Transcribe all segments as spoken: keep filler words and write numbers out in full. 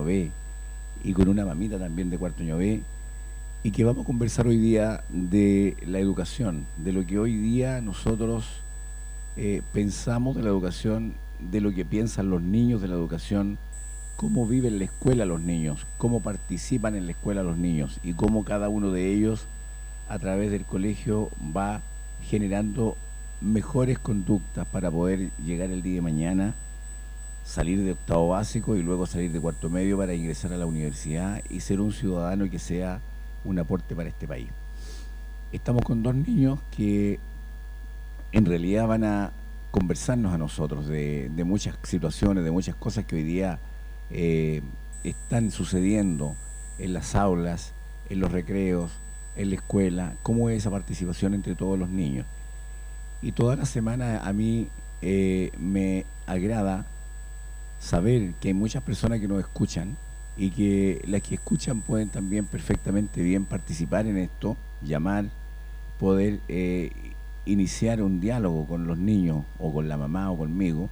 B y con una mamita también de cuarto año B, y que vamos a conversar hoy día de la educación, de lo que hoy día nosotros eh, pensamos de la educación, de lo que piensan los niños de la educación, cómo viven la escuela los niños, cómo participan en la escuela los niños y cómo cada uno de ellos a través del colegio va generando mejores conductas para poder llegar el día de mañana, salir de octavo básico y luego salir de cuarto medio para ingresar a la universidad y ser un ciudadano que sea un aporte para este país. Estamos con dos niños que en realidad van a conversarnos a nosotros de, de muchas situaciones, de muchas cosas que hoy día eh, están sucediendo en las aulas, en los recreos, en la escuela, cómo es esa participación entre todos los niños. Y toda la semana a mí eh, me agrada saber que hay muchas personas que nos escuchan y que las que escuchan pueden también perfectamente bien participar en esto, llamar, poder eh, iniciar un diálogo con los niños o con la mamá o conmigo,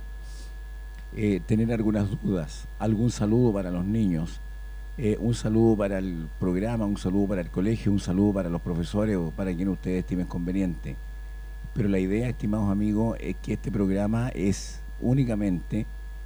eh, tener algunas dudas, algún saludo para los niños, eh, un saludo para el programa, un saludo para el colegio, un saludo para los profesores o para quien ustedes estimen conveniente. Pero la idea, estimados amigos, es que este programa es únicamente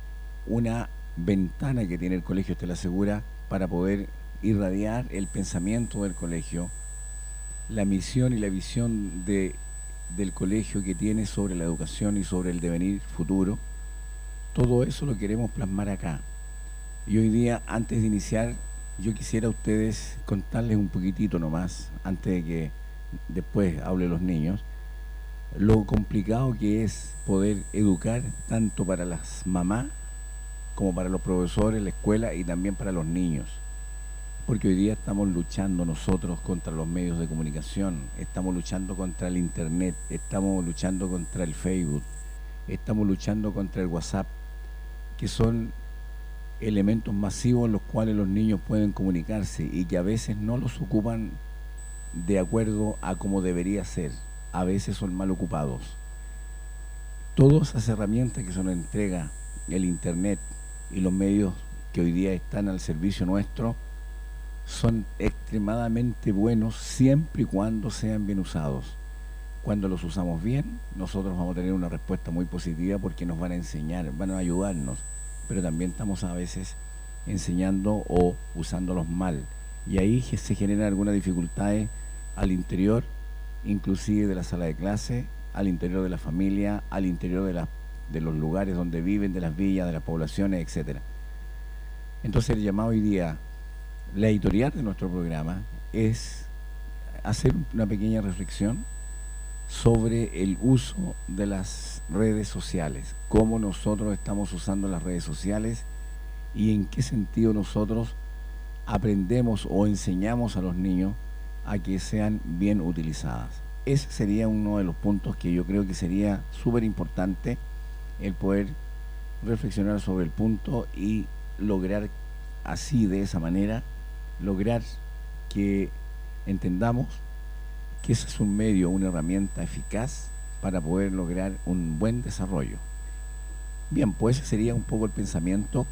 una ventana que tiene el Colegio Estela Segura para poder irradiar el pensamiento del colegio, la misión y la visión de, del colegio que tiene sobre la educación y sobre el devenir futuro. Todo eso lo queremos plasmar acá. Y hoy día, antes de iniciar, yo quisiera a ustedes contarles un poquitito nomás, antes de que después hable los niños, lo complicado que es poder educar tanto para las mamás como para los profesores, la escuela y también para los niños. Porque hoy día estamos luchando nosotros contra los medios de comunicación, estamos luchando contra el internet, estamos luchando contra el Facebook, estamos luchando contra el WhatsApp, que son elementos masivos en los cuales los niños pueden comunicarse y que a veces no los ocupan de acuerdo a como debería ser, a veces son mal ocupados. Todas esas herramientas que se nos entrega el internet y los medios que hoy día están al servicio nuestro son extremadamente buenos siempre y cuando sean bien usados. Cuando los usamos bien, nosotros vamos a tener una respuesta muy positiva porque nos van a enseñar, van a ayudarnos, pero también estamos a veces enseñando o usándolos mal. Y ahí se generan algunas dificultades al interior, inclusive de la sala de clase, al interior de la familia, al interior de, la, de los lugares donde viven, de las villas, de las poblaciones, etcétera. Entonces el llamado hoy día, la editorial de nuestro programa, es hacer una pequeña reflexión sobre el uso de las redes sociales, cómo nosotros estamos usando las redes sociales y en qué sentido nosotros aprendemos o enseñamos a los niños a que sean bien utilizadas. Ese sería uno de los puntos que yo creo que sería súper importante, el poder reflexionar sobre el punto y lograr así, de esa manera, lograr que entendamos que ese es un medio, una herramienta eficaz para poder lograr un buen desarrollo. Bien, pues ese sería un poco el pensamiento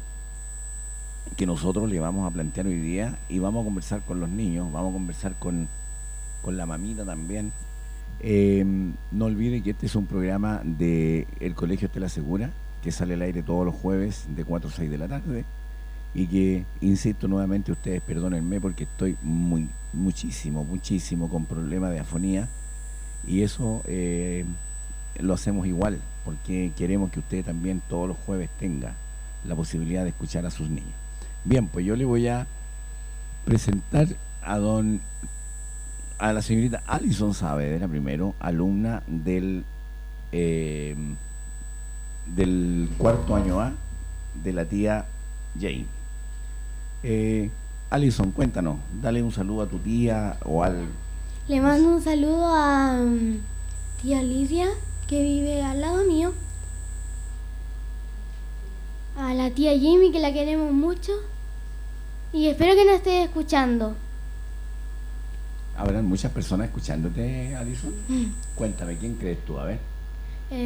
que nosotros le vamos a plantear hoy día y vamos a conversar con los niños, vamos a conversar con, con la mamita también. Eh, no olviden que este es un programa del Colegio Estela Segura, que sale al aire todos los jueves de cuatro a seis de la tarde y que, insisto nuevamente, ustedes perdónenme porque estoy muy, muchísimo, muchísimo con problemas de afonía y eso eh, lo hacemos igual porque queremos que usted también todos los jueves tenga la posibilidad de escuchar a sus niños. Bien, pues yo le voy a presentar a don a la señorita Alison Saavedra, primero, alumna del eh, del cuarto año A de la tía Jane. Eh, Alison, cuéntanos, dale un saludo a tu tía o al... Le mando un saludo a um, tía Lidia, que vive al lado mío, a la tía Jimmy, que la queremos mucho, y espero que nos esté escuchando. ¿Habrán muchas personas escuchándote, Alison? Mm. Cuéntame, ¿quién crees tú? A ver.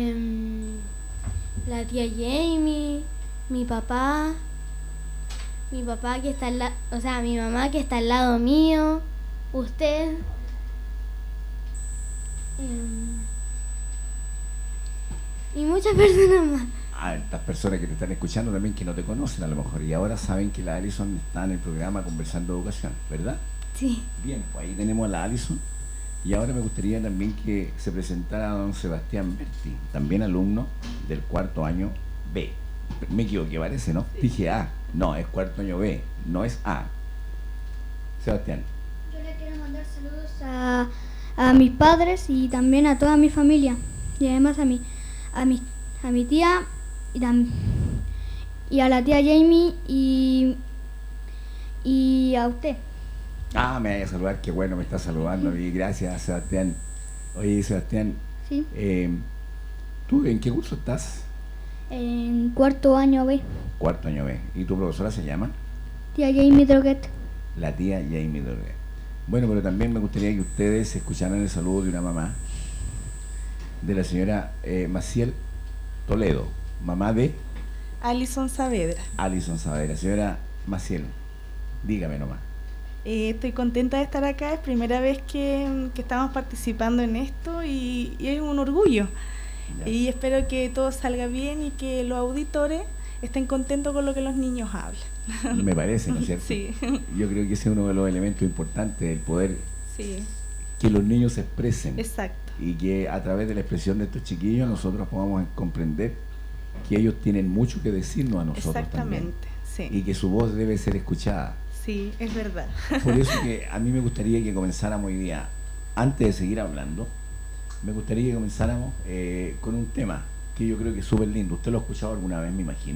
Um, la tía Jamie, mi papá, mi papá que está al lado, o sea, mi mamá que está al lado mío, usted. Eh, y muchas personas más. A estas personas que te están escuchando también que no te conocen a lo mejor y ahora saben que la Alison está en el programa Conversando Educación, ¿verdad? Sí. Bien, pues ahí tenemos a la Alison y ahora me gustaría también que se presentara a don Sebastián Berti, también alumno del cuarto año B. Me equivoqué, parece, ¿no? Sí. Dije A, no, es cuarto año B, no es A. Sebastián. Yo le quiero mandar saludos a, a mis padres y también a toda mi familia y además a mi, a mi, a mi tía y, tam, y a la tía Jamie y, y a usted. Ah, me vaya a saludar, qué bueno, me está saludando. Y gracias, Sebastián. Oye, Sebastián, ¿sí? eh, ¿tú en qué curso estás? En cuarto año B. Cuarto año B. ¿Y tu profesora se llama? Tía Jamie Droguet. La tía Jamie Droguet. Bueno, pero también me gustaría que ustedes escucharan el saludo de una mamá, de la señora eh, Maciel Toledo, mamá de Alison Saavedra. Alison Saavedra. Señora Maciel, dígame nomás. Eh, estoy contenta de estar acá, es primera vez que, que estamos participando en esto y, y es un orgullo. Ya. Y espero que todo salga bien y que los auditores estén contentos con lo que los niños hablan. Me parece, ¿no es cierto? Sí. Yo creo que ese es uno de los elementos importantes, el poder sí. que los niños se expresen. Exacto. Y que a través de la expresión de estos chiquillos nosotros podamos comprender que ellos tienen mucho que decirnos a nosotros. Exactamente, también, sí. Y que su voz debe ser escuchada. Sí, es verdad. Por eso que a mí me gustaría que comenzáramos hoy día, antes de seguir hablando, me gustaría que comenzáramos eh, con un tema que yo creo que es súper lindo. ¿Usted lo ha escuchado alguna vez, me imagino?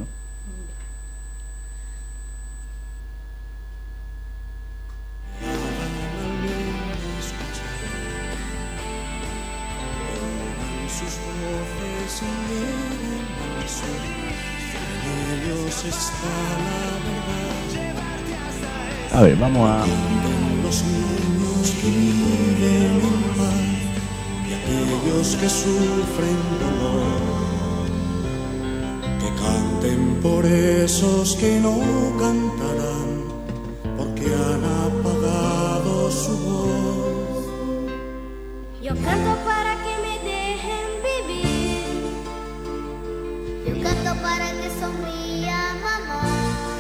Sus voces y el sol, en ellos está la verdad. A ver, vamos a... Los niños que viven en paz y aquellos que sufren dolor, que canten por esos que no cantarán, porque han apagado su voz. Yo canto para que me dejen vivir, yo canto para que sonría mamá,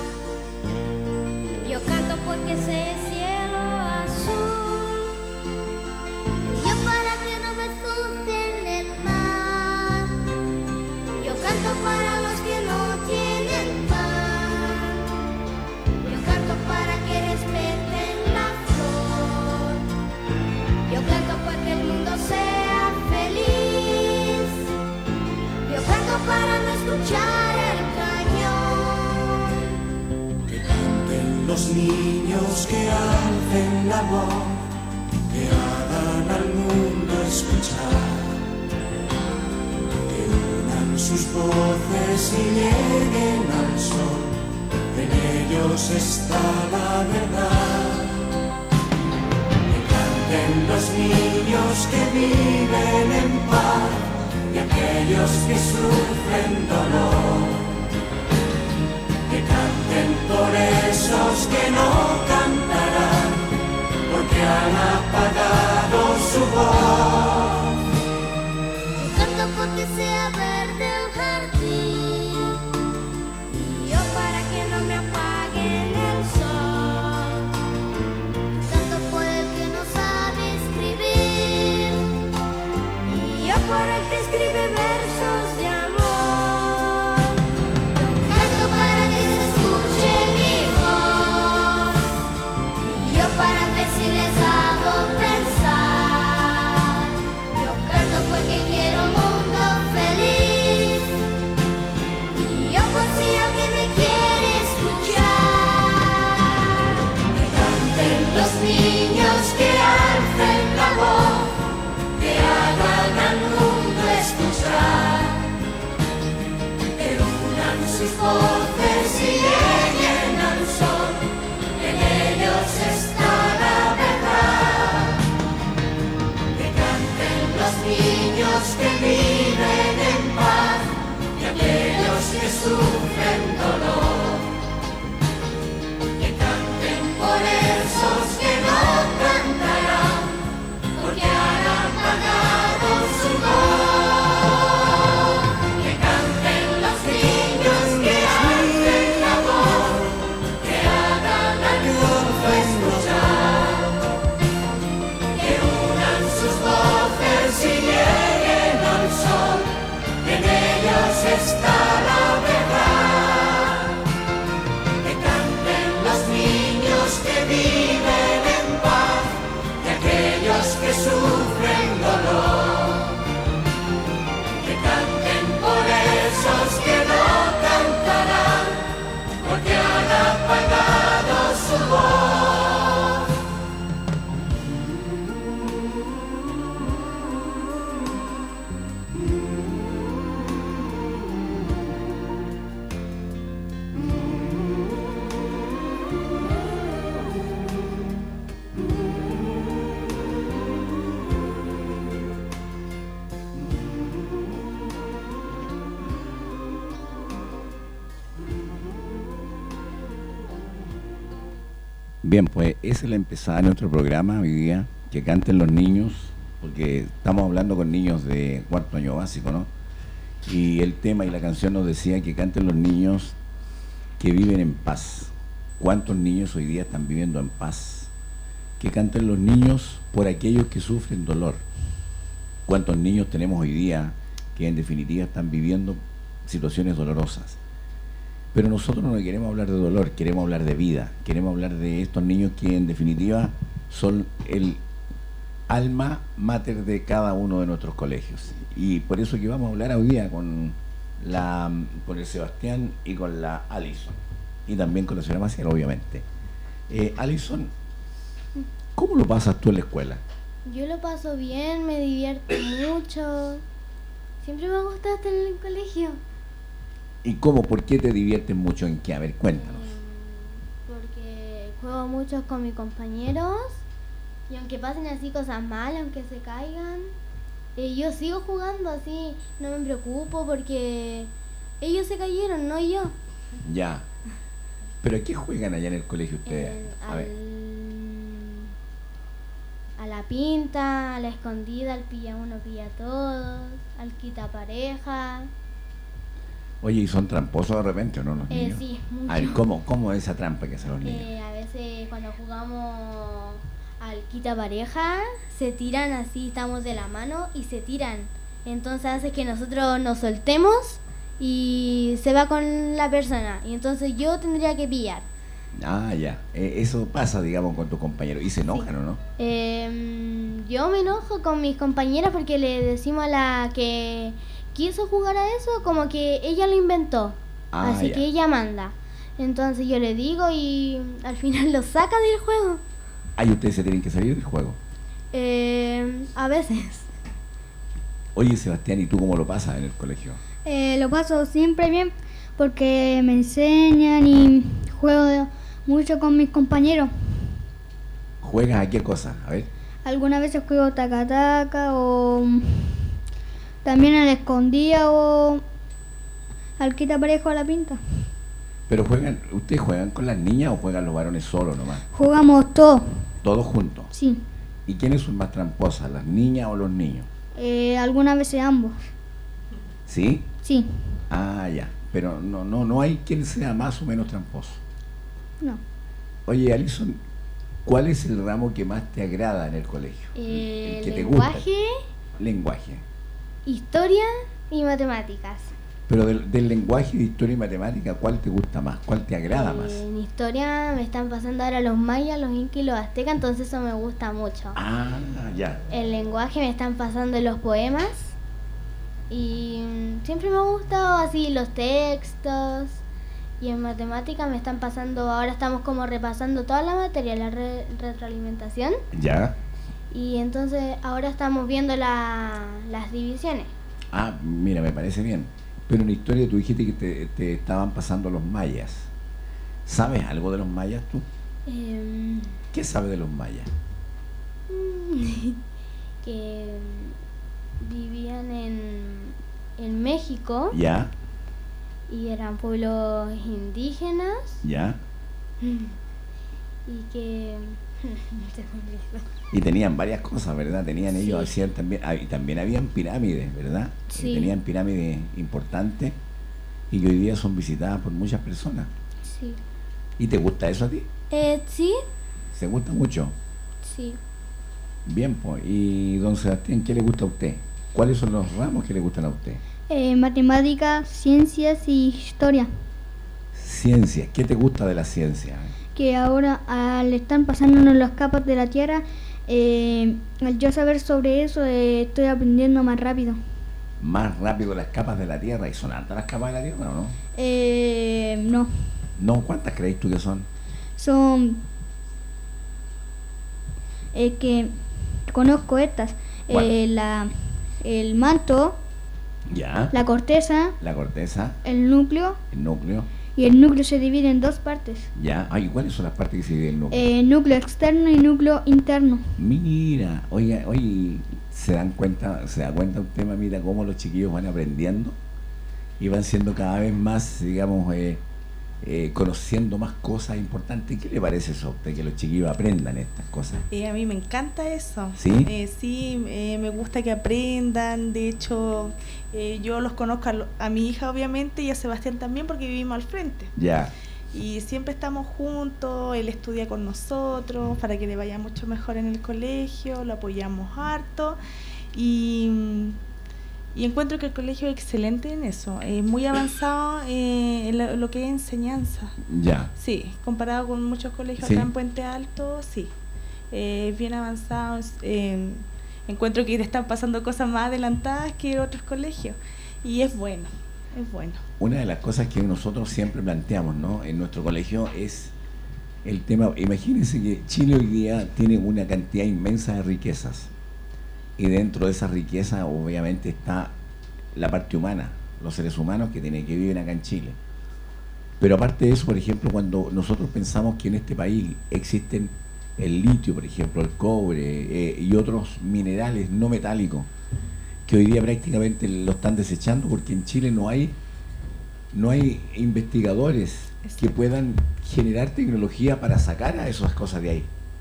yo canto porque sé cielo azul, yo para que no me asusten el mar, yo canto para los que no tienen pan, yo canto para que respeten la flor, yo canto para que el mundo sea feliz, yo canto para no escuchar el cañón. Que canten los niños, que alcen la voz, que hagan al mundo escuchar, que unan sus voces y lleguen al sol, en ellos está la verdad. En los niños que viven en paz y aquellos que sufren dolor, que canten por esos que no cantarán, porque han apagado su voz. Canto porque sea verde el jardín, y yo para que no me apaguen el sol. Canto por el que no sabe escribir, y yo por el que escribe versos de amor. Canto para que se escuche mi voz, Bien, pues esa es la empezada de nuestro programa hoy día, que canten los niños, porque estamos hablando con niños de cuarto año básico, ¿no? Y el tema y la canción nos decía que canten los niños que viven en paz. ¿Cuántos niños hoy día están viviendo en paz? Que canten los niños por aquellos que sufren dolor. ¿Cuántos niños tenemos hoy día que en definitiva están viviendo situaciones dolorosas? Pero nosotros no queremos hablar de dolor, queremos hablar de vida, queremos hablar de estos niños que en definitiva son el alma mater de cada uno de nuestros colegios. Y por eso que vamos a hablar hoy día con, la, con el Sebastián y con la Alison. Y también con la señora Maciel, obviamente. Eh, Alison, ¿cómo lo pasas tú en la escuela? Yo lo paso bien, me divierto mucho. Siempre me gusta estar en el colegio. ¿Y cómo? ¿Por qué te diviertes mucho? ¿En qué? A ver, cuéntanos. Mm, Porque juego mucho con mis compañeros. Y aunque pasen así cosas malas, aunque se caigan, eh, yo sigo jugando así. No me preocupo porque ellos se cayeron, no yo. Ya. ¿Pero qué juegan allá en el colegio ustedes? Eh, A ver. al, a la pinta, a la escondida, al pilla uno, pilla todos, al quita pareja. Oye, ¿y son tramposos de repente o no los Eh, niños? sí, mucho. A ver, ¿cómo, ¿cómo es esa trampa que hacen los niños? Eh, a veces cuando jugamos al quita pareja, se tiran así, estamos de la mano y se tiran. Entonces hace que nosotros nos soltemos y se va con la persona. Y entonces yo tendría que pillar. Ah, ya. Eh, eso pasa, digamos, con tus compañeros. Y se enojan, ¿o no? Eh, yo me enojo con mis compañeras porque le decimos a la que quiso jugar a eso como que ella lo inventó. Ah, así ya. que ella manda. Entonces yo le digo y al final lo saca del juego. Ahí ustedes se tienen que salir del juego. Eh, a veces. Oye, Sebastián, ¿y tú cómo lo pasas en el colegio? Eh, lo paso siempre bien porque me enseñan y juego de- mucho con mis compañeros. ¿Juegas a qué cosa? A ver. Algunas veces juego taca-taca o mm, también al escondida o al quita pareja o a la pinta. ¿Pero juegan, ustedes juegan con las niñas o juegan los varones solos nomás? Jugamos todo, Todos juntos. sí. ¿Y quiénes son más tramposas, las niñas o los niños? Eh, algunas veces ambos, ¿Sí? sí. Ah, ya. Pero no, no, no hay quien sea más o menos tramposo. No. Oye, Alison, ¿cuál es el ramo que más te agrada en el colegio? Eh, El que te lenguaje, gusta. Lenguaje. historia y matemáticas. Pero del, del lenguaje de historia y matemática, ¿cuál te gusta más? ¿Cuál te agrada más? Eh, en historia me están pasando ahora los mayas, los incas y los aztecas, entonces eso me gusta mucho. Ah, ya. El lenguaje me están pasando los poemas y mm, siempre me ha gustado así los textos. Y en matemática me están pasando, ahora estamos como repasando toda la materia, la re- retroalimentación. ¿Ya? Y entonces ahora estamos viendo la- las divisiones. Ah, mira, me parece bien. Pero en la historia tú dijiste que te, te estaban pasando los mayas. ¿Sabes algo de los mayas tú? Em, ¿Qué sabes de los mayas? que mm, vivían en, en México ¿Ya? y eran pueblos indígenas ¿Ya? y que se me olvidó. Y tenían varias cosas, ¿verdad? Tenían Sí. ellos, hacían también, ah, y también habían pirámides, ¿verdad? Sí. Y tenían pirámides importantes y que hoy día son visitadas por muchas personas. Sí. ¿Y te gusta eso a ti? Eh, sí, ¿Se gusta mucho? sí. Bien, pues. Y don Sebastián, ¿qué le gusta a usted? ¿Cuáles son los ramos que le gustan a usted? Eh, matemáticas, ciencias y historia. Ciencias, ¿qué te gusta de la ciencia? Que ahora al estar pasándonos las capas de la Tierra, eh, al yo saber sobre eso, eh, estoy aprendiendo más rápido. Más rápido las capas de la Tierra, y son altas las capas de la Tierra, ¿o no? Eh, no, No, ¿cuántas creéis tú que son? son eh, que conozco estas. ¿Cuál? Eh, la, el manto, Ya, la corteza, la corteza, el núcleo, el núcleo, y el núcleo se divide en dos partes. ya. Ay, ¿cuáles son las partes que se dividen el núcleo? Eh, núcleo externo y núcleo interno. Mira, oiga, oye, se dan cuenta, se da cuenta usted, mamita, cómo los chiquillos van aprendiendo y van siendo cada vez más, digamos, eh, eh, conociendo más cosas importantes. ¿Qué le parece eso a usted, que los chiquillos aprendan estas cosas? Eh, a mí me encanta eso. ¿Sí? Eh, sí, eh, me gusta que aprendan. De hecho, eh, yo los conozco a, lo- a mi hija, obviamente, y a Sebastián también, porque vivimos al frente. Ya, Y siempre estamos juntos, él estudia con nosotros para que le vaya mucho mejor en el colegio, lo apoyamos harto. Y, y encuentro que el colegio es excelente en eso, es muy avanzado eh, en lo, lo que es enseñanza. ya. Sí, comparado con muchos colegios Sí. acá en Puente Alto, sí. Eh, bien avanzados. Eh, encuentro que le están pasando cosas más adelantadas que otros colegios. Y es bueno, es bueno. Una de las cosas que nosotros siempre planteamos, ¿no?, en nuestro colegio es el tema. Imagínense que Chile hoy día tiene una cantidad inmensa de riquezas, y dentro de esa riqueza obviamente está la parte humana, los seres humanos que tienen que vivir acá en Chile. Pero aparte de eso, por ejemplo, cuando nosotros pensamos que en este país existen el litio, por ejemplo, el cobre eh, y otros minerales no metálicos, que hoy día prácticamente lo están desechando porque en Chile no hay no hay investigadores que puedan generar tecnología para sacar a esas cosas de ahí.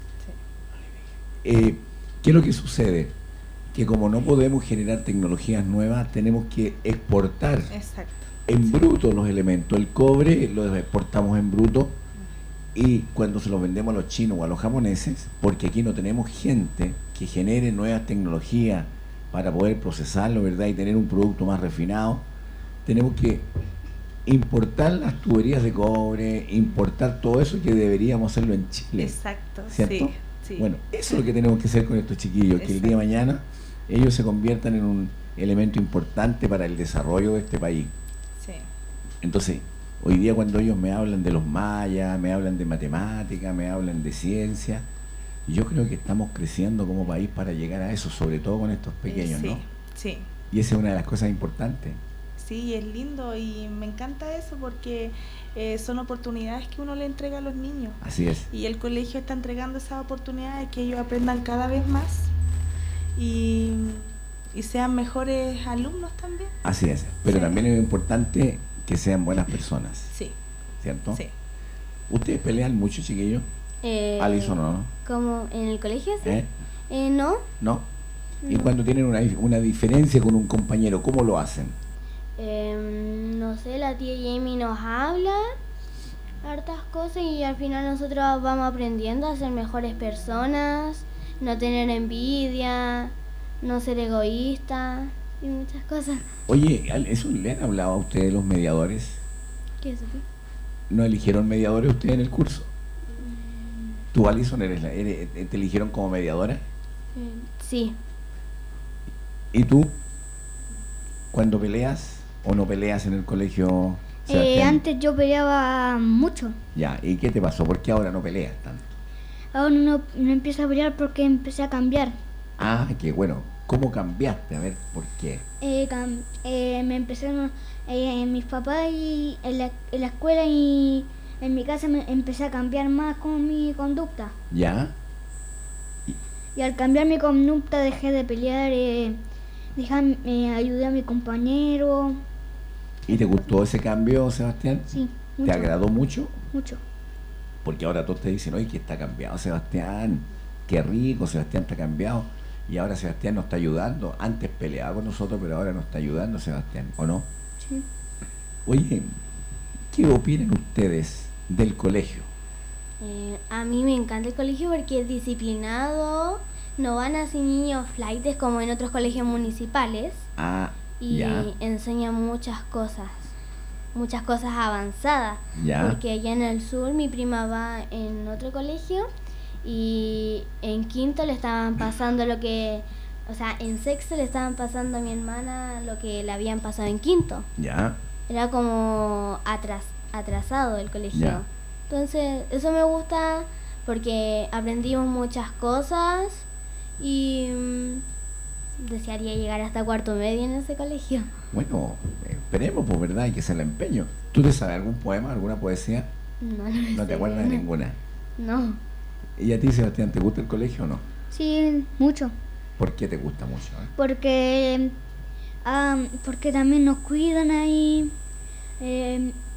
Eh, ¿Qué es lo que sucede? Que como no podemos generar tecnologías nuevas, tenemos que exportar Exacto. en bruto los elementos. El cobre lo exportamos en bruto, y cuando se los vendemos a los chinos o a los japoneses, porque aquí no tenemos gente que genere nuevas tecnologías para poder procesarlo, ¿verdad?, y tener un producto más refinado, tenemos que importar las tuberías de cobre, importar todo eso, que deberíamos hacerlo en Chile. Exacto, ¿Cierto? sí, sí. Bueno, eso es lo que tenemos que hacer con estos chiquillos, que el día de mañana ellos se conviertan en un elemento importante para el desarrollo de este país. Sí. Entonces, hoy día cuando ellos me hablan de los mayas, me hablan de matemática, me hablan de ciencia, yo creo que estamos creciendo como país para llegar a eso, sobre todo con estos pequeños, sí, ¿no? Sí, Y esa es una de las cosas importantes. sí, es lindo y me encanta eso porque eh, son oportunidades que uno le entrega a los niños. Así es. Y el colegio está entregando esas oportunidades, que ellos aprendan cada vez más y, y sean mejores alumnos también. Así es. Pero Sí. también es importante que sean buenas personas, Sí, ¿cierto? sí. ¿Ustedes pelean mucho, chiquillos? Eh, Alison, ¿no? ¿Como en el colegio? Sí. ¿Eh? Eh, no. ¿No? Y No. cuando tienen una, una diferencia con un compañero, ¿cómo lo hacen? Em, no sé, la tía Jamie nos habla hartas cosas y al final nosotros vamos aprendiendo a ser mejores personas, no tener envidia, no ser egoísta y muchas cosas. Oye, ¿al- ¿eso le han hablado a ustedes los mediadores? ¿Qué es eso? ¿No eligieron mediadores ustedes en el curso? ¿Tú, Alison, eres la, eres- te eligieron como mediadora? Eh, sí. ¿Y tú? ¿Cuando peleas o no peleas en el colegio, Eh, Sebastián? antes yo peleaba mucho. Ya, ¿y qué te pasó? ¿Por qué ahora no peleas tanto? Ahora no, no empiezo a pelear porque empecé a cambiar. Ah, qué bueno. ¿Cómo cambiaste? A ver, ¿por qué? Eh, cam- eh, me empezaron, eh, mis papás y en la, en la escuela y en mi casa me empecé a cambiar más con mi conducta. ¿Ya? Y al cambiar mi conducta dejé de pelear, eh, dejé, eh, ayudé a mi compañero. ¿Y te gustó ese cambio, Sebastián? Sí, ¿Te mucho, agradó mucho? mucho. Porque ahora todos te dicen, oye, que está cambiado Sebastián, qué rico, Sebastián está cambiado. Y ahora Sebastián nos está ayudando. Antes peleaba con nosotros, pero ahora nos está ayudando Sebastián, ¿o no? Sí. Oye, ¿qué opinan ustedes del colegio? Eh, a mí me encanta el colegio porque es disciplinado, no van así niños flaites como en otros colegios municipales Ah, y ya, enseñan muchas cosas, muchas cosas avanzadas. ya, Porque allá en el sur mi prima va en otro colegio y en quinto le estaban pasando lo que, o sea, en sexto le estaban pasando a mi hermana lo que le habían pasado en quinto. ya, Era como atras, atrasado el colegio. Ya. Entonces, eso me gusta porque aprendimos muchas cosas y mm, desearía llegar hasta cuarto medio en ese colegio. bueno, esperemos, pues, ¿verdad? Hay que hacerle empeño. ¿Tú te sabes algún poema, alguna poesía? No, no, me No te sé. acuerdas de ninguna. No. ¿Y a ti, Sebastián, te gusta el colegio o no? Sí, mucho. ¿Por qué te gusta mucho? eh? Porque, ah, porque también nos cuidan ahí. eh,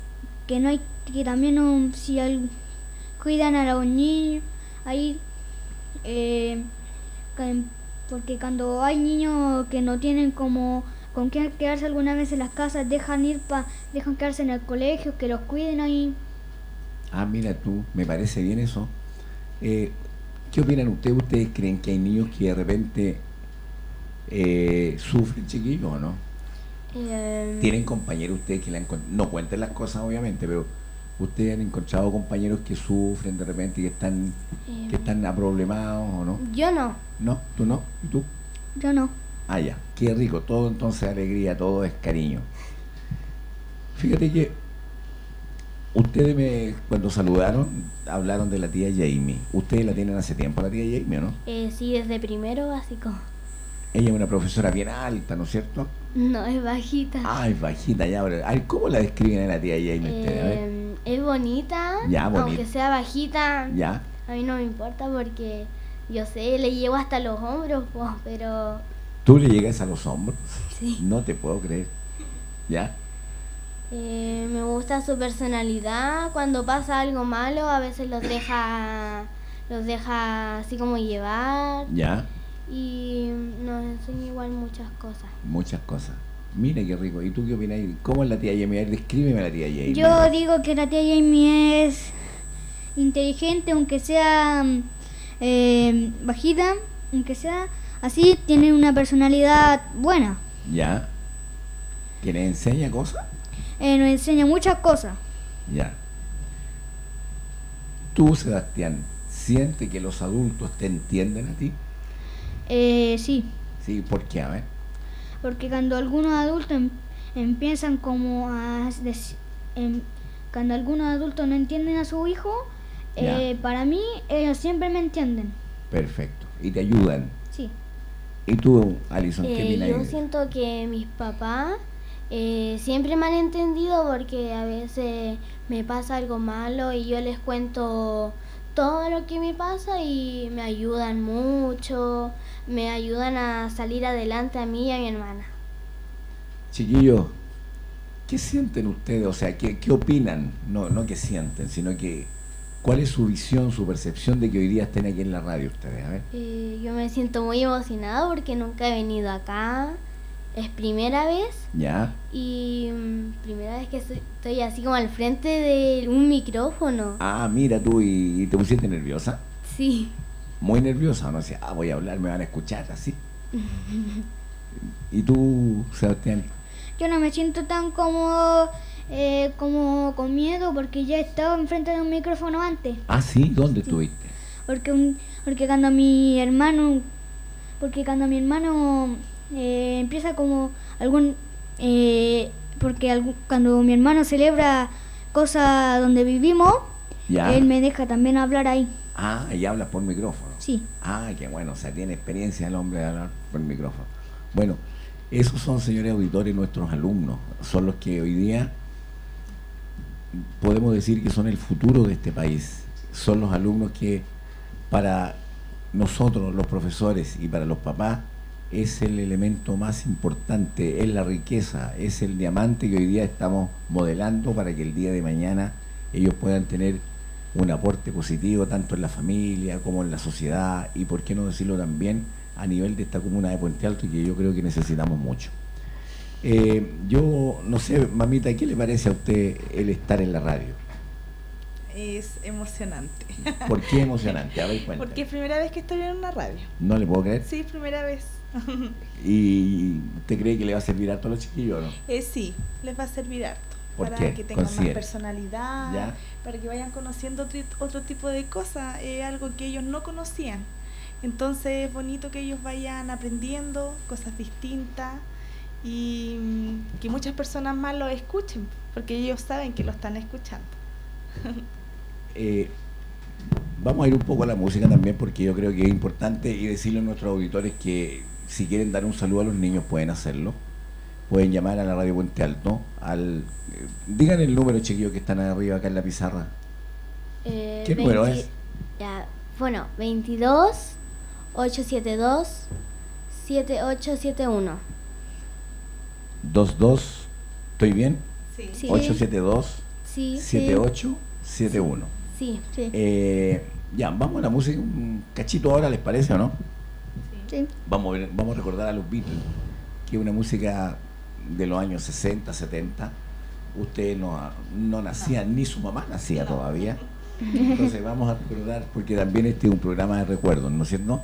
que no hay, que también no, si al- cuidan a los niños, ahí, eh, can- porque cuando hay niños que no tienen como con qué quedarse alguna vez en las casas, dejan ir pa, dejan quedarse en el colegio, que los cuiden ahí. Ah, mira tú, me parece bien eso. Eh, ¿Qué opinan ustedes? ¿Ustedes creen que hay niños que de repente eh, sufren, chiquillos, o no? Eh, ¿Tienen compañeros ustedes que le han con- no cuenten las cosas, obviamente, pero ustedes han encontrado compañeros que sufren de repente y que están, que están aproblemados, o no? yo no. ¿No? ¿Tú no? ¿Y tú? Yo no. Ah, ya, qué rico, todo entonces alegría, todo es cariño. Fíjate que ustedes me, cuando saludaron, hablaron de la tía Jamie. Ustedes la tienen hace tiempo, la tía Jamie, ¿o no? Eh, sí, desde primero básico. Ella es una profesora bien alta, ¿no es cierto? No, es bajita. Ah, es bajita ya, pero, ay, ¿cómo la describen a la tía Jamie ustedes? A ver. Eh, es bonita, Ya, bonita. aunque sea bajita, Ya, a mí no me importa porque yo sé, le llevo hasta los hombros, pues, pero tú le llegas a los hombros, sí. no te puedo creer. Ya, Eh, me gusta su personalidad. Cuando pasa algo malo, a veces los deja, los deja así como llevar ya, y nos enseña igual muchas cosas. muchas cosas. Mira qué rico. ¿Y tú qué opinas? ¿Cómo es la tía Jamie? A ver, descríbeme a la tía Jamie. Yo digo que la tía Jamie es inteligente, aunque sea mm, eh, bajita, aunque sea así, tiene una personalidad buena. Ya. ¿Que le enseña cosas? Eh, nos enseña muchas cosas. Ya. Tú, Sebastián, ¿sientes que los adultos te entienden a ti? Eh, sí, Sí, ¿por qué? A ver. porque cuando algunos adultos em- empiezan como a... dec- em- cuando algunos adultos no entienden a su hijo, eh, para mí ellos siempre me entienden. Perfecto. Y te ayudan. Sí. ¿Y tú, Alison, qué Eh, opinas? yo siento que mis papás eh, siempre me han entendido porque a veces me pasa algo malo y yo les cuento todo lo que me pasa y me ayudan mucho, me ayudan a salir adelante a mí y a mi hermana. Chiquillos, ¿qué sienten ustedes? O sea, ¿qué, qué opinan? No, no qué sienten, sino que ¿cuál es su visión, su percepción de que hoy día estén aquí en la radio ustedes? A ver. Eh, yo me siento muy emocionada porque nunca he venido acá, es primera vez ¿Ya? y mm, primera vez que estoy, estoy así como al frente de un micrófono. Ah, mira tú, ¿y, y te pusiste nerviosa? Sí. Muy nerviosa, ¿no? Decía, ah, voy a hablar, me van a escuchar, así. ¿Y tú, Sebastián? Yo no me siento tan cómodo, eh, como con miedo, porque ya he estado enfrente de un micrófono antes. Ah, sí, ¿dónde estuviste? Porque un, porque cuando mi hermano, porque cuando mi hermano eh, empieza como algún, eh, porque algún- cuando mi hermano celebra cosas donde vivimos, ¿Ya? él me deja también hablar ahí. Ah, y hablas por micrófono. Sí. Ah, qué bueno, o sea, tiene experiencia el hombre de hablar por micrófono. Bueno, esos son, señores auditores, nuestros alumnos. Son los que hoy día podemos decir que son el futuro de este país. Son los alumnos que para nosotros, los profesores, y para los papás, es el elemento más importante, es la riqueza, es el diamante que hoy día estamos modelando para que el día de mañana ellos puedan tener un aporte positivo tanto en la familia como en la sociedad y por qué no decirlo también a nivel de esta comuna de Puente Alto, que yo creo que necesitamos mucho. Eh, yo no sé, mamita, ¿qué le parece a usted el estar en la radio? Es emocionante. ¿Por qué emocionante? A ver, cuéntame. Porque es primera vez que estoy en una radio. No le puedo creer. Sí, primera vez. ¿Y usted cree que le va a servir a todos los chiquillos o no? Eh, sí, les va a servir harto. ¿Por para qué? que tengan Considere. más personalidad, ¿Ya? para que vayan conociendo otro, otro tipo de cosas, eh, algo que ellos no conocían. Entonces es bonito que ellos vayan aprendiendo cosas distintas y mm, que muchas personas más lo escuchen, porque ellos saben que lo están escuchando. Eh, vamos a ir un poco a la música también porque yo creo que es importante y decirle a nuestros auditores que si quieren dar un saludo a los niños pueden hacerlo. Pueden llamar a la Radio Puente Alto al eh, digan el número, chiquillos, que están arriba acá en la pizarra. Eh, ¿Qué número veinte es? Ya, bueno, veintidós, ochocientos setenta y dos, setenta y ocho setenta y uno. dos dos, ¿estoy bien? Sí. Sí. ocho siete dos, Sí. siete ocho siete uno. Sí. Sí. Eh, ya, vamos a la música un cachito ahora, ¿les parece o no? Sí. Vamos a, ver, vamos a recordar a los Beatles, que es una música de los años sesenta, setenta. Ustedes no, no nacían, ni su mamá nacía todavía. Entonces vamos a recordar, porque también este es un programa de recuerdos, ¿no es cierto?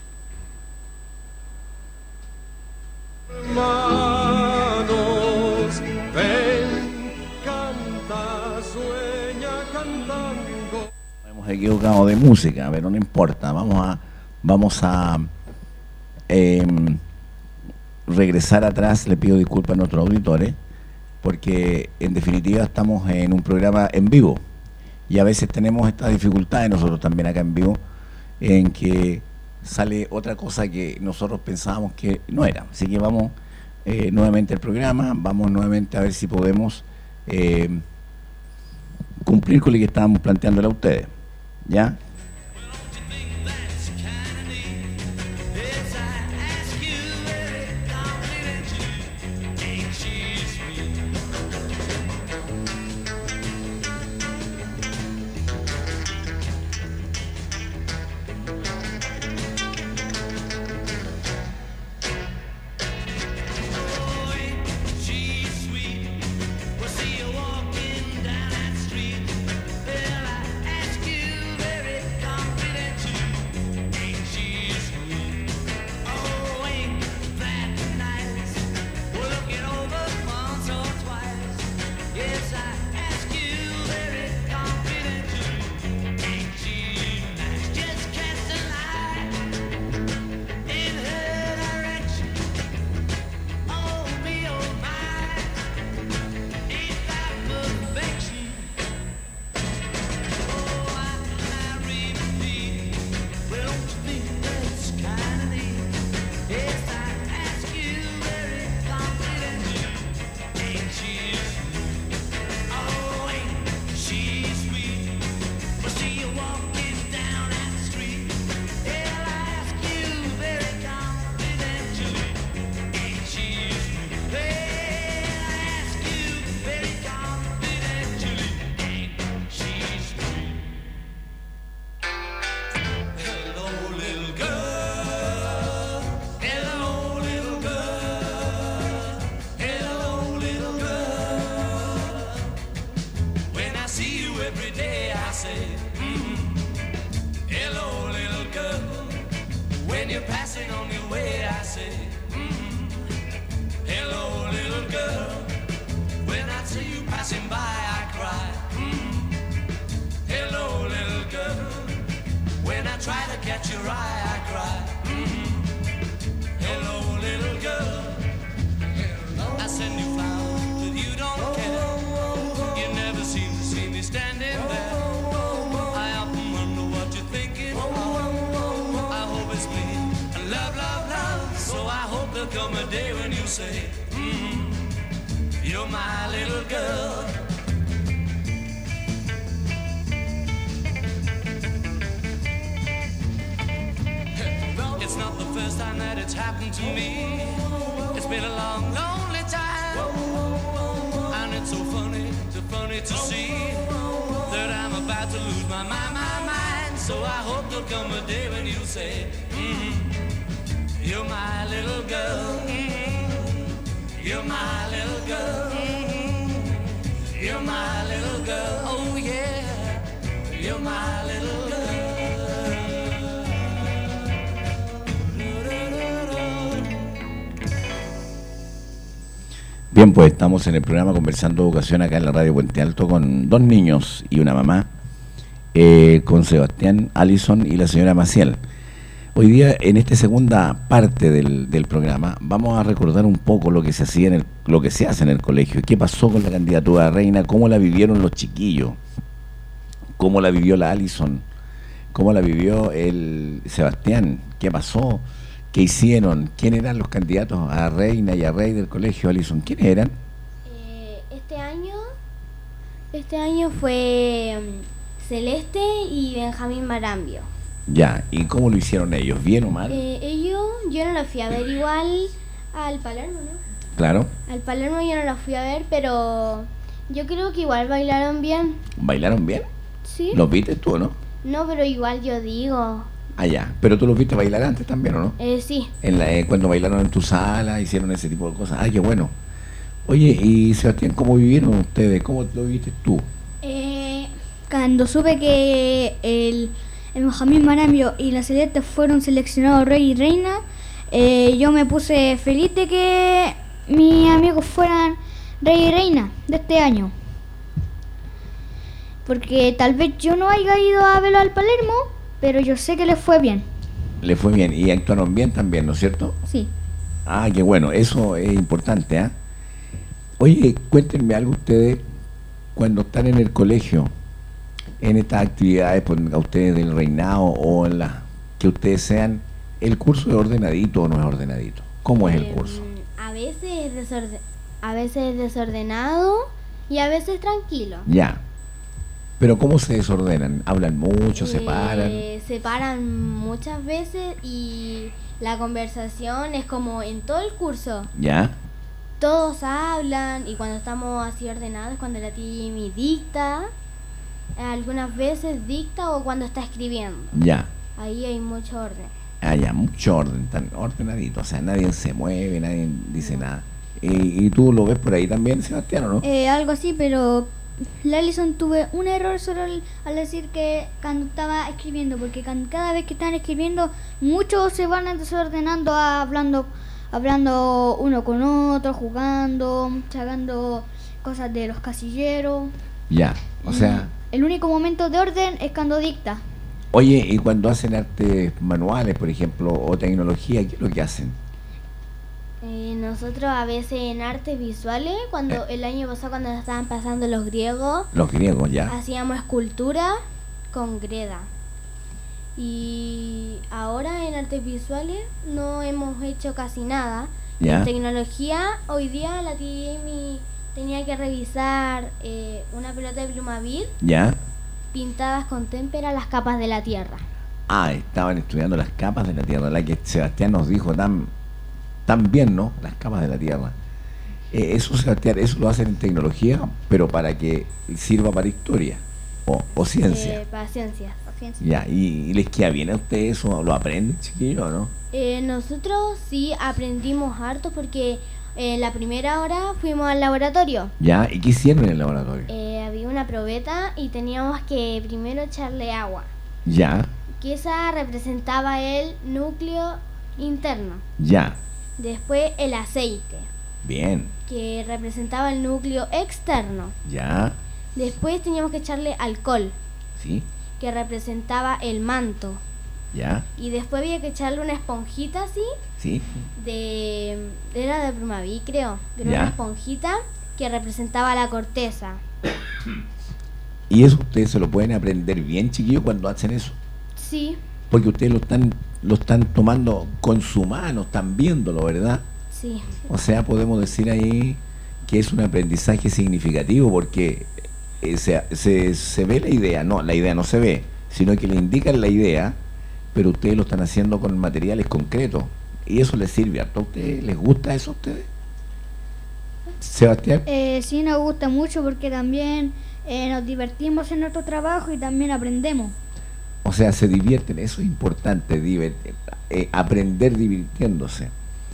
Hermanos, ven, canta, sueña cantando. Hemos equivocado de música, pero no importa. Vamos a, vamos a eh, regresar atrás. Le pido disculpas a nuestros auditores, porque en definitiva estamos en un programa en vivo y a veces tenemos estas dificultades nosotros también acá en vivo, en que sale otra cosa que nosotros pensábamos que no era. Así que vamos eh, nuevamente al programa, vamos nuevamente a ver si podemos eh, cumplir con lo que estábamos planteándole a ustedes. ¿Ya? Bien, pues estamos en el programa Conversando Educación acá en la Radio Puente Alto con dos niños y una mamá, eh, con Sebastián, Alison y la señora Maciel. Hoy día, en esta segunda parte del, del programa, vamos a recordar un poco lo que se hacía en el, lo que se hace en el colegio, qué pasó con la candidatura a reina, cómo la vivieron los chiquillos, cómo la vivió la Alison, cómo la vivió el Sebastián, qué pasó. ¿Qué hicieron? ¿Quién eran los candidatos a reina y a rey del colegio, Alison? ¿Quiénes eran? Eh, este año este año fue um, Celeste y Benjamín Marambio. Ya, ¿y cómo lo hicieron ellos? ¿Bien o mal? Eh, ellos, yo no los fui a ver igual al Palermo, ¿no? Claro. Al Palermo yo no los fui a ver, pero Yo creo que igual bailaron bien. ¿Bailaron bien? ¿Sí? ¿Los viste tú o no? No, pero igual yo digo. Ah, ya. Pero tú los viste bailar antes también, ¿o no? Eh, sí. En la, eh, cuando bailaron en tu sala, hicieron ese tipo de cosas. Ah, qué bueno. Oye, y Sebastián, ¿cómo vivieron ustedes? ¿Cómo lo viviste tú? Eh, cuando supe que el, el Benjamín Marambio y la Celeste fueron seleccionados rey y reina, eh, yo me puse feliz de que mis amigos fueran rey y reina de este año. Porque tal vez yo no haya ido a verlo al Palermo, pero yo sé que les fue bien. Le fue bien y actuaron bien también, ¿no es cierto? Sí. Ah, qué bueno, eso es importante, ¿ah? Oye, cuéntenme algo ustedes cuando están en el colegio, en estas actividades, pues, a ustedes del reinado o en las que ustedes sean, ¿el curso es ordenadito o no es ordenadito? ¿Cómo es el Em, curso? A veces es desorden- a veces es desordenado y a veces tranquilo. Ya. Pero ¿cómo se desordenan? ¿Hablan mucho? ¿Se paran? Eh, se paran muchas veces y la conversación es como en todo el curso. ¿Ya? Todos hablan y cuando estamos así ordenados, cuando la tía Jimmy dicta, eh, algunas veces dicta o cuando está escribiendo. Ya. Ahí hay mucho orden. Ah, ya, mucho orden, tan ordenadito. O sea, nadie se mueve, nadie dice nada. ¿Y, y tú lo ves por ahí también, Sebastián, o no? Eh, algo así, pero la Alison tuve un error solo al, al decir que cuando estaba escribiendo, porque can- cada vez que están escribiendo, muchos se van desordenando, a- hablando, hablando uno con otro, jugando, sacando cosas de los casilleros. Ya, o sea... El único momento de orden es cuando dicta. Oye, y cuando hacen artes manuales, por ejemplo, o tecnología, ¿qué es lo que hacen? Eh, nosotros a veces en artes visuales, cuando el año pasado cuando estaban pasando los griegos, Los griegos, ya. hacíamos escultura con greda. Y ahora en artes visuales no hemos hecho casi nada. Ya. En tecnología, hoy día la tía Amy tenía que revisar eh, una pelota de Plumavit ¿Ya? pintadas con témpera las capas de la Tierra. Ah, estaban estudiando las capas de la Tierra, la que Sebastián nos dijo tan, tan bien, ¿no? Las capas de la Tierra. Eh, eso, Sebastián, eso lo hacen en tecnología, pero para que sirva para historia o, o ciencia. Eh, para ciencias. Ya, ¿y, y les queda bien a ustedes eso? ¿Lo aprenden, chiquillos, o no? Eh, nosotros sí aprendimos harto porque en la primera hora fuimos al laboratorio. Ya, ¿y qué hicieron en el laboratorio? Eh, había una probeta y teníamos que primero echarle agua, Ya, que esa representaba el núcleo interno. ya, Después el aceite, bien, que representaba el núcleo externo. ya, Después teníamos que echarle alcohol, sí, que representaba el manto. ya, Y después había que echarle una esponjita así, sí, de era de Plumaví, creo. Pero Ya. una esponjita que representaba la corteza. y eso ustedes se lo pueden aprender bien, chiquillos, cuando hacen eso. Sí, Porque ustedes lo están, lo están tomando con su mano, están viéndolo, ¿verdad? sí. O sea, podemos decir ahí que es un aprendizaje significativo porque eh, se, se, se ve la idea, no, la idea no se ve, sino que le indican la idea, pero ustedes lo están haciendo con materiales concretos. Y eso les sirve harto a ustedes. ¿Les gusta eso a ustedes? Sebastián. Eh, sí, nos gusta mucho porque también eh, nos divertimos en nuestro trabajo y también aprendemos. O sea, se divierten, eso es importante, divert- eh, aprender divirtiéndose.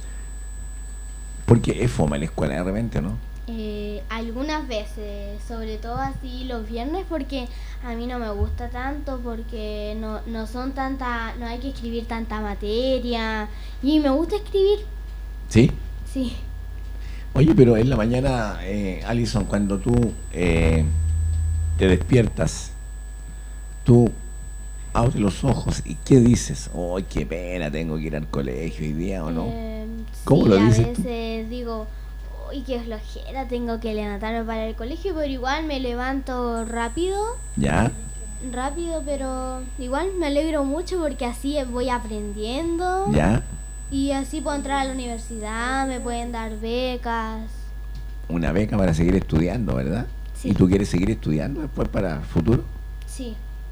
Porque es fome la escuela de repente, ¿no? Eh, algunas veces, sobre todo así los viernes, porque a mí no me gusta tanto, porque no, no son tanta, no hay que escribir tanta materia. Y me gusta escribir, ¿Sí? sí. Oye, pero en la mañana, eh, Alison, cuando tú eh, te despiertas, tú abres los ojos y ¿qué dices? ¡Ay, qué pena, tengo que ir al colegio hoy día o no! Eh, ¿Cómo sí, lo a dices tú? veces digo, uy, qué flojera, tengo que levantarme para el colegio, pero igual me levanto rápido, ¿Ya? rápido, pero igual me alegro mucho porque así voy aprendiendo. ¿Ya? Y así puedo entrar a la universidad, me pueden dar becas. Una beca para seguir estudiando, ¿verdad? Sí. ¿Y tú quieres seguir estudiando después para el futuro? Sí.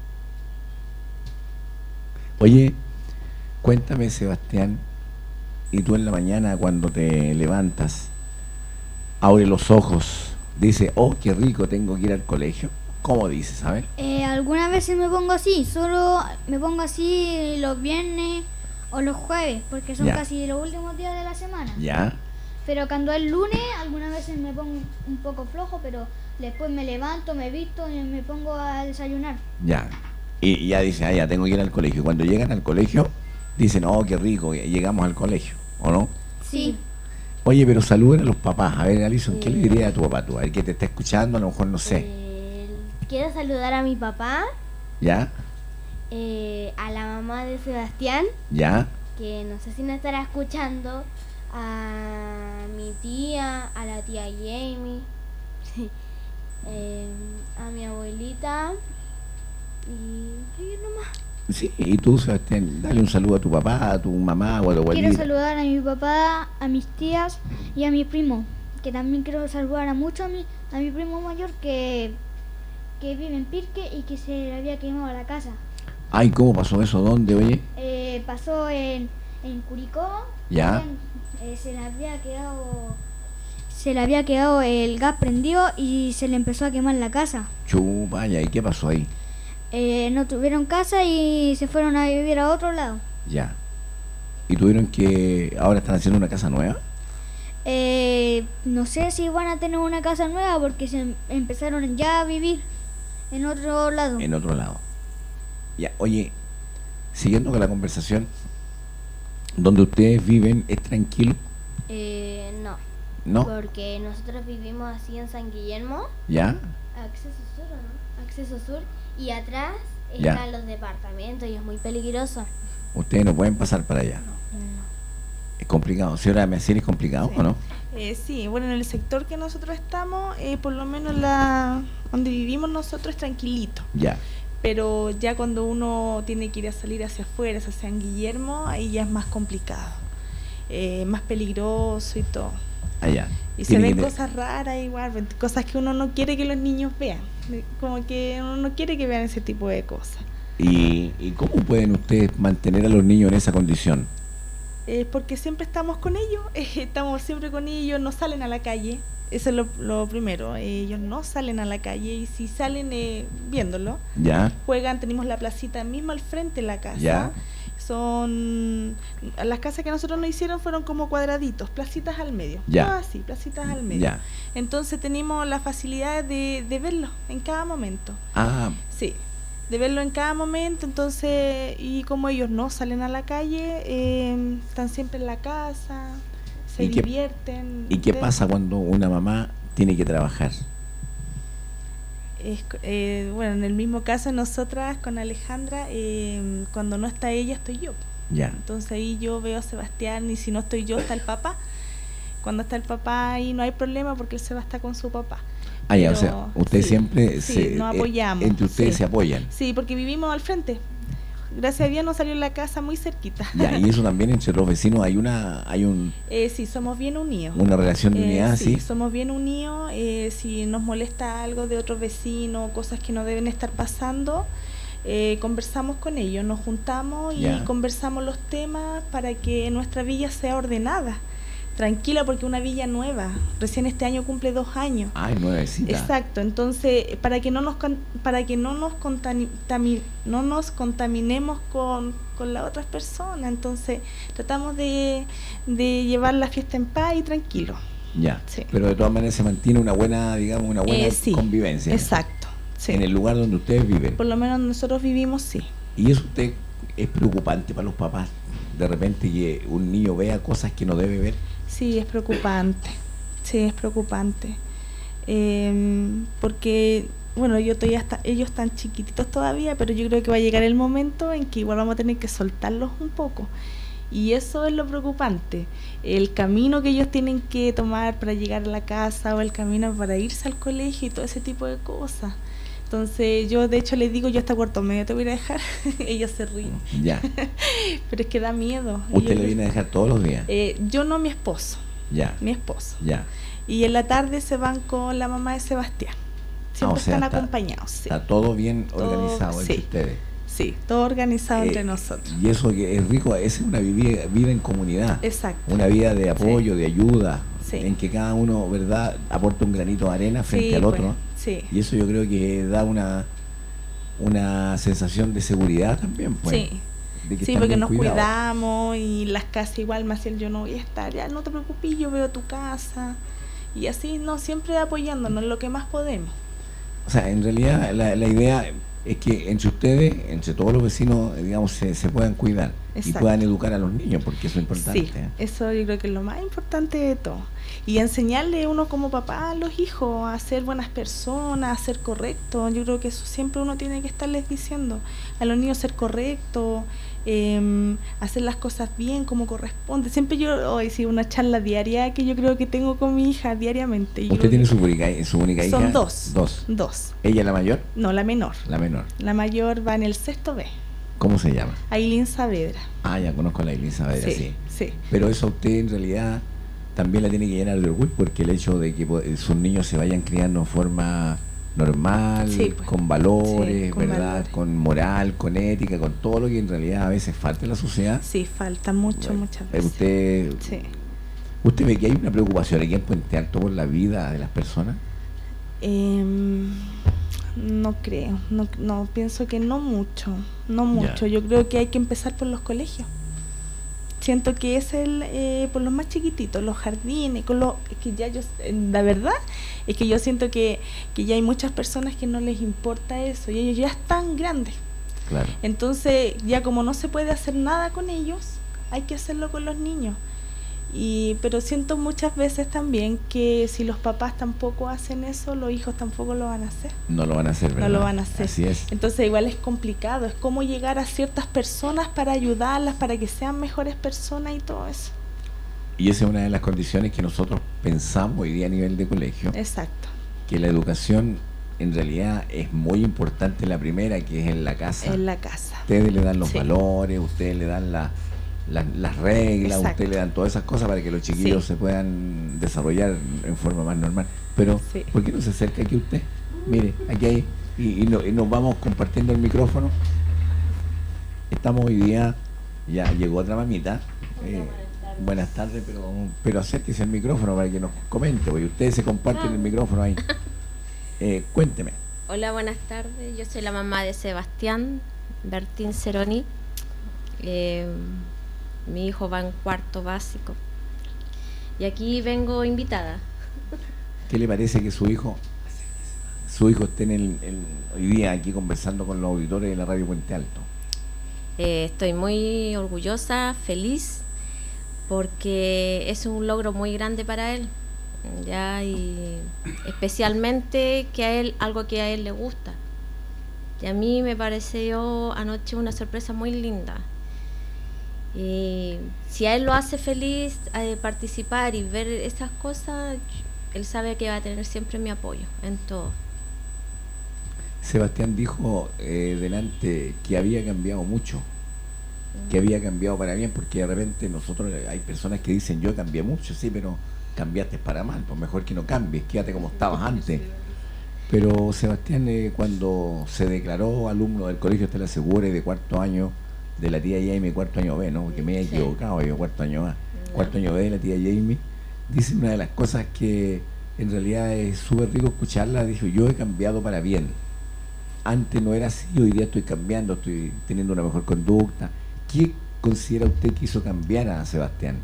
Oye, cuéntame, Sebastián, y tú en la mañana cuando te levantas, abre los ojos, dice, oh, qué rico, tengo que ir al colegio? ¿Cómo dices, a ver? Eh, algunas veces me pongo así, solo me pongo así los viernes o los jueves, porque son Ya. casi los últimos días de la semana. ¿Ya? Pero cuando es lunes, algunas veces me pongo un poco flojo, pero después me levanto, me visto y me pongo a desayunar. Ya. Y, y ya dice, ah, ya tengo que ir al colegio. Y cuando llegan al colegio, dicen, oh, qué rico, llegamos al colegio, ¿o no? Sí. Oye, pero saluden a los papás. A ver, Alison, ¿qué Sí. le diría a tu papá tú? A ver, que te está escuchando, a lo mejor no sé. Eh, quiero saludar a mi papá, ¿Ya? eh, a la mamá de Sebastián, ¿Ya? que no sé si nos estará escuchando, a mi tía, a la tía Jamie, eh, a mi abuelita y ay, nomás. Sí, y tú, Sebastián, dale un saludo a tu papá, a tu mamá o a tu Quiero abuelita. saludar a mi papá, a mis tías y a mi primo, que también quiero saludar a mucho a mi, a mi primo mayor que, que vive en Pirque y que se le había quemado la casa. Ay, ¿cómo pasó eso? ¿Dónde, oye? Eh, pasó en, en Curicó. Ya. Eh, se le había quedado se le había quedado el gas prendido y se le empezó a quemar la casa. Chupa, ya, ¿y qué pasó ahí? Eh, no tuvieron casa y se fueron a vivir a otro lado. Ya. ¿Y tuvieron que... ahora están haciendo una casa nueva? Eh, no sé si van a tener una casa nueva porque se em- empezaron ya a vivir en otro lado. En otro lado. Ya, oye, siguiendo con la conversación, ¿donde ustedes viven es tranquilo? Eh, no, ¿No? porque nosotros vivimos así en San Guillermo, ¿Ya? acceso sur, ¿o no? Acceso sur, y atrás Ya. están los departamentos y es muy peligroso. Ustedes no pueden pasar para allá. Es complicado. ¿Sí, ahora me es complicado Sí. o no? Eh, sí, bueno, en el sector que nosotros estamos, eh, por lo menos la donde vivimos nosotros es tranquilito. Ya. Pero ya cuando uno tiene que ir a salir hacia afuera, hacia San Guillermo, ahí ya es más complicado, eh, más peligroso y todo. Allá. Y se Tiene ven que te- cosas raras igual, cosas que uno no quiere que los niños vean. Como que uno no quiere que vean ese tipo de cosas. ¿Y, ¿Y cómo pueden ustedes mantener a los niños en esa condición? Eh, porque siempre estamos con ellos, eh, estamos siempre con ellos, no salen a la calle. Eso es lo, lo primero, ellos no salen a la calle y si salen eh, viéndolo, ¿Ya? juegan, tenemos la placita mismo al frente de la casa. Ya. Son las casas que nosotros nos hicieron fueron como cuadraditos, placitas al medio. Ya. Todo así, placitas al medio. Ya. Entonces tenemos la facilidad de, de verlo en cada momento. Ah, Sí, de verlo en cada momento. Entonces, y como ellos no salen a la calle, eh, están siempre en la casa, se ¿Y qué- divierten. ¿y qué de- pasa cuando una mamá tiene que trabajar? Es, eh, bueno, en el mismo caso nosotras con Alejandra, eh, cuando no está ella estoy yo. Ya. Entonces ahí yo veo a Sebastián y si no estoy yo está el papá. Cuando está el papá ahí no hay problema porque él se va a estar con su papá. Ah, ya, o Pero, sea, ustedes sí, siempre sí, se, nos eh, apoyamos, entre ustedes sí. se apoyan. Sí, porque vivimos al frente. Gracias a Dios nos salió la casa muy cerquita. Ya, y eso también entre los vecinos hay una hay un, Eh, sí, somos bien unidos. una relación de Eh, unidad, sí, ¿sí? somos bien unidos. Eh, si nos molesta algo de otros vecinos, cosas que no deben estar pasando, eh, conversamos con ellos, nos juntamos y Ya. conversamos los temas para que nuestra villa sea ordenada, tranquila, porque una villa nueva, recién este año cumple dos años. Ay, nuevecita. Exacto, entonces para que no nos con- para que no nos contami- tami- no nos contaminemos con, con las otras personas, entonces tratamos de, de llevar la fiesta en paz y tranquilo. Ya. Sí. Pero de todas maneras se mantiene una buena, digamos, una buena Eh, sí, convivencia. Exacto, sí. En el lugar donde ustedes viven. Por lo menos nosotros vivimos, sí. Y eso usted es preocupante para los papás. De repente que un niño vea cosas que no debe ver. Sí, es preocupante. Sí, es preocupante. Eh, porque, bueno, yo estoy hasta, ellos están chiquititos todavía, pero yo creo que va a llegar el momento en que igual vamos a tener que soltarlos un poco. Y eso es lo preocupante. El camino que ellos tienen que tomar para llegar a la casa o el camino para irse al colegio y todo ese tipo de cosas. Entonces yo de hecho les digo, yo hasta cuarto medio te voy a ir a dejar. Ellos se ríen. Ya. Pero es que da miedo. Usted Ellos- le viene a dejar todos los días. Eh, yo no, mi esposo. Ya. Mi esposo. Ya. Y en la tarde se van con la mamá de Sebastián. Siempre o sea, están está- acompañados. Sí. Está todo bien Todo- organizado entre sí. ustedes. Sí, todo organizado Eh, entre nosotros. Y eso que es rico, es una vivi- vida en comunidad. Exacto. Una vida de apoyo, de ayuda. Sí. en que cada uno, ¿verdad?, aporta un granito de arena frente Sí, al otro. pues, sí. Y eso yo creo que da una una sensación de seguridad también, pues. Sí. De que Sí, están porque bien nos cuidados. cuidamos y las casas igual, Maciel, yo no voy a estar, ya no te preocupes, yo veo tu casa. Y así, no, siempre apoyándonos en lo que más podemos. O sea, en realidad la, la idea es que entre ustedes, entre todos los vecinos, digamos, se, se puedan cuidar y Exacto. puedan educar a los niños, porque eso es importante. Sí, ¿eh? eso yo creo que es lo más importante de todo. Y enseñarle uno como papá a los hijos a ser buenas personas, a ser correctos. Yo creo que eso siempre uno tiene que estarles diciendo a los niños, ser correctos, eh, hacer las cosas bien como corresponde. Siempre yo hoy sí una charla diaria que yo creo que tengo con mi hija diariamente. Y yo ¿Usted creo tiene que su única, su única hija? son dos. Dos. Dos. ¿Ella la mayor? No, la menor. La menor. La mayor va en el sexto B. ¿Cómo se llama? Ailín Saavedra. Ah, ya conozco a la Ailín Saavedra, sí. Sí, sí. Pero eso usted en realidad también la tiene que llenar de orgullo, porque el hecho de que po- sus niños se vayan criando de forma normal, Sí, pues. con valores, Sí, con ¿verdad? valores. Con moral, con ética, con todo lo que en realidad a veces falta en la sociedad. Sí, falta mucho, Bueno, muchas eh, veces. Usted, Sí. ¿Usted ve que hay una preocupación aquí en Puente Alto por la vida de las personas? Em, no creo, no, no pienso que no mucho, no mucho. Ya. Yo creo que hay que empezar por los colegios. Siento que es el eh, por los más chiquititos, los jardines, con los es que ya yo eh, la verdad es que yo siento que, que ya hay muchas personas que no les importa eso y ellos ya están grandes. Claro. Entonces, ya como no se puede hacer nada con ellos, hay que hacerlo con los niños. Y pero siento muchas veces también que si los papás tampoco hacen eso, los hijos tampoco lo van a hacer. No lo van a hacer, ¿verdad? No lo van a hacer. Así es. Entonces igual es complicado, es cómo llegar a ciertas personas para ayudarlas, para que sean mejores personas y todo eso. Y esa es una de las condiciones que nosotros pensamos hoy día a nivel de colegio, Exacto. que la educación en realidad es muy importante la primera, que es en la casa. En la casa. Ustedes le dan los Sí. valores, ustedes le dan la- la- las reglas, Exacto. ustedes le dan todas esas cosas para que los chiquillos Sí. se puedan desarrollar en forma más normal. Pero, Sí. ¿por qué no se acerca aquí usted? Mire, aquí hay, y, y no- y nos vamos compartiendo el micrófono. Estamos hoy día, ya llegó otra mamita. eh, buenas tardes, pero, pero acérquese al micrófono para que nos comente, porque ustedes se comparten el micrófono ahí. Eh, cuénteme. Hola, buenas tardes. Yo soy la mamá de Sebastián Bertín Ceroni. Eh, mi hijo va en cuarto básico. Y aquí vengo invitada. ¿Qué le parece que su hijo su hijo esté en el, en- hoy día aquí conversando con los auditores de la Radio Puente Alto? Eh, estoy muy orgullosa, feliz, porque es un logro muy grande para él. Ya, y especialmente que a él, algo que a él le gusta. Y a mí me pareció anoche una sorpresa muy linda. Y si a él lo hace feliz eh, participar y ver esas cosas, él sabe que va a tener siempre mi apoyo en todo. Sebastián dijo eh, delante que había cambiado mucho, que había cambiado para bien, porque de repente nosotros, hay personas que dicen yo cambié mucho, sí, pero cambiaste para mal, pues mejor que no cambies, quédate como estabas antes. Pero Sebastián, eh, cuando se declaró alumno del Colegio Estela Segura y de cuarto año de la tía Jamie, cuarto año B, ¿no? Porque me he Sí. equivocado, yo cuarto año A, cuarto año B de la tía Jamie, dice una de las cosas que en realidad es súper rico escucharla, dijo, yo he cambiado para bien. Antes no era así, hoy día estoy cambiando, estoy teniendo una mejor conducta. ¿Qué considera usted que hizo cambiar a Sebastián?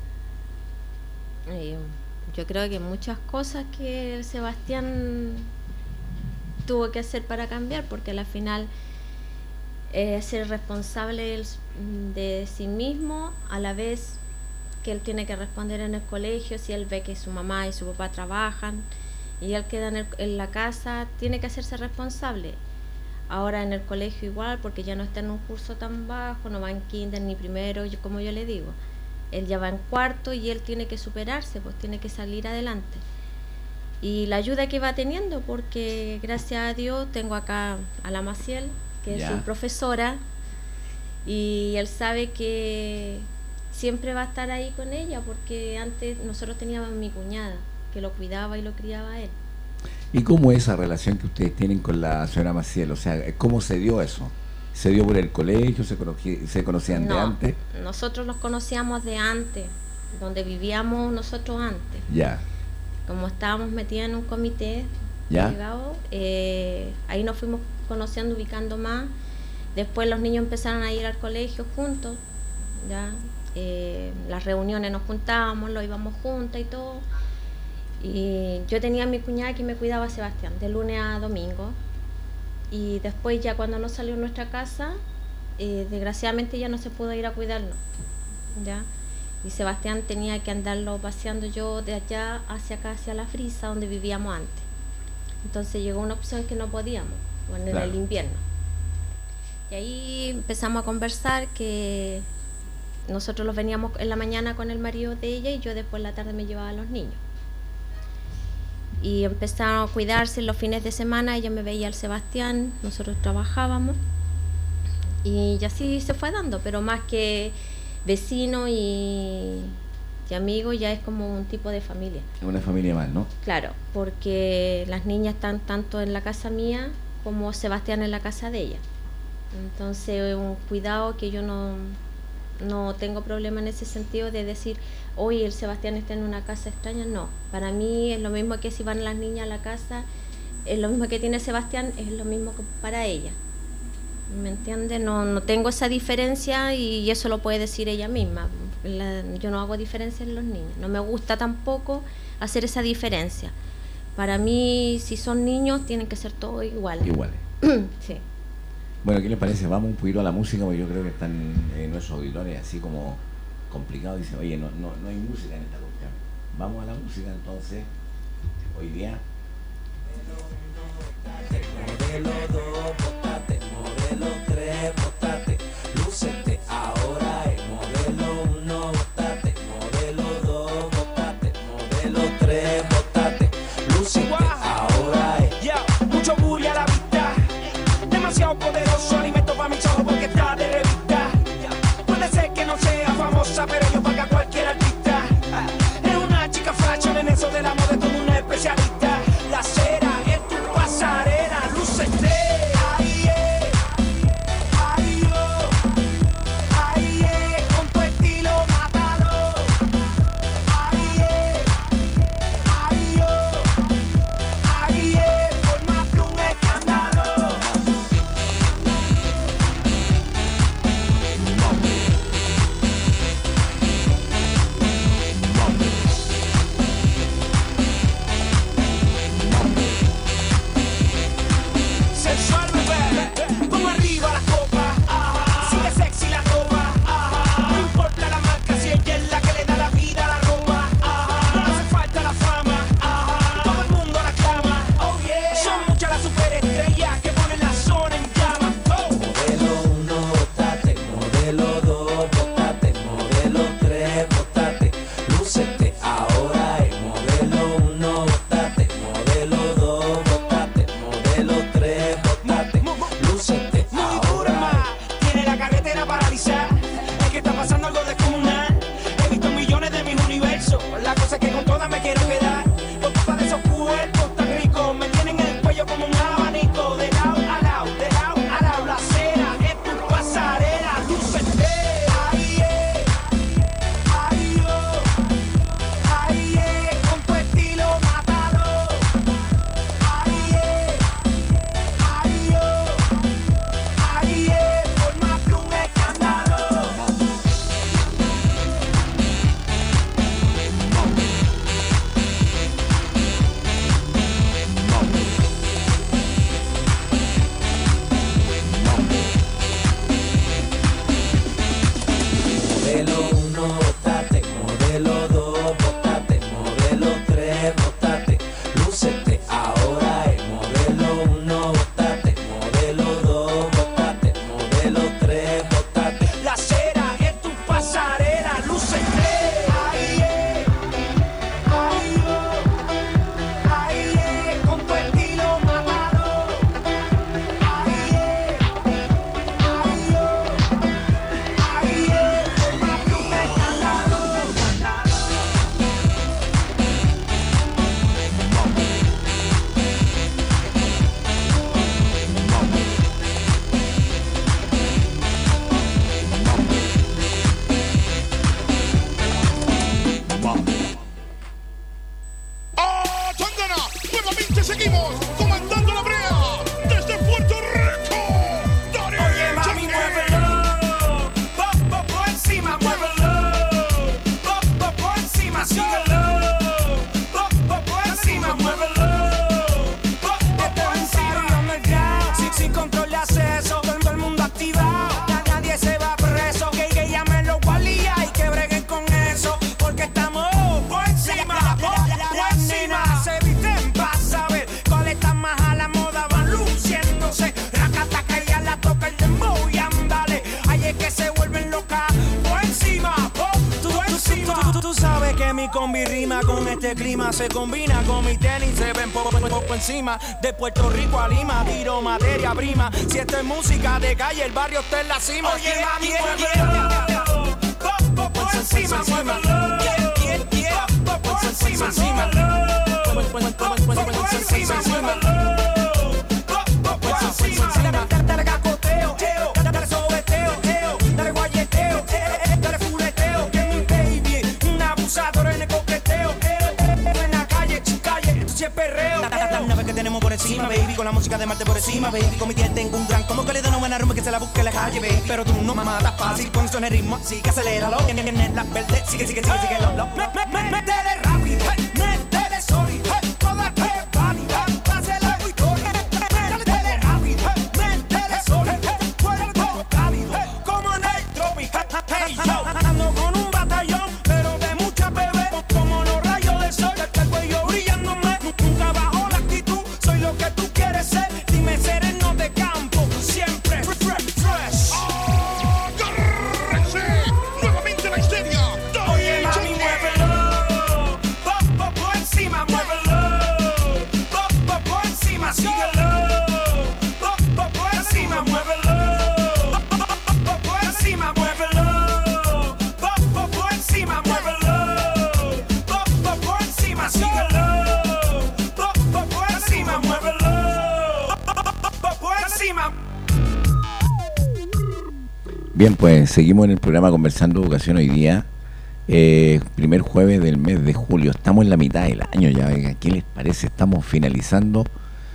Eh, yo creo que muchas cosas que el Sebastián tuvo que hacer para cambiar, porque al final eh, ser responsable él, de sí mismo, a la vez que él tiene que responder en el colegio, si él ve que su mamá y su papá trabajan y él queda en, el- en la casa, tiene que hacerse responsable. Ahora en el colegio igual, porque ya no está en un curso tan bajo, no va en kinder ni primero, yo- como yo le digo. Él ya va en cuarto y él tiene que superarse, pues tiene que salir adelante. Y la ayuda que va teniendo, porque gracias a Dios tengo acá a la Maciel, que Ya. es su profesora, y él sabe que siempre va a estar ahí con ella, porque antes nosotros teníamos a mi cuñada, que lo cuidaba y lo criaba a él. ¿Y cómo es esa relación que ustedes tienen con la señora Maciel? O sea, ¿cómo se dio eso? ¿Se dio por el colegio? ¿Se, conocí- se conocían de No, antes? nosotros los conocíamos de antes, donde vivíamos nosotros antes. Ya. Como estábamos metidas en un comité, ¿Ya? llegado, eh, ahí nos fuimos conociendo, ubicando más. Después los niños empezaron a ir al colegio juntos, ya. Eh, las reuniones nos juntábamos, lo íbamos juntas y todo. Y yo tenía a mi cuñada que me cuidaba a Sebastián de lunes a domingo. Y después ya cuando nos salió nuestra casa, eh, desgraciadamente ya no se pudo ir a cuidarlo, ya. Y Sebastián tenía que andarlo paseando yo de allá hacia acá, hacia la Frisa, donde vivíamos antes. Entonces llegó una opción que no podíamos, bueno, era el invierno. Y ahí empezamos a conversar que nosotros los veníamos en la mañana con el marido de ella y yo después en la tarde me llevaba a los niños. Y empezaron a cuidarse los fines de semana, ella me veía al Sebastián, nosotros trabajábamos. Y así se fue dando, pero más que vecino y, y amigo, ya es como un tipo de familia. Una familia más, ¿no? Claro, porque las niñas están tanto en la casa mía como Sebastián en la casa de ella. Entonces, un cuidado que yo no, no tengo problema en ese sentido de decir, hoy el Sebastián está en una casa extraña. No, para mí es lo mismo que si van las niñas a la casa, es lo mismo que tiene Sebastián, es lo mismo que para ella. ¿Me entiende? No, no tengo esa diferencia y eso lo puede decir ella misma. La, yo no hago diferencia en los niños. No me gusta tampoco hacer esa diferencia. Para mí, si son niños, tienen que ser todos iguales. Iguales. Sí. Bueno, ¿qué les parece? Vamos un poquito a la música, porque yo creo que están en nuestros auditores así como complicados. Dicen, oye, no, no, no hay música en esta cuestión. Vamos a la música entonces. Hoy día. Modelo dos, botate, modelo tres, botate, lúcete, ahora es modelo uno, botate, modelo dos, botate, modelo tres, botate, lúcete, ahora es. Yeah, mucho bully a la vista, demasiado poderoso, alimento para mis ojos porque está de revista. Puede ser que no sea famosa, pero yo paga cualquier artista. Es una chica fashion, en eso del amor de todo una especialista. La cera es tu pasarela, lúcete. Ahí es, ahí yo, ahí es, con tu estilo mátalo. Ahí es, ahí yo, ahí es, por más que un escándalo. Sensual, bebé, pongo arriba la copa, sigue sexy la ropa, no importa la marca si ella es la que le da la vida a la ropa, no hace falta la fama, todo el mundo la clama, oh yeah, son muchas las superestrellas que ponen la zona en llamas, oh. Modelo uno, botate, modelo dos, botate, modelo tres, botate, lúcete, ahora es modelo uno, botate, modelo dos, botate, modelo tres, botate, lúcete, Muy dura ahora más, tiene la carretera paralizada. Es que está pasando algo descomunal. He visto millones de mis universos. La cosa es que con todas me quiero quedar. Por culpa de esos cuerpos tan ricos, me tienen el cuello como un abanico. De lado a lado, de lado a lado. La cera es tu pasarela, lúcete. Ahí es, ahí yo, ahí es, con tu estilo mátalo. Ahí es, ahí yo, ahí es, por más que un escándalo. modelo uno, botate, modelo dos, botate, modelo tres, botate, lúcete, ahora es modelo uno, botate, modelo dos, botate, modelo tres, botate. La cera es tu pasarela, lúcete. Ahí es, ahí yo, ahí es, con tu estilo mátalo. Ahí es, ahí yo, ahí es, por más que un mi combi rima con este clima, se combina con mi tenis, se ven poco, poco encima. De Puerto Rico a Lima, tiro materia prima. Si esto es música de calle, el barrio está en la cima. Oye, mami, muévelo, po, po, por encima, muévelo. Yeah, yeah, yeah, po, po, por encima, encima. Po, po, por encima, muévelo. Po, po, por encima, dale, dale gacoteo, dale sobeteo, dale guayeteo, dale fuleteo, que mi baby, un abusador en el coqueteo. En la calle, calle, esto sí es perreo. La nave que tenemos por encima, baby, con la música de Marte por encima, baby. Con mi tía tengo un gran como que le da una buena rumba que se la busque en la calle, baby. Pero tú no me matas fácil con son el ritmo, así que aceléralo. Tiene la verde, sigue, sigue, sigue, sigue, lo, lo. Métele rápido, métele sorry, toda que válida, pásela muy tori. Métele rápido, métele sorry, cuerpo cálido, como en el tropical. Hey yo, ando con un batallón, pero de muchas bebés, como los rayos del sol, el cuello brillándome, nunca bajo la actitud, soy lo que tú quieres ser, dime sereno de campo, siempre fresh, fresh. ¡Agárrense! ¡Nuevamente la histeria! Oye, mami, muévelo, pop, pop, por encima, muévelo, pop, pop, por encima, síguelo, pop, pop, por encima, muévelo, pop, pop, por encima, muévelo, pop, pop, por encima, muévelo, pop, pop, por encima, síguelo, pop, pop, por encima, muévelo, pop, pop, por encima. Bien, pues seguimos en el programa Conversando Educación hoy día, eh, primer jueves del mes de julio. Estamos en la mitad del año ya, venga, ¿qué les parece? Estamos finalizando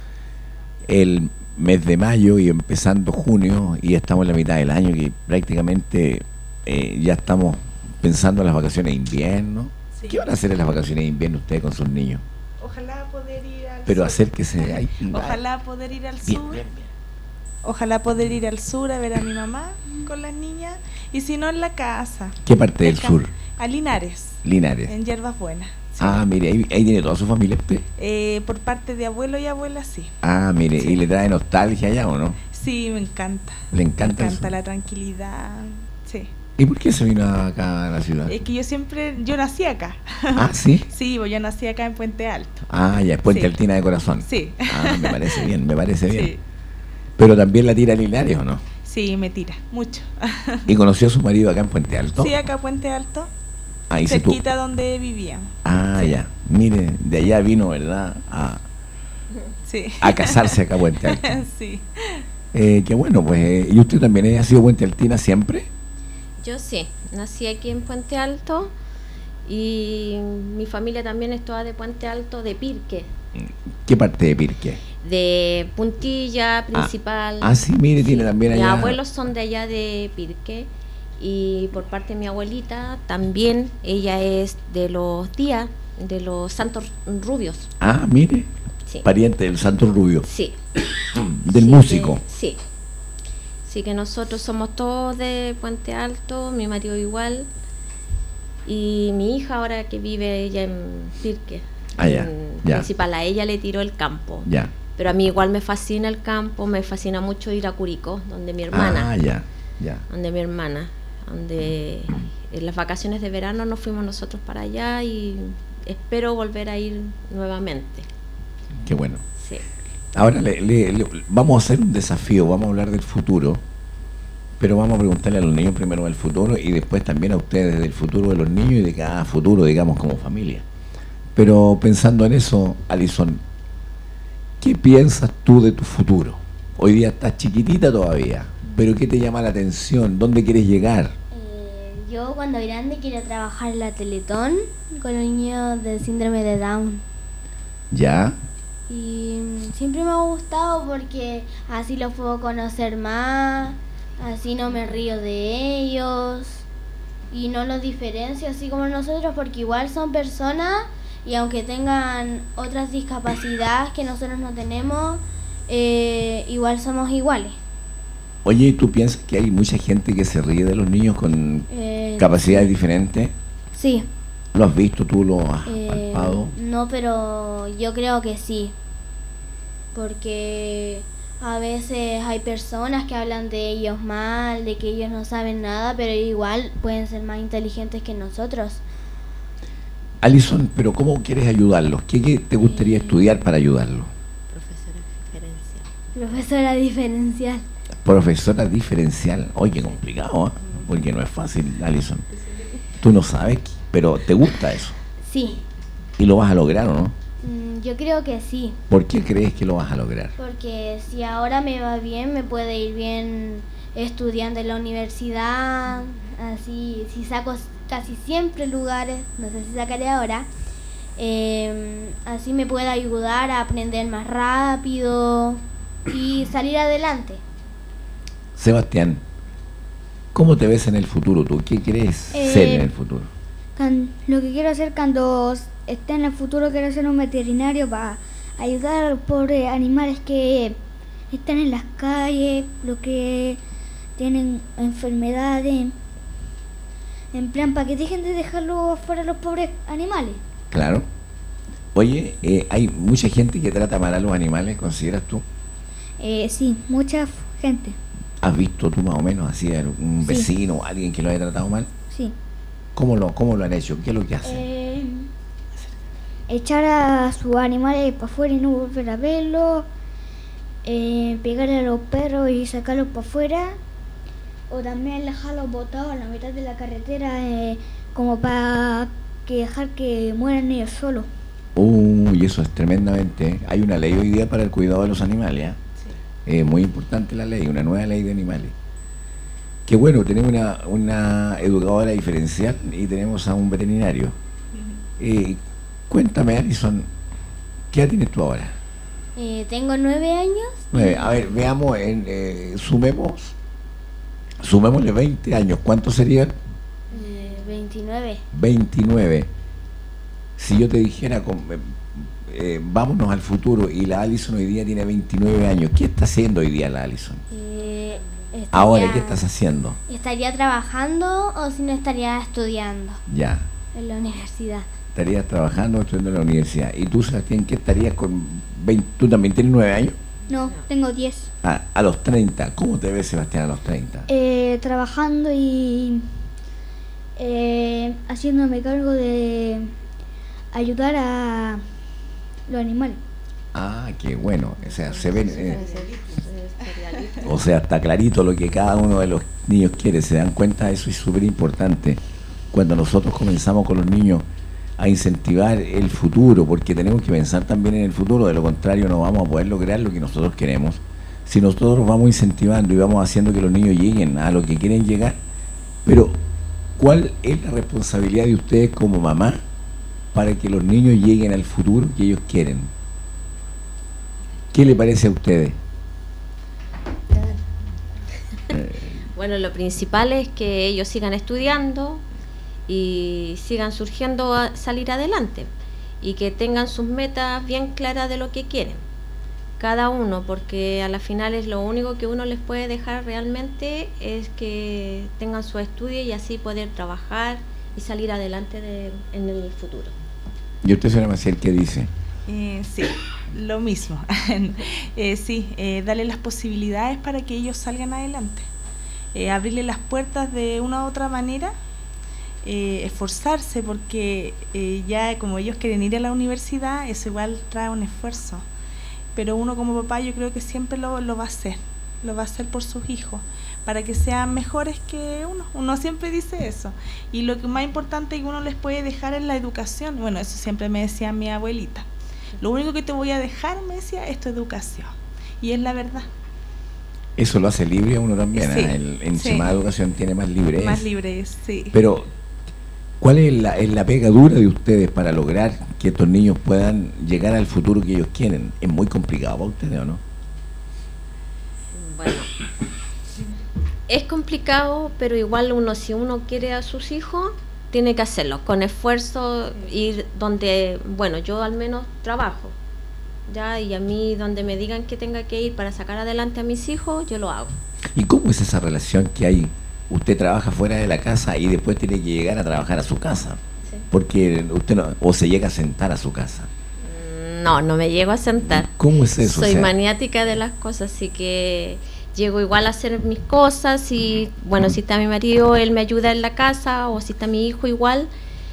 el mes de mayo y empezando junio y estamos en la mitad del año que prácticamente eh, ya estamos pensando en las vacaciones de invierno. Sí. ¿Qué van a hacer en las vacaciones de invierno ustedes con sus niños? Ojalá poder ir al Pero sur. acérquese ahí. Ojalá poder ir al Bien, sur. bien, bien. Ojalá poder ir al sur a ver a mi mamá con las niñas. Y si no, en la casa. ¿Qué parte del Acá, sur? A Linares, Linares. en Hierbas Buenas. Sí. Ah, mire, ahí, ahí tiene toda su familia usted. Eh, por parte de abuelo y abuela, sí. Ah, mire, Sí. ¿y le trae nostalgia allá o no? Sí, me encanta. Le encanta Me eso. encanta la tranquilidad. Sí. ¿Y por qué se vino acá a la ciudad? Es que yo siempre, yo nací acá. Ah, ¿sí? Sí, pues yo nací acá en Puente Alto. Ah, ya, es Puente Sí. Altina de corazón. Sí. Ah, me parece bien, me parece bien. Sí. Pero también la tira Linares, ¿o no? Sí, me tira, mucho. ¿Y conoció a su marido acá en Puente Alto? Sí, acá Puente Alto, Ahí se tuvo. cerquita donde vivíamos. Ah, ya. Mire, de allá vino, ¿verdad? A, Sí. a casarse acá a Puente Alto. Sí. Eh, qué bueno, pues. eh, ¿Y usted también ha sido Puente Altina siempre? Yo sí, nací aquí en Puente Alto y mi familia también es toda de Puente Alto, de Pirque, ¿Qué parte de Pirque? de Puntilla Principal. Ah, sí, mire, tiene también Mis allá. abuelos son de allá de Pirque y por parte de mi abuelita también, ella es de los Díaz, de los Santos Rubios. Ah, mire, Sí, pariente del Santo Rubio, sí. del Sí, músico. que- sí. Así que nosotros somos todos de Puente Alto, mi marido igual. Y mi hija ahora que vive ella en Pirque, Ah, ya, en ya. Principal, a ella le tiró el campo. Ya. Pero a mí igual me fascina el campo, me fascina mucho ir a Curicó, donde mi hermana, Ah, ya, ya. donde mi hermana, donde en las vacaciones de verano nos fuimos nosotros para allá y espero volver a ir nuevamente. Qué bueno. Sí. Ahora le, le- le- vamos a hacer un desafío, vamos a hablar del futuro, pero vamos a preguntarle a los niños primero del futuro y después también a ustedes del futuro de los niños y de cada futuro, digamos, como familia. Pero pensando en eso, Alison, ¿qué piensas tú de tu futuro? Hoy día estás chiquitita todavía, pero ¿qué te llama la atención? ¿Dónde quieres llegar? Eh, yo cuando grande quiero trabajar en la Teletón con los niños del síndrome de Down. ¿Ya? Y mm, siempre me ha gustado porque así los puedo conocer más, así no me río de ellos y no los diferencio así como nosotros porque igual son personas y aunque tengan otras discapacidades que nosotros no tenemos, eh, igual somos iguales. Oye, ¿tú piensas que hay mucha gente que se ríe de los niños con Eh, capacidades diferentes? Sí. ¿Lo has visto? ¿Tú lo has Eh, palpado? no, pero yo creo que sí. Porque a veces hay personas que hablan de ellos mal, de que ellos no saben nada, pero igual pueden ser más inteligentes que nosotros. Alison, pero ¿cómo quieres ayudarlos? ¿Qué, qué te gustaría estudiar para ayudarlos? Profesora diferencial. Profesora diferencial. Profesora diferencial. Oye, qué complicado, ¿eh? Porque no es fácil, Alison. Tú no sabes, pero ¿te gusta eso? Sí, ¿Y lo vas a lograr o no? mm, yo creo que sí. ¿Por qué crees que lo vas a lograr? Porque si ahora me va bien, me puede ir bien estudiando en la universidad. Así, si saco casi siempre lugares, no sé si sacaré ahora, eh, así me puede ayudar a aprender más rápido y salir adelante. Sebastián, ¿cómo te ves en el futuro tú? ¿Qué quieres Eh, ser en el futuro? Can- lo que quiero hacer cuando s- esté en el futuro, quiero ser un veterinario para ayudar a los pobres animales que están en las calles, los que tienen enfermedades, en plan para que dejen de dejarlos fuera los pobres animales. Claro. Oye, eh, hay mucha gente que trata mal a los animales, ¿consideras tú? Eh, sí, mucha f- gente, ¿Has visto tú más o menos así a un Sí. vecino o alguien que lo haya tratado mal? sí. ¿Cómo lo, cómo lo han hecho? ¿Qué es lo que hacen? Eh, echar a sus animales para afuera y no volver a verlos, eh, pegarle a los perros y sacarlos para afuera, o también dejarlos botados en la mitad de la carretera, eh, como para que dejar que mueran ellos solos. Uy, eso es tremendamente. ¿eh? Hay una ley hoy día para el cuidado de los animales. ¿eh? Es muy importante la ley, una nueva ley de animales. Qué bueno, tenemos una, una educadora diferencial y tenemos a un veterinario. Eh, cuéntame, Alison, ¿qué edad tienes tú ahora? Eh, tengo nueve años. Nueve. A ver, veamos, en, eh, sumemos, sumémosle veinte años. ¿Cuántos serían? Eh, veintinueve. veintinueve. Si yo te dijera, con- eh, eh, vámonos al futuro y la Alison hoy día tiene veintinueve años, ¿qué está haciendo hoy día la Alison? Eh, estaría- Ahora, ¿qué estás haciendo? ¿Estaría trabajando o si no estaría estudiando Ya, en la universidad? estarías trabajando o estudiando en la universidad. ¿Y tú, Sebastián, qué estarías con veinte? ¿Tú también tienes nueve años? No, tengo diez. Ah, a los treinta. ¿Cómo te ves, Sebastián, a los treinta? Eh, trabajando y eh, haciéndome cargo de ayudar a los animales. Ah, qué bueno. O sea, se ven... eh, o sea, está clarito lo que cada uno de los niños quiere. Se dan cuenta, eso es súper importante. Cuando nosotros comenzamos con los niños a incentivar el futuro, porque tenemos que pensar también en el futuro, de lo contrario no vamos a poder lograr lo que nosotros queremos. Si nosotros vamos incentivando y vamos haciendo que los niños lleguen a lo que quieren llegar, pero ¿cuál es la responsabilidad de ustedes como mamá para que los niños lleguen al futuro que ellos quieren? ¿Qué le parece a ustedes? Bueno, lo principal es que ellos sigan estudiando y sigan surgiendo a salir adelante y que tengan sus metas bien claras de lo que quieren, cada uno, porque a la final es lo único que uno les puede dejar realmente es que tengan su estudio y así poder trabajar y salir adelante de, en el futuro. ¿Y usted, señora Maciel, qué dice? Eh, sí, lo mismo. eh, sí, eh, darle las posibilidades para que ellos salgan adelante. Eh, abrirle las puertas de una u otra manera, eh, esforzarse, porque eh, ya como ellos quieren ir a la universidad, eso igual trae un esfuerzo. Pero uno como papá yo creo que siempre lo, lo va a hacer, lo va a hacer por sus hijos, para que sean mejores que uno. Uno siempre dice eso. Y lo que más importante que uno les puede dejar es la educación. Bueno, eso siempre me decía mi abuelita. Lo único que te voy a dejar, me decía, es tu educación. Y es la verdad. Eso lo hace libre a uno también. Sí, ¿eh? El, en sí. Semana de Educación tiene más libre. Más libre es, sí. Pero, ¿cuál es la, es la pega dura de ustedes para lograr que estos niños puedan llegar al futuro que ellos quieren? Es muy complicado para ustedes, ¿o no? Bueno, es complicado, pero igual uno, si uno quiere a sus hijos, tiene que hacerlo con esfuerzo, ir donde, bueno, yo al menos trabajo, ya, y a mí donde me digan que tenga que ir para sacar adelante a mis hijos, yo lo hago. ¿Y cómo es esa relación que hay? Usted trabaja fuera de la casa y después tiene que llegar a trabajar a su casa. Sí. Porque usted no, o se llega a sentar a su casa. No, no me llego a sentar. ¿Cómo es eso? Soy O sea, maniática de las cosas, así que llego igual a hacer mis cosas y, bueno, si está mi marido, él me ayuda en la casa, o si está mi hijo igual,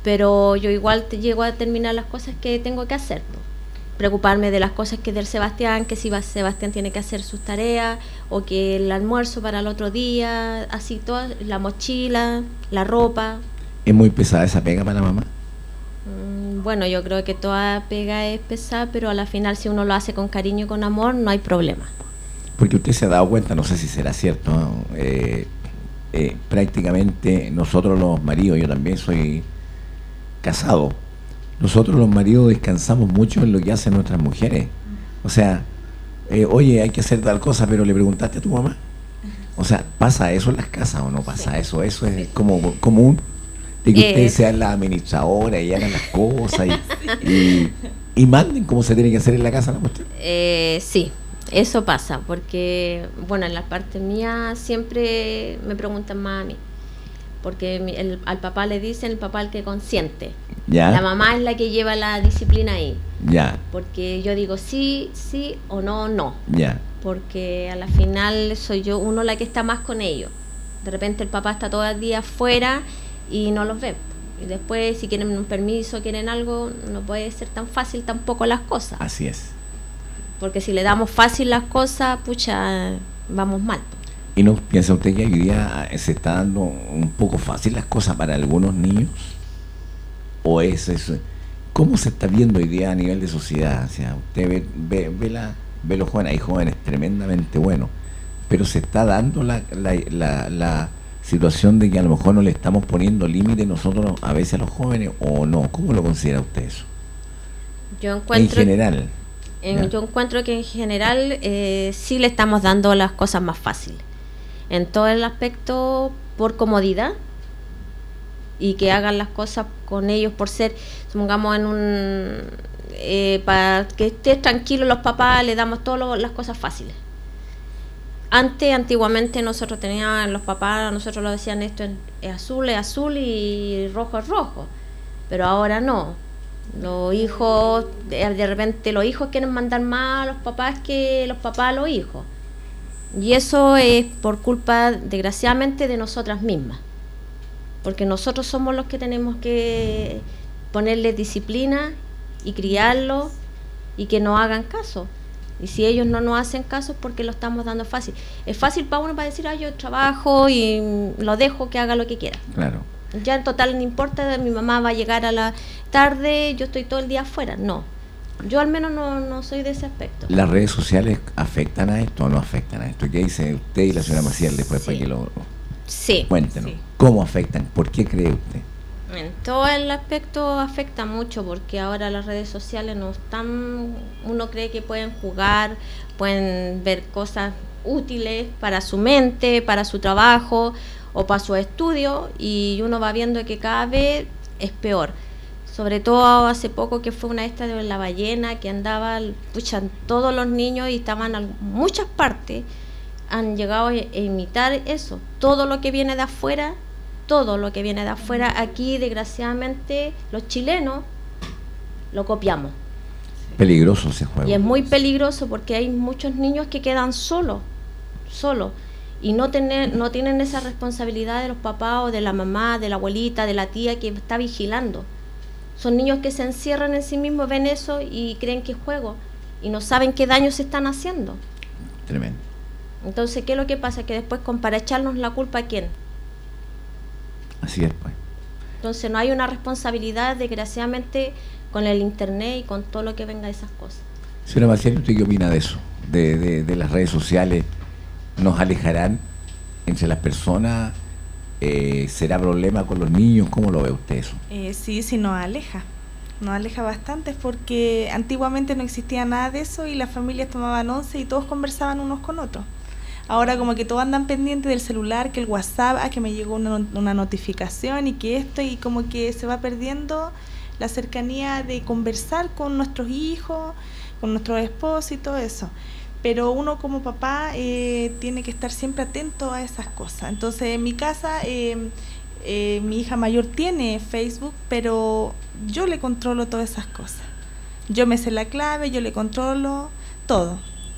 pero yo igual te llego a terminar las cosas que tengo que hacer, po. Preocuparme de las cosas que del Sebastián, que si va, Sebastián tiene que hacer sus tareas, o que el almuerzo para el otro día, así toda, la mochila, la ropa. ¿Es muy pesada esa pega para la mamá? Mm, bueno, yo creo que toda pega es pesada, pero a la final si uno lo hace con cariño y con amor, no hay problema. Porque usted se ha dado cuenta, no sé si será cierto, ¿no? eh, eh, prácticamente nosotros los maridos, yo también soy casado, nosotros los maridos descansamos mucho en lo que hacen nuestras mujeres. O sea, eh, oye, hay que hacer tal cosa, pero le preguntaste a tu mamá. O sea, ¿pasa eso en las casas o no pasa sí. eso? Eso es como común de que eh, ustedes sean la administradora y hagan las cosas y, y, y manden como se tiene que hacer en la casa, ¿no? Eh, sí, eso pasa, porque, bueno, en la parte mía siempre me preguntan más a mí. Porque mi, el, al papá le dicen el papá el que consiente. ¿Ya? La mamá es la que lleva la disciplina ahí. Ya. Porque yo digo sí, sí o no, no. Ya. Porque a la final soy yo uno la que está más con ellos. De repente el papá está todo el día afuera y no los ve. Y después si quieren un permiso, quieren algo, no puede ser tan fácil tampoco las cosas. Así es. Porque si le damos fácil las cosas, pucha, vamos mal. ¿Y no piensa usted que hoy día se está dando un poco fácil las cosas para algunos niños? ¿O es eso? ¿Cómo se está viendo hoy día a nivel de sociedad? O sea, usted ve, ve, ve, la, ve los jóvenes, hay jóvenes tremendamente buenos, pero se está dando la, la, la, la situación de que a lo mejor no le estamos poniendo límite nosotros a veces a los jóvenes, ¿o no? ¿Cómo lo considera usted eso? Yo encuentro... En general. En, yo encuentro que en general eh, sí le estamos dando las cosas más fáciles. En todo el aspecto por comodidad y que hagan las cosas con ellos por ser, supongamos en un eh, para que estés tranquilo los papás le damos todas las cosas fáciles. Antes, antiguamente nosotros teníamos, los papás, nosotros lo decían esto es azul, es azul y rojo es rojo, pero ahora no. Los hijos, de, de repente los hijos quieren mandar más a los papás que los papás a los hijos. Y eso es por culpa, desgraciadamente, de nosotras mismas. Porque nosotros somos los que tenemos que ponerles disciplina y criarlos y que nos hagan caso. Y si ellos no nos hacen caso es porque lo estamos dando fácil. Es fácil para uno para decir, ah, yo trabajo y lo dejo que haga lo que quiera. Claro. Ya en total no importa, mi mamá va a llegar a la tarde, yo estoy todo el día afuera. No. Yo al menos no, no soy de ese aspecto. ¿Las redes sociales afectan a esto o no afectan a esto? ¿Qué dice usted y la señora Maciel después sí. para que lo... Sí. Cuéntenos, Sí. ¿cómo afectan? ¿Por qué cree usted? En todo el aspecto afecta mucho porque ahora las redes sociales no están... Uno cree que pueden jugar, pueden ver cosas útiles para su mente, para su trabajo o para su estudio y uno va viendo que cada vez es peor. Sobre todo hace poco que fue una esta de la ballena que andaba, pucha, todos los niños y estaban en muchas partes, han llegado a imitar eso, todo lo que viene de afuera, todo lo que viene de afuera, aquí desgraciadamente los chilenos lo copiamos. Peligroso ese juego. Y es muy peligroso porque hay muchos niños que quedan solos, solos, y no, tener, no tienen esa responsabilidad de los papás o de la mamá, de la abuelita, de la tía que está vigilando. Son niños que se encierran en sí mismos, ven eso y creen que es juego y no saben qué daño se están haciendo. Tremendo. Entonces, ¿qué es lo que pasa? Que después, con, para echarnos la culpa, ¿a quién? Así es, pues. Entonces, no hay una responsabilidad, desgraciadamente, con el internet y con todo lo que venga de esas cosas. Señora Maciel, ¿usted qué opina de eso? De, de, de las redes sociales, ¿nos alejarán entre las personas? Eh, ¿Será problema con los niños? ¿Cómo lo ve usted eso? Eh, sí, sí, nos aleja. Nos aleja bastante porque antiguamente no existía nada de eso y las familias tomaban once y todos conversaban unos con otros. Ahora como que todos andan pendientes del celular, que el WhatsApp, ah, que me llegó una, una notificación y que esto, y como que se va perdiendo la cercanía de conversar con nuestros hijos, con nuestros esposos y todo eso. Pero uno como papá eh, tiene que estar siempre atento a esas cosas. Entonces en mi casa eh, eh, mi hija mayor tiene Facebook, pero yo le controlo todas esas cosas. Yo me sé la clave, yo le controlo todo.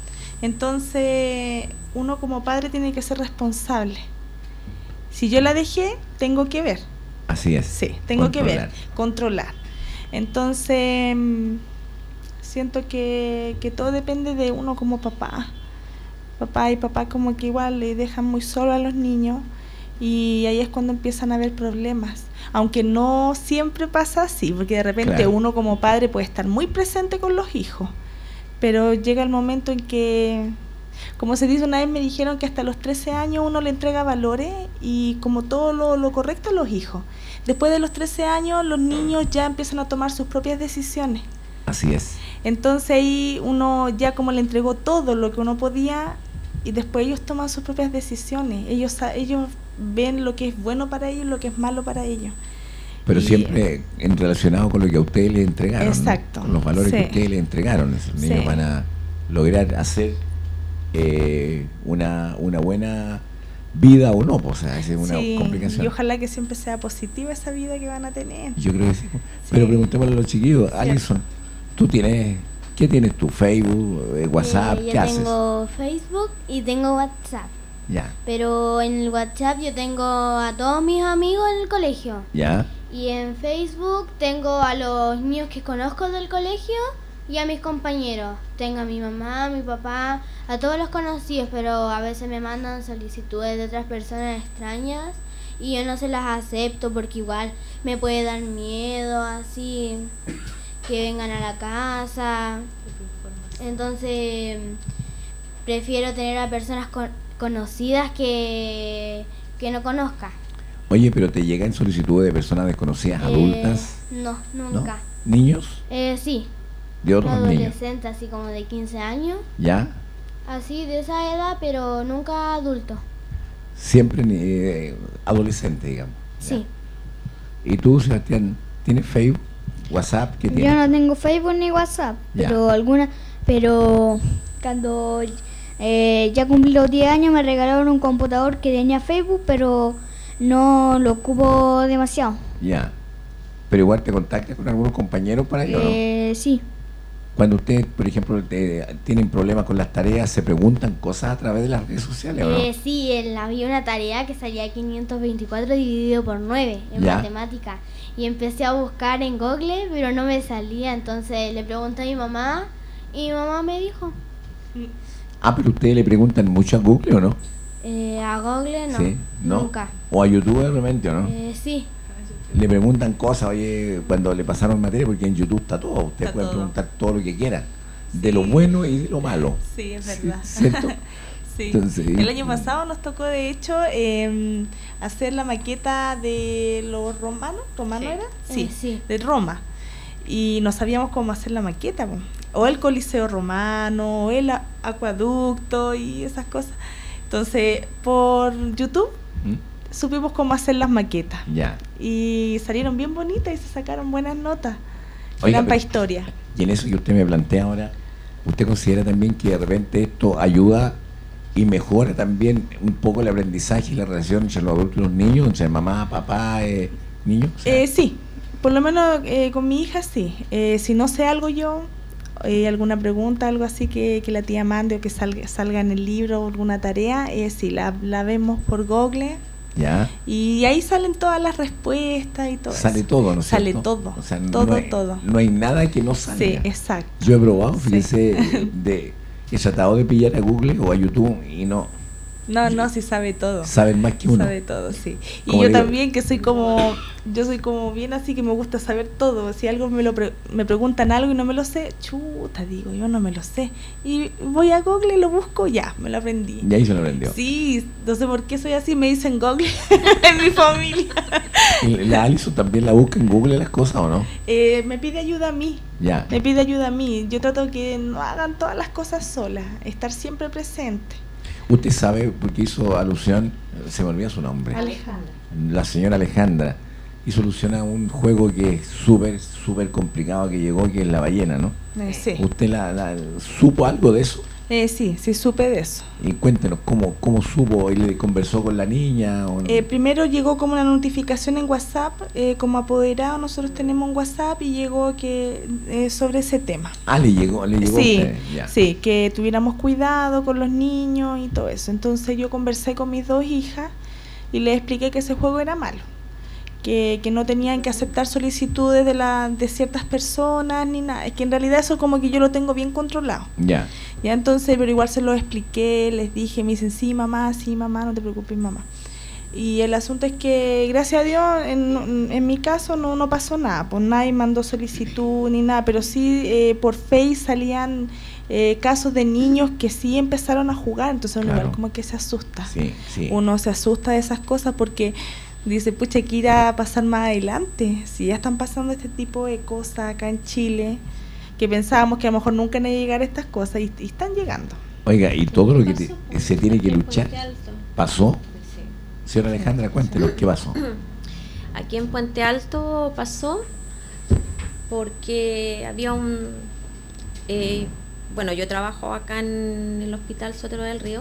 Entonces uno como padre tiene que ser responsable. Si yo la dejé, tengo que ver. Así es. Sí, tengo Controlar. que ver, controlar. Entonces, mm, siento que, que todo depende de uno como papá. Papá y papá como que igual le dejan muy solo a los niños y ahí es cuando empiezan a haber problemas. Aunque no siempre pasa así, porque de repente Claro. uno como padre puede estar muy presente con los hijos, pero llega el momento en que, como se dice, una vez me dijeron que hasta los trece años uno le entrega valores y como todo lo, lo correcto a los hijos. Después de los trece años los niños ya empiezan a tomar sus propias decisiones. Así es. Entonces ahí uno ya como le entregó todo lo que uno podía y después ellos toman sus propias decisiones. Ellos sa- ellos ven lo que es bueno para ellos y lo que es malo para ellos. Pero Y- siempre en relacionado con lo que a ustedes le entregaron, ¿no? Exacto, Con los valores sí. que ustedes le entregaron. Esos niños Sí. van a lograr hacer eh, una, una buena vida o no, pues, o sea, esa es una Sí, complicación. y ojalá que siempre sea positiva esa vida que van a tener. Yo creo que sí. Pero preguntémosle a los chiquillos, Alison, ¿tú tienes, qué tienes tú? ¿Facebook, eh, WhatsApp? Eh, ¿Qué yo haces? tengo Facebook y tengo WhatsApp. Ya, Pero en el WhatsApp yo tengo a todos mis amigos en el colegio. ya, Y en Facebook tengo a los niños que conozco del colegio y a mis compañeros. Tengo a mi mamá, a mi papá, a todos los conocidos, pero a veces me mandan solicitudes de otras personas extrañas y yo no se las acepto porque igual me puede dar miedo así que vengan a la casa. Entonces prefiero tener a personas con- conocidas que, que no conozca. Oye, pero te llegan solicitudes de personas desconocidas, adultas, Eh, no, ¿no? nunca. ¿Niños? Eh, sí, De otros niños. adolescente, así como de quince años, ¿Ya? así de esa edad, pero nunca adulto. Siempre eh, adolescente, digamos. Ya. Sí. ¿Y tú, Sebastián, tienes Facebook, WhatsApp? ¿Qué Yo tienes? no tengo Facebook ni WhatsApp, Ya. pero alguna, pero cuando eh, ya cumplí los diez años me regalaron un computador que tenía Facebook, pero no lo ocupo demasiado. Ya. Pero igual te contactas con algunos compañeros para ello, ¿no? Eh, sí, Cuando ustedes, por ejemplo, te- tienen problemas con las tareas, ¿se preguntan cosas a través de las redes sociales o no? Eh, sí, él, había una tarea que salía quinientos veinticuatro dividido por nueve en Ya. matemática. Y empecé a buscar en Google, pero no me salía. Entonces le pregunté a mi mamá y mi mamá me dijo. Ah, pero ustedes le preguntan mucho a Google o no? Eh, a Google no, Sí, ¿no? nunca. O a YouTube de repente, ¿o no? Eh, sí, Le preguntan cosas, oye, cuando le pasaron materia, porque en YouTube está todo, ustedes Está pueden todo. preguntar todo lo que quieran, de lo bueno y de lo malo. Sí, es verdad. ¿Cierto? Sí. Entonces, El año pasado nos tocó, de hecho, eh, hacer la maqueta de los romanos. ¿Romano Sí. era? Eh, sí. de Roma. Y no sabíamos cómo hacer la maqueta, po. O el Coliseo Romano, o el a- acueducto y esas cosas. Entonces, por YouTube ¿Mm? supimos cómo hacer las maquetas. Ya. Y salieron bien bonitas y se sacaron buenas notas. Oiga, Eran para pero- historia. Y en eso que usted me plantea ahora, ¿usted considera también que de repente esto ayuda y mejora también un poco el aprendizaje y la relación entre los adultos y los niños, entre mamá, papá, eh, niños? O sea, Eh, sí, por lo menos eh, con mi hija sí. Eh, si no sé algo yo, eh, alguna pregunta, algo así que, que la tía mande o que salga, salga en el libro o alguna tarea, eh, sí, la, la vemos por Google ya, y ahí salen todas las respuestas y todo sale eso. todo, ¿no es Sale cierto? todo, O sea, todo, no hay, todo. No hay nada que no salga. Sí, exacto. Yo he probado, Sí. fíjese, de, he tratado de pillar a Google o a YouTube y no, No, no, sí sabe todo. saben más que uno. Sabe todo, sí. Y Como yo digo- también que soy como, yo soy como bien así que me gusta saber todo. Si algo me lo pre- me preguntan algo y no me lo sé, chuta, digo, yo no me lo sé. Y voy a Google y lo busco, ya, me lo aprendí. Y ahí se lo aprendió. Sí, no sé por qué soy así, me dicen Google en mi familia. ¿Y ¿La Alison también la busca en Google las cosas o no? Eh, me pide ayuda a mí, Ya. me pide ayuda a mí. Yo trato que no hagan todas las cosas solas, estar siempre presente. Usted sabe, porque hizo alusión, se me olvida su nombre. Alejandra. La señora Alejandra hizo alusión a un juego que es súper, súper complicado que llegó, que es la ballena, ¿no? Eh, sí. ¿Usted la, la- supo algo de eso? Eh, sí, sí supe de eso. Y cuéntenos, ¿cómo, cómo supo? ¿Y le conversó con la niña? O no? Eh, primero llegó como una notificación en WhatsApp, eh, como apoderado nosotros tenemos un WhatsApp y llegó que eh, sobre ese tema. Ah, le llegó, le llegó a Sí, usted, ya. sí, que tuviéramos cuidado con los niños y todo eso. Entonces yo conversé con mis dos hijas y les expliqué que ese juego era malo, que, que no tenían que aceptar solicitudes de, la, de ciertas personas ni nada. Es que en realidad eso como que yo lo tengo bien controlado. Ya. Ya, entonces, pero igual se lo expliqué, les dije, me dicen, sí, mamá, sí, mamá, no te preocupes, mamá. Y el asunto es que, gracias a Dios, en, en mi caso no, no pasó nada, pues nadie mandó solicitud ni nada, pero sí eh, por Face salían eh, casos de niños que sí empezaron a jugar, entonces uno Claro. igual como que se asusta. Sí, sí. Uno se asusta de esas cosas porque dice, pucha, que irá a pasar más adelante, si ya están pasando este tipo de cosas acá en Chile, que pensábamos que a lo mejor nunca iban a llegar estas cosas y, y están llegando. Oiga, y todo lo que te- Pasó, se tiene que aquí en luchar, Puente Alto. ¿pasó? Sí. Señora Alejandra, cuéntenos, ¿qué pasó? Aquí en Puente Alto pasó porque había un... eh, bueno, yo trabajo acá en el Hospital Sotero del Río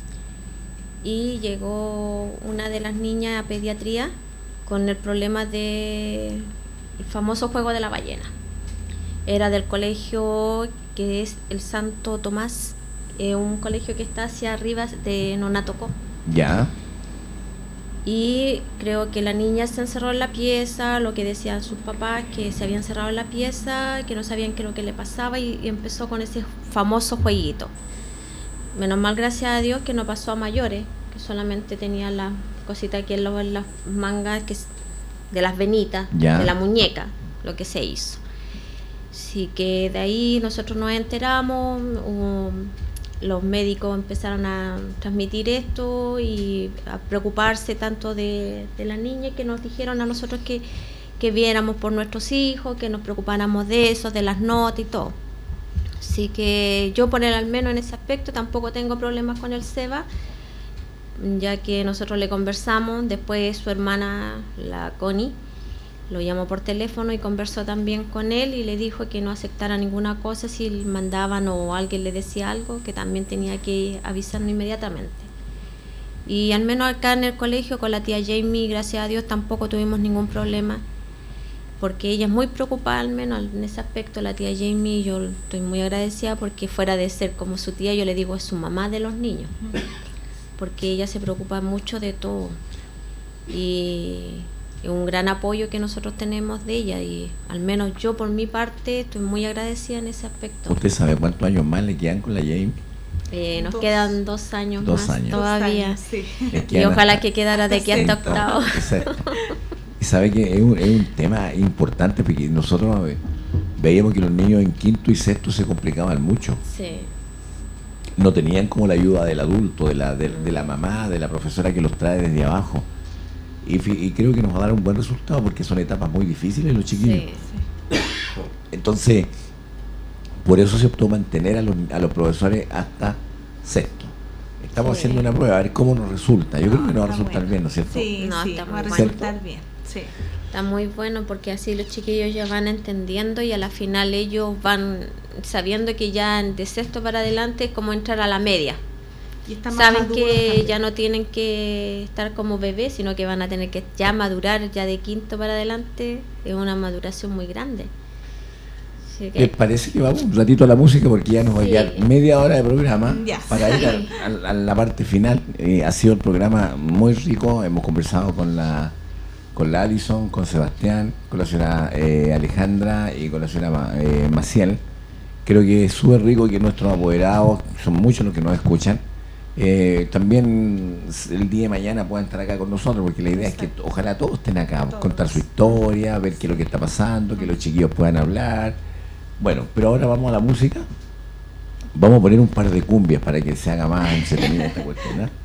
y llegó una de las niñas a pediatría con el problema de el famoso juego de la ballena. Era del colegio que es el Santo Tomás, eh, un colegio que está hacia arriba de Nonatocó. Ya. Y creo que la niña se encerró en la pieza, lo que decían sus papás, que se había encerrado en la pieza, que no sabían qué es lo que le pasaba y, y empezó con ese famoso jueguito. Menos mal, gracias a Dios, que no pasó a mayores, que solamente tenía la cosita aquí en, lo- en las mangas que es de las venitas, Ya. de la muñeca, lo que se hizo. Así que de ahí nosotros nos enteramos, hubo- los médicos empezaron a transmitir esto y a preocuparse tanto de, de la niña, que nos dijeron a nosotros que, que viéramos por nuestros hijos, que nos preocupáramos de eso, de las notas y todo. Así que yo por él, al menos en ese aspecto, tampoco tengo problemas con el SEBA, ya que nosotros le conversamos. Después su hermana, la Connie, lo llamó por teléfono y conversó también con él y le dijo que no aceptara ninguna cosa si le mandaban o alguien le decía algo, que también tenía que avisarnos inmediatamente. Y al menos acá en el colegio con la tía Jamie, gracias a Dios, tampoco tuvimos ningún problema, porque ella es muy preocupada, al menos en ese aspecto. La tía Jamie, yo estoy muy agradecida, porque fuera de ser como su tía, yo le digo, es su mamá de los niños, porque ella se preocupa mucho de todo. Y es un gran apoyo que nosotros tenemos de ella, y al menos yo por mi parte estoy muy agradecida en ese aspecto. ¿Usted sabe cuántos años más le quedan con la Jamie? Eh, nos Dos. quedan dos años Dos más años. todavía. Dos años, sí. Le Y quedan ojalá hasta- que quedara de aquí hasta Exacto, octavo. exacto. Y sabe que es un, es un tema importante, porque nosotros eh, veíamos que los niños en quinto y sexto se complicaban mucho. Sí. No tenían como la ayuda del adulto, de la, de, de la mamá, de la profesora que los trae desde abajo. Y, fi- y creo que nos va a dar un buen resultado, porque son etapas muy difíciles los chiquillos. Sí. Entonces, por eso se optó mantener a los, a los profesores hasta sexto. Estamos Sí. haciendo una prueba, a ver cómo nos resulta. Yo creo que nos va a Está resultar bueno. bien, ¿no es cierto? Sí, No, sí, está va a muy resultar bien. Sí. Está muy bueno, porque así los chiquillos ya van entendiendo y a la final ellos van sabiendo que ya de sexto para adelante es como entrar a la media. Y está más Saben maduro que también. ya no tienen que estar como bebés, sino que van a tener que ya madurar ya de quinto para adelante. Es una maduración muy grande. Así que- ¿Les parece que vamos un ratito a la música? Porque ya nos va a Sí. quedar media hora de programa Ya. para ir a, a- a la parte final. Eh, ha sido un programa muy rico. Hemos conversado con la con la Alison, con Sebastián, con la señora eh, Alejandra y con la señora Ma- eh, Maciel. Creo que es súper rico que nuestros apoderados, son muchos los que nos escuchan, eh, también el día de mañana puedan estar acá con nosotros, porque la idea es que ojalá todos estén acá, Todos. contar su historia, ver qué es lo que está pasando, que los chiquillos puedan hablar. Bueno, pero ahora vamos a la música. Vamos a poner un par de cumbias para que se haga más entretenida esta cuestión, ¿eh?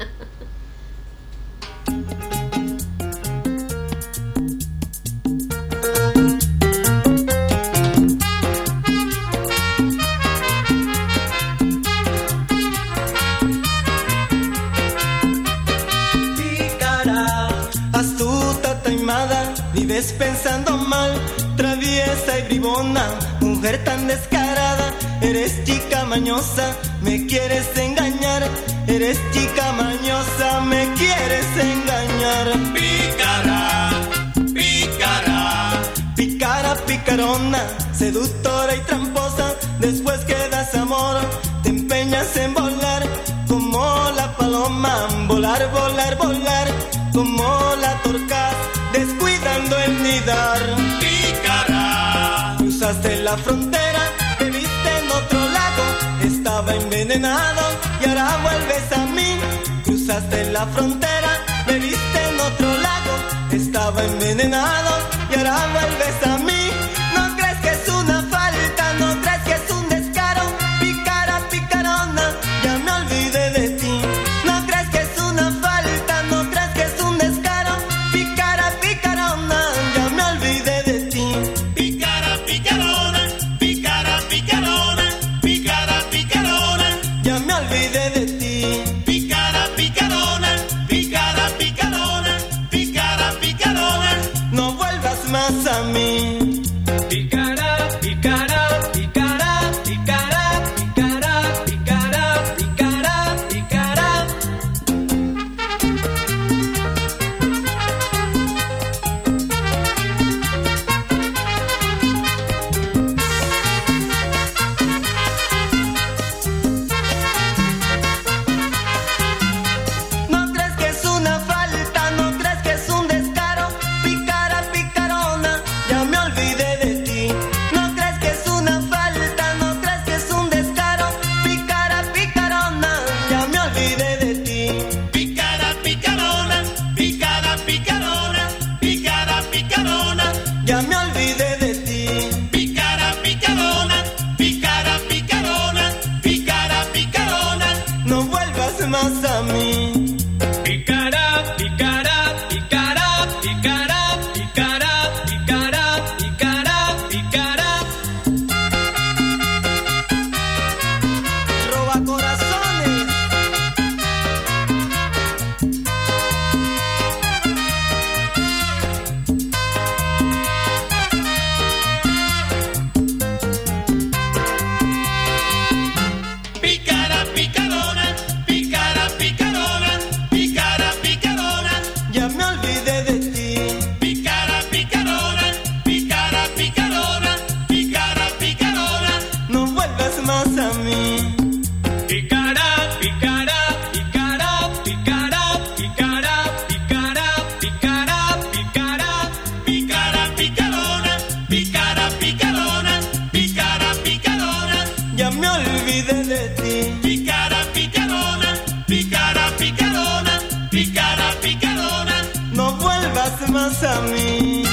Pícara, astuta, taimada, vives pensando mal, traviesa y bribona, mujer tan descarada, eres chica mañosa, me quieres engañar, eres chica mañosa, me quieres engañar. Pícara, pícara, pícara, picarona, seductora y tramposa, después que das amor, te empeñas en volar como la paloma, volar, volar, volar, como la torcaz, descuidando la frontera, bebiste en otro lago, estaba envenenado y ahora vuelves a mí. Cruzaste la frontera, bebiste en otro lago, estaba envenenado y ahora vuelves a mí. No crees que es una falta, no crees que es un descaro, pícara, picarona, ya me olvidé de ti. No crees que es una falta, no crees que es un descaro, pícara, picarona, ya me olvidé de ti. Pícara, picarona, pícara, picarona, pícara, picarona, Ya me olvidé de ti. pícara, picarona, pícara, picarona, pícara, picarona. No vuelvas más a mí. Picara, picara, picara, picara, picara, picara, picara, picara. No crees que es una falta, no crees que es un descaro, pícara, picarona, ya me olvidé de ti. No crees que es una falta, no crees que es un descaro, pícara, picarona, ya me olvidé de ti. Pícara, picarona, pícara, picarona, pícara, picarona, Ya me olvidé de ti. pícara, picarona, pícara, picarona, pícara, picarona. No vuelvas más a mí. Picara, picara, picara, picara, picara, picara, picara, picara. Roba corazones. Pícara, picarona, pícara, picarona, pícara, picarona, Ya me olvidé de ti. pícara, picarona, pícara, picarona, pícara, picarona. No vuelvas más a mí. Picara, picara, picara, picara, picara, picara, picara, picara. Pícara, picarona, pícara, picarona, pícara, picarona, Ya me olvidé de ti. pícara, picarona, pícara, picarona, pícara, picarona. No vuelvas más a mí.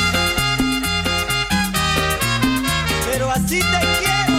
Pero así te quiero.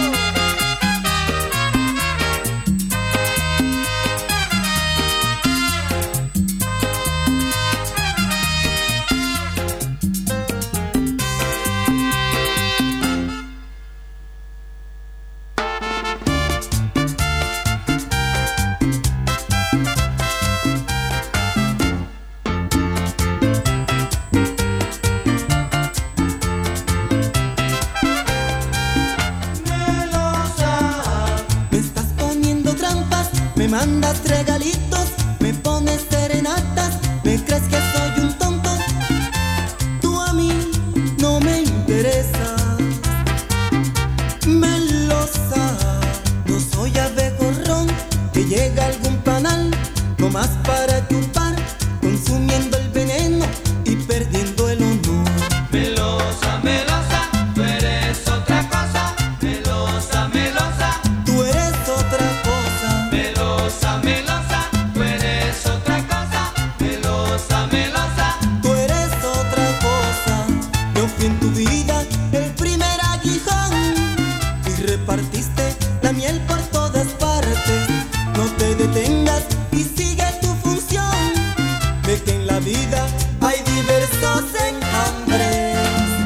Me estás poniendo trampas, me mandas regalitos, me pones serenatas, me crees que soy un tonto. Tú a mí no me interesas, melosa. No soy abejorrón que llega a algún panal, nomás para chupar, consumiendo el veneno y perdiendo el honor. Melosa, melosa, tú eres otra cosa. Melosa, melosa, Tú eres otra cosa. melosa, melosa, tú eres otra cosa. Melosa, melosa. Tú eres otra cosa. Yo fui en tu vida el primer aguijón y repartiste la miel por todas partes. No te detengas y sigue tu función. Ve que en la vida hay diversos enjambres.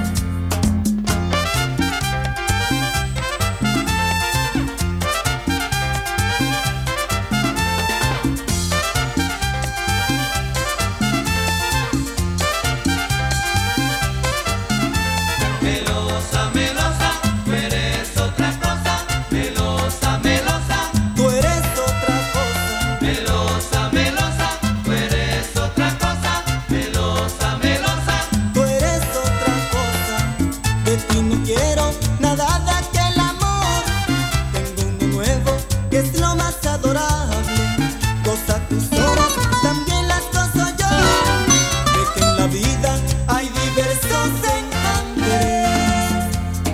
Melosa, melosa, tú eres otra cosa. Melosa, melosa, Tú eres otra cosa. melosa, melosa, tú eres otra cosa. Melosa, melosa. Tú eres otra cosa. De ti no quiero nada de aquel amor. Tengo uno nuevo que es lo más adorable. Goza tus horas, también las gozo yo. De que en la vida hay diversos enjambres.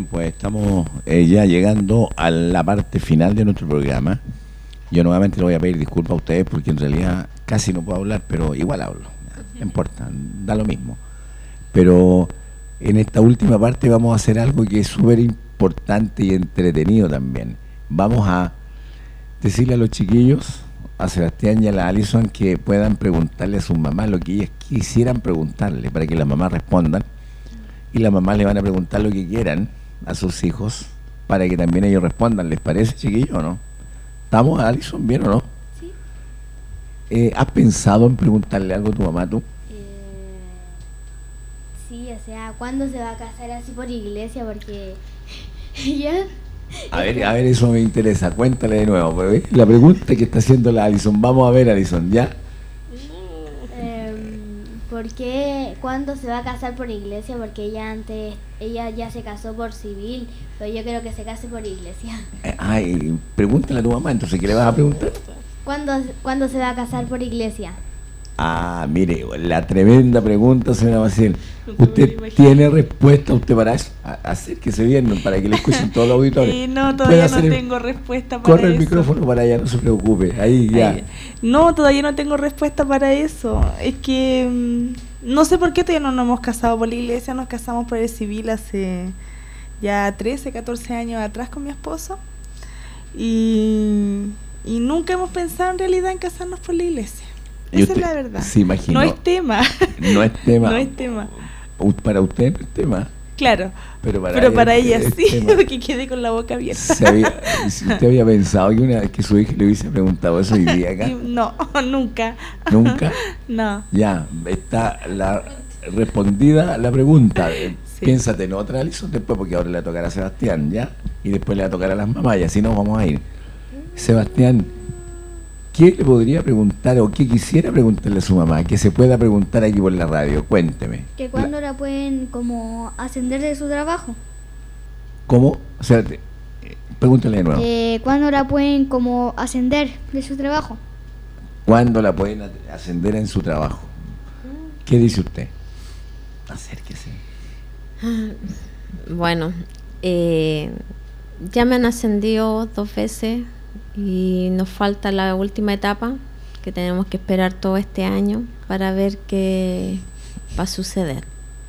pues estamos eh, ya llegando a la parte final de nuestro programa. Yo nuevamente le voy a pedir disculpas a ustedes porque en realidad casi no puedo hablar, pero igual hablo. No importa, da lo mismo. Pero en esta última parte vamos a hacer algo que es súper importante y entretenido también. Vamos a decirle a los chiquillos, a Sebastián y a la Alison, que puedan preguntarle a sus mamás lo que ellas quisieran preguntarle, para que las mamás respondan, y las mamás le van a preguntar lo que quieran a sus hijos, para que también ellos respondan. ¿Les parece, chiquillos, o no? ¿Estamos, Alison, bien o no? Sí. Eh, ¿Has pensado en preguntarle algo a tu mamá, tú? Eh, sí, o sea, ¿cuándo se va a casar así por iglesia? Porque ella... A ver, a ver, eso me interesa. Cuéntale de nuevo, pues, la pregunta que está haciendo la Alison. Vamos a ver, Alison, ¿ya? Eh, ¿Por qué? ¿Cuándo se va a casar por iglesia? Porque ella antes, ella ya se casó por civil, pero yo quiero que se case por iglesia. Eh, Ay, pregúntale a tu mamá, entonces, ¿qué le vas a preguntar? ¿Cuándo, ¿Cuándo se va a casar por iglesia? Ah, mire, la tremenda pregunta, señora Maciel. ¿Usted tiene respuesta usted para eso? A- Acérquese bien, para que le escuchen todos los auditores. Eh, no, Puede todavía no hacer el- tengo respuesta para Corre el eso. micrófono para allá, no se preocupe. Ahí ya. Ay, no, todavía no tengo respuesta para eso. Es que mm, no sé por qué todavía no nos hemos casado por la iglesia. Nos casamos por el civil hace ya trece, catorce años atrás con mi esposo. Y, y nunca hemos pensado en realidad en casarnos por la iglesia. Y Esa usted- es la verdad. se imaginó. No es tema. No es tema. No es tema. U- Para usted no es tema. Claro. Pero para Pero ella para es- ella es sí, tema. porque quedé con la boca abierta. Se había, si usted había pensado que una vez que su hija le hubiese preguntado eso hoy día acá, Y no, nunca. nunca, No. ya, está la respondida la pregunta. Eh, Sí. Piénsate en otra, Alison, después, porque ahora le va a tocar a Sebastián, ¿ya? Y después le va a tocar a las mamás, y así nos vamos a ir. Sebastián, ¿qué le podría preguntar o qué quisiera preguntarle a su mamá? Que se pueda preguntar aquí por la radio, cuénteme. Que cuándo la pueden como ascender de su trabajo. ¿Cómo? O sea, te- eh, pregúntale de nuevo. Eh, ¿Cuándo la pueden como ascender de su trabajo? ¿Cuándo la pueden at- ascender en su trabajo? ¿Qué dice usted? Acérquese. Bueno, eh, ya me han ascendido dos veces y nos falta la última etapa que tenemos que esperar todo este año para ver qué va a suceder.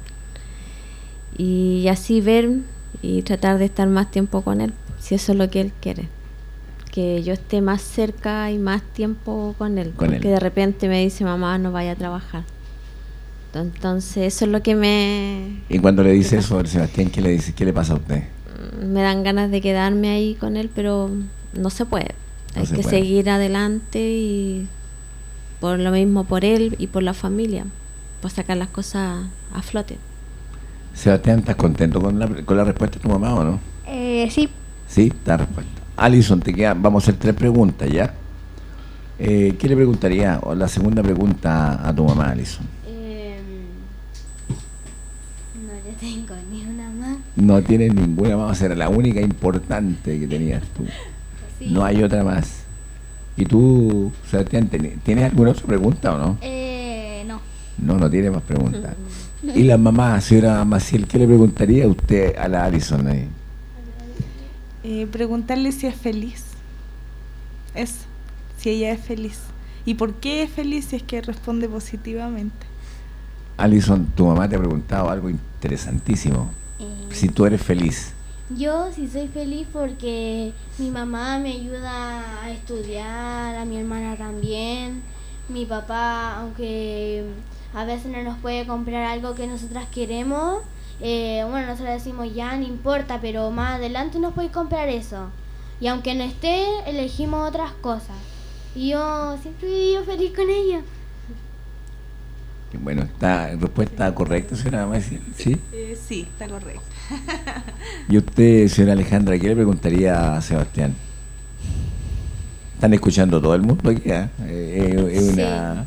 Y así ver y tratar de estar más tiempo con él, si eso es lo que él quiere. Que yo esté más cerca y más tiempo con él. Con porque él. de repente me dice, mamá, no vaya a trabajar. Entonces eso es lo que me, Y cuando le dice eso, Sebastián, ¿qué le dice? ¿Qué le pasa a usted? me dan ganas de quedarme ahí con él, pero no se puede. No Hay se que puede. seguir adelante y por lo mismo por él y por la familia, por sacar las cosas a flote. Sebastián, ¿estás contento con la, con la respuesta de tu mamá o no? Eh, sí. Sí, está respuesta. Alison, te queda, vamos a hacer tres preguntas, ¿ya? Eh, ¿Qué le preguntaría? O la segunda pregunta a tu mamá, Alison. Eh, no le tengo ni una más. No tienes ninguna más, será la única importante que tenías tú. Sí. No hay otra más. ¿Y tú, Sebastián, teni- tienes alguna otra pregunta o no? Eh, no. No, no tiene más preguntas. ¿Y la mamá, señora Maciel, qué le preguntaría a usted a la Alison ahí? Eh, preguntarle si es feliz. Eso, si ella es feliz. ¿Y por qué es feliz si es que responde positivamente? Alison, tu mamá te ha preguntado algo interesantísimo. Eh, Si tú eres feliz. Yo sí soy feliz porque mi mamá me ayuda a estudiar, a mi hermana también, mi papá, aunque a veces no nos puede comprar algo que nosotras queremos, eh, bueno, nosotros decimos ya, no importa, pero más adelante nos puede comprar eso. Y aunque no esté, elegimos otras cosas. Y yo siempre he vivido feliz con ella. Bueno, está respuesta correcta, señora Maciel, ¿sí? Eh, sí, está correcto. Y usted, señora Alejandra, ¿qué le preguntaría a Sebastián? ¿Están escuchando todo el mundo aquí? ¿eh? Eh, es una...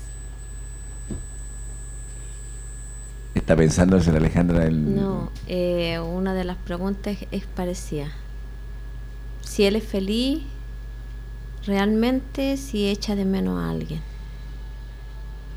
¿Está pensando, señora Alejandra? El... No, eh, una de las preguntas es, es parecida. Si él es feliz, realmente, si echa de menos a alguien.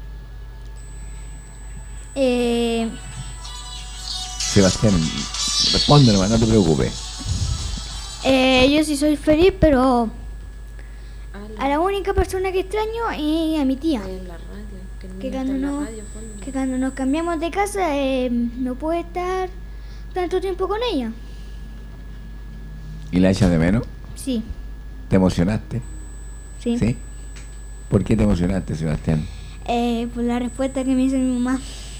Eh, Sebastián, Responde nomás, no te preocupes. Eh, yo sí soy feliz, pero a la única persona que extraño es a mi tía. Que cuando, no, que cuando nos cambiamos de casa eh, no puedo estar tanto tiempo con ella. ¿Y la echas de menos? Sí. ¿Te emocionaste? Sí. ¿Sí? ¿Por qué te emocionaste, Sebastián? Eh, por la respuesta que me hizo mi mamá.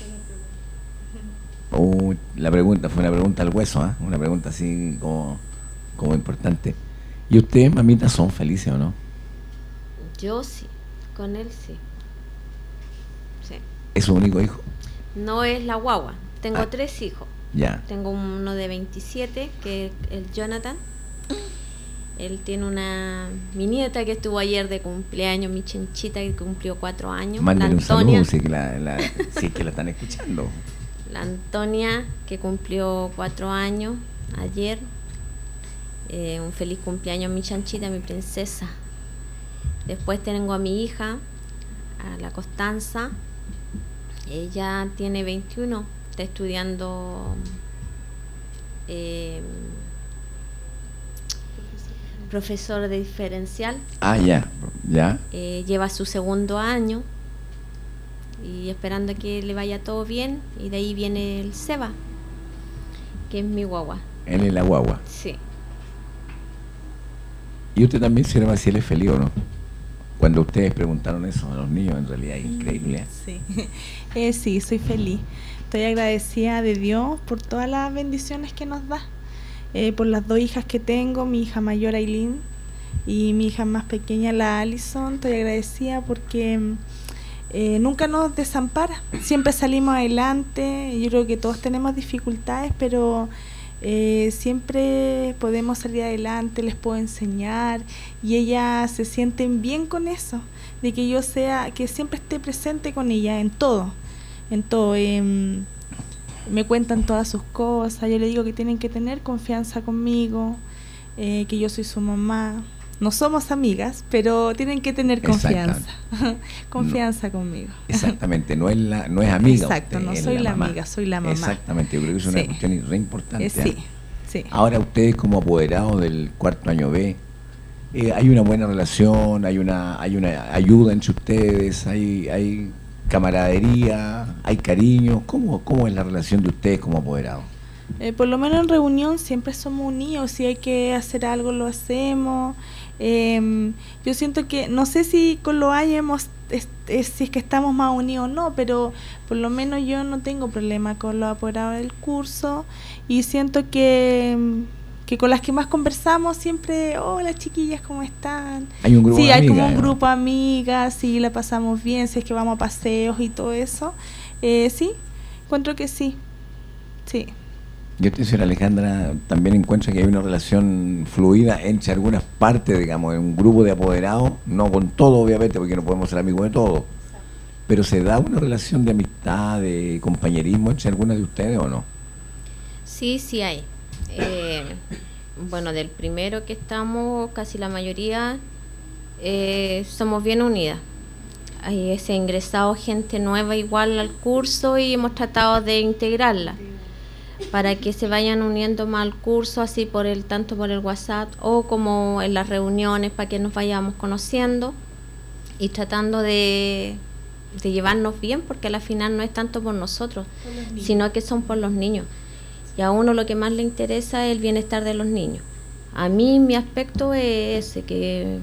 Uh, la pregunta fue una pregunta al hueso, ¿eh? Una pregunta así como, como importante. ¿Y ustedes, mamitas, son felices o no? Yo sí, con él sí. Sí. ¿Es su único hijo? No es la guagua. Tengo Ah. tres hijos. Ya. Tengo uno de veintisiete, que es el Jonathan. Él tiene una mi nieta que estuvo ayer de cumpleaños, mi chinchita, que cumplió cuatro años. Mándale la un Antonia, saludo si es que la, la, si es que la están escuchando. La Antonia, que cumplió cuatro años ayer. Eh, un feliz cumpleaños mi chanchita, mi princesa. Después tengo a mi hija, a la Constanza. Ella tiene veintiuno, está estudiando eh, profesor de diferencial. Ah, ya, ya. Eh, lleva su segundo año y esperando que le vaya todo bien. Y de ahí viene el Seba, que es mi guagua. Él es la guagua. Sí. ¿Y usted también, señora Maciel, es feliz o no? Cuando ustedes preguntaron eso a los niños, en realidad es increíble. ¿eh? Sí. Eh, sí, soy feliz. Estoy agradecida de Dios por todas las bendiciones que nos da. Eh, por las dos hijas que tengo, mi hija mayor Aileen y mi hija más pequeña, la Alison. Estoy agradecida porque eh, nunca nos desampara. Siempre salimos adelante. Yo creo que todos tenemos dificultades, pero eh, siempre podemos salir adelante, les puedo enseñar y ellas se sienten bien con eso, de que yo sea, que siempre esté presente con ella en todo, en todo. Eh, me cuentan todas sus cosas, yo le digo que tienen que tener confianza conmigo, eh, que yo soy su mamá. No somos amigas, pero tienen que tener confianza, confianza no, conmigo. Exactamente, no es la, no es amiga. Exacto, usted, no es soy la, la mamá. amiga, soy la mamá. Exactamente, yo creo que es una sí. cuestión re importante. Eh, sí, sí. Ahora ustedes como apoderados del cuarto año B, eh, hay una buena relación, hay una, hay una ayuda entre ustedes, hay, hay camaradería, hay cariño. ¿Cómo, cómo es la relación de ustedes como apoderados? Eh, por lo menos en reunión siempre somos unidos, si hay que hacer algo lo hacemos. Eh, yo siento que, no sé si con los años hemos, es, es, si es que estamos más unidos o no, pero por lo menos yo no tengo problema con los apoderados del curso y siento que, que con las que más conversamos siempre, hola chiquillas, ¿cómo están? Hay un grupo sí, de hay amigas, como un ¿no? grupo de amigas, sí, la pasamos bien, si es que vamos a paseos y todo eso. Eh, sí, encuentro que sí, sí. Yo, señora Alejandra, también encuentro que hay una relación fluida entre algunas partes, digamos, en un grupo de apoderados, no con todo, obviamente, porque no podemos ser amigos de todos, pero ¿se da una relación de amistad, de compañerismo entre algunas de ustedes o no? Sí, sí hay. Eh, bueno, del primero que estamos, casi la mayoría eh, somos bien unidas. Ahí se ha ingresado gente nueva igual al curso y hemos tratado de integrarla para que se vayan uniendo más al curso, así por el tanto por el WhatsApp o como en las reuniones, para que nos vayamos conociendo y tratando de, de llevarnos bien, porque al final no es tanto por nosotros, por sino que son por los niños. Y a uno lo que más le interesa es el bienestar de los niños. A mí mi aspecto es ese, que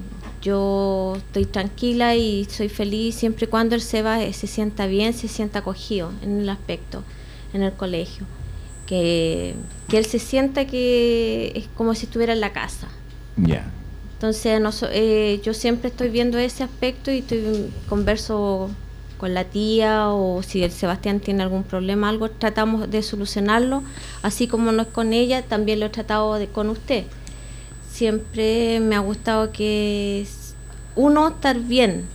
yo estoy tranquila y soy feliz siempre y cuando él se va, se sienta bien, se sienta acogido en el aspecto, en el colegio. Que, que él se sienta que es como si estuviera en la casa. Ya. Yeah. Entonces no, eh, yo siempre estoy viendo ese aspecto y estoy, converso con la tía, o si el Sebastián tiene algún problema, algo, tratamos de solucionarlo, así como no es con ella, también lo he tratado de, con usted. Siempre me ha gustado que uno estar bien,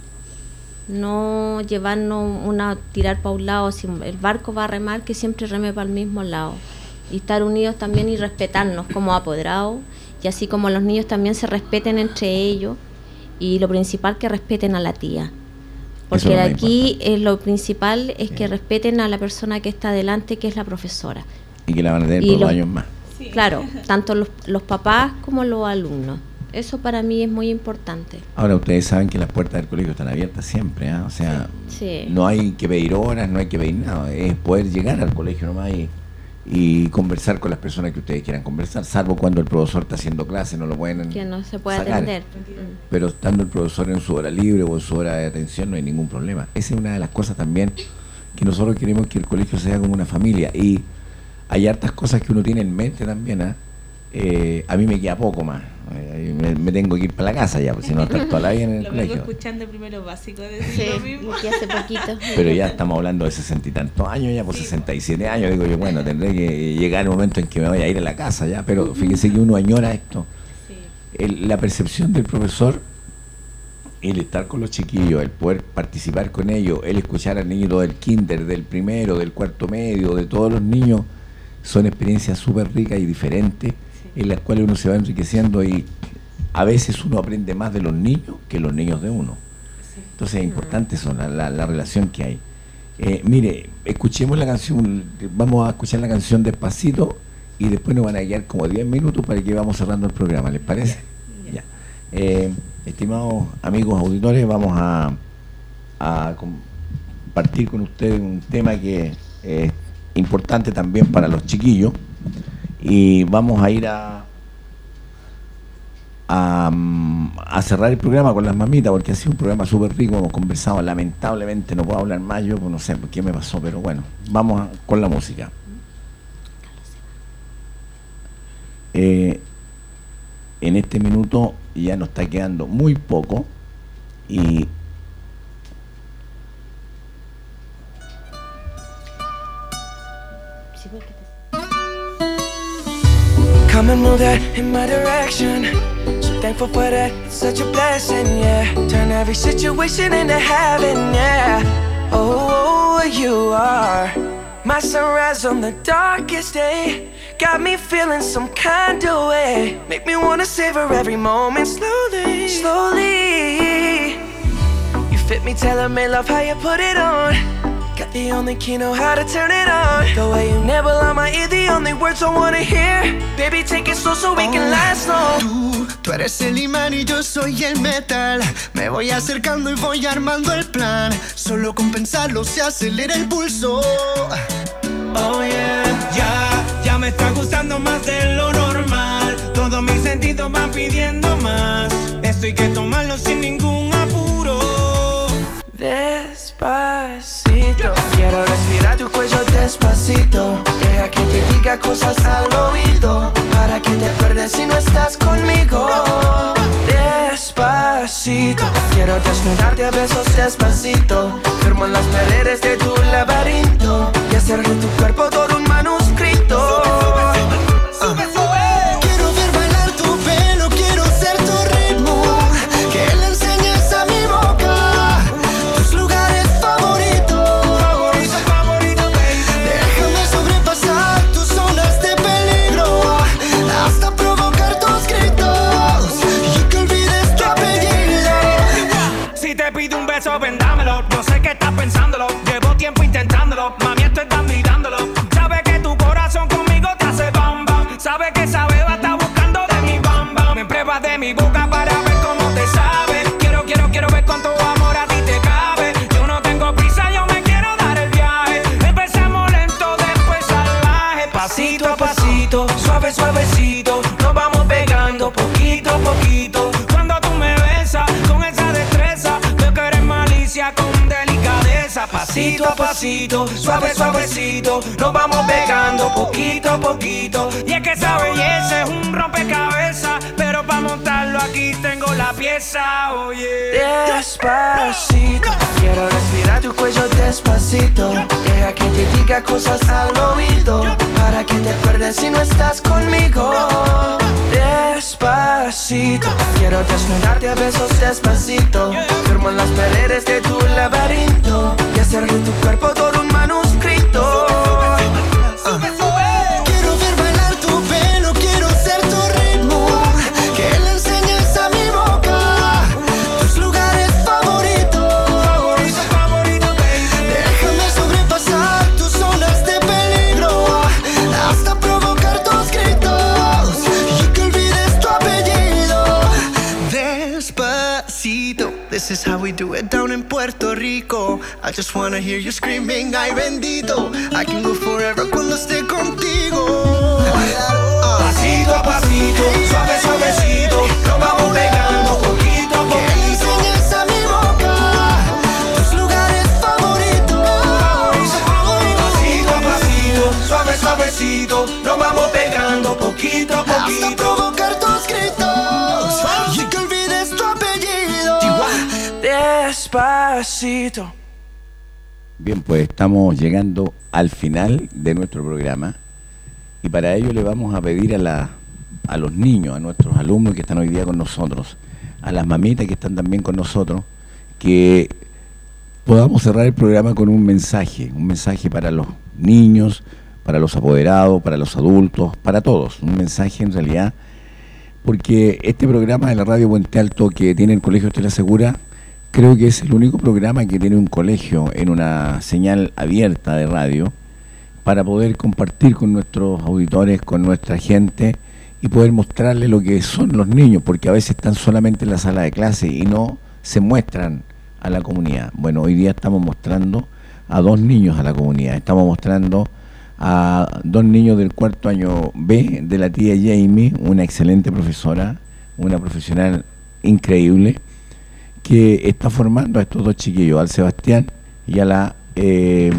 no llevarnos una tirar para un lado, si el barco va a remar, que siempre reme para el mismo lado, y estar unidos también y respetarnos como apoderados, y así como los niños también se respeten entre ellos, y lo principal, que respeten a la tía, porque de aquí eh, lo principal es que respeten a la persona que está delante, que es la profesora, y que la van a tener y por los, años más. Sí. Claro, tanto los, los papás como los alumnos. Eso para mí es muy importante. Ahora, ustedes saben que las puertas del colegio están abiertas siempre, ¿eh? O sea, sí. no hay que pedir horas, no hay que pedir nada, es poder llegar al colegio nomás y, y conversar con las personas que ustedes quieran conversar, salvo cuando el profesor está haciendo clase, no lo pueden Que no se puede sacar. atender. Pero estando el profesor en su hora libre o en su hora de atención no hay ningún problema. Esa es una de las cosas también que nosotros queremos, que el colegio sea como una familia, y hay hartas cosas que uno tiene en mente también, ¿eh? Eh, a mí me queda poco más, eh, me, me tengo que ir para la casa ya, porque si no estoy toda la vida en el lo colegio. vengo escuchando primero básico decir Sí, lo mismo. que hace poquito. Pero ya estamos hablando de sesenta y tantos años, ya por sí. sesenta y siete años, digo yo, bueno, tendré que llegar el momento en que me voy a ir a la casa ya, pero fíjese que uno añora esto. Sí. El, la percepción del profesor, el estar con los chiquillos, el poder participar con ellos, el escuchar al niño del kinder, del primero, del cuarto medio, de todos los niños, son experiencias súper ricas y diferentes, sí. en las cuales uno se va enriqueciendo, y a veces uno aprende más de los niños que los niños de uno. Sí. Entonces es importante eso, la, la, la relación que hay. Eh, mire, escuchemos la canción, vamos a escuchar la canción despacito, y después nos van a guiar como diez minutos para que vamos cerrando el programa, ¿les parece? Ya. ya. Eh, estimados amigos auditores, vamos a, a compartir con ustedes un tema que es importante también para los chiquillos, y vamos a ir a, a a cerrar el programa con las mamitas, porque ha sido un programa súper rico, hemos conversado. Lamentablemente no puedo hablar más yo, pues no sé por qué me pasó, pero bueno, vamos a, con la música. Eh, en este minuto ya nos está quedando muy poco, y come and move that in my direction. So thankful for that, it's such a blessing, yeah. Turn every situation into heaven, yeah. Oh, you are my sunrise on the darkest day. Got me feeling some kind of way. Make me wanna savor every moment slowly, slowly. You fit me, telling me love how you put it on. Got the only key, know how to turn it on. The way you never lie my ear, the only words I wanna hear. Baby, take it slow so we can last long. Tú, tú eres el imán y yo soy el metal. Me voy acercando y voy armando el plan. Solo con pensarlo se acelera el pulso. Oh yeah, ya, ya me está gustando más de lo normal. Todos mis sentidos van pidiendo más. Esto hay que tomarlo sin ningún apuro. Despacito, quiero respirar tu cuello despacito. Deja que te diga cosas al oído, para que te acuerdes si no estás conmigo. Despacito, quiero desnudarte a besos despacito. Firmo en las paredes de tu laberinto y hacer de tu cuerpo todo un manuscrito. Sube, sube, sube. Quiero ver bailar tu pelo, quiero ser tu ritmo. Que le enseñes a mi boca tus lugares favoritos. Favorito, favorito, baby. Déjame sobrepasar tus zonas de peligro, hasta provocar tus gritos y que olvides tu apellido. Si te pido un beso, vendámelo. Yo sé que estás pensándolo. Llevo tiempo intentándolo. Mami, esto estás mirándolo. Sabe que tu corazón conmigo te hace bam bam. Sabe que esa beba está buscando de mi bam bam. Me pruebas de mi boca para ver cómo te sabe. Quiero, quiero, quiero ver cuánto amor a ti te cabe. Yo no tengo prisa, yo me quiero dar el viaje. Empezamos lento, después salvaje. Pasito a pasito, suave, suavecito. Nos vamos pegando poquito a poquito. Cuando tú me besas con esa destreza, veo que eres malicia con delicadeza. Pasito a pasito, suave, suavecito. Nos vamos pegando poquito a poquito. Y es que esa belleza es un rompecabezas, pero para montarlo aquí tengo la pieza, oye. Despacito, quiero respirar tu cuello despacito. Deja que te diga cosas al oído, para que te acuerdes si no estás conmigo. Despacito, quiero desnudarte a besos despacito. Firmo en las paredes de tu laberinto y hacer de tu cuerpo todo un manuscrito. Sube, sube. Quiero ver bailar tu pelo, quiero ser tu ritmo. Que le enseñes a mi boca tus lugares favoritos. Favorito, favorito, baby. Déjame sobrepasar tus zonas de peligro, hasta provocar tus gritos we do it down in Puerto Rico. I just wanna hear you screaming, ay bendito. I can go forever cuando esté contigo. Pasito a pasito, suave suavecito, nos vamos pegando poquito a poquito. Que le enseñes a mi boca tus lugares favoritos. Pasito a pasito, suave suavecito, nos vamos pegando poquito a poquito. Hasta provocar tus gritos y que olvides tu apellido. Despacito. Bien, pues estamos llegando al final de nuestro programa y para ello le vamos a pedir a, la, a los niños, a nuestros alumnos que están hoy día con nosotros, a las mamitas que están también con nosotros, que podamos cerrar el programa con un mensaje, un mensaje para los niños, para los apoderados, para los adultos, para todos, un mensaje en realidad, porque este programa de la Radio Puente Alto que tiene el Colegio Estela Segura, creo que es el único programa que tiene un colegio en una señal abierta de radio para poder compartir con nuestros auditores, con nuestra gente y poder mostrarles lo que son los niños, porque a veces están solamente en la sala de clase y no se muestran a la comunidad. Bueno, hoy día estamos mostrando a dos niños a la comunidad, estamos mostrando a dos niños del cuarto año B de la tía Jamie, una excelente profesora, una profesional increíble, que está formando a estos dos chiquillos, al Sebastián y a la eh,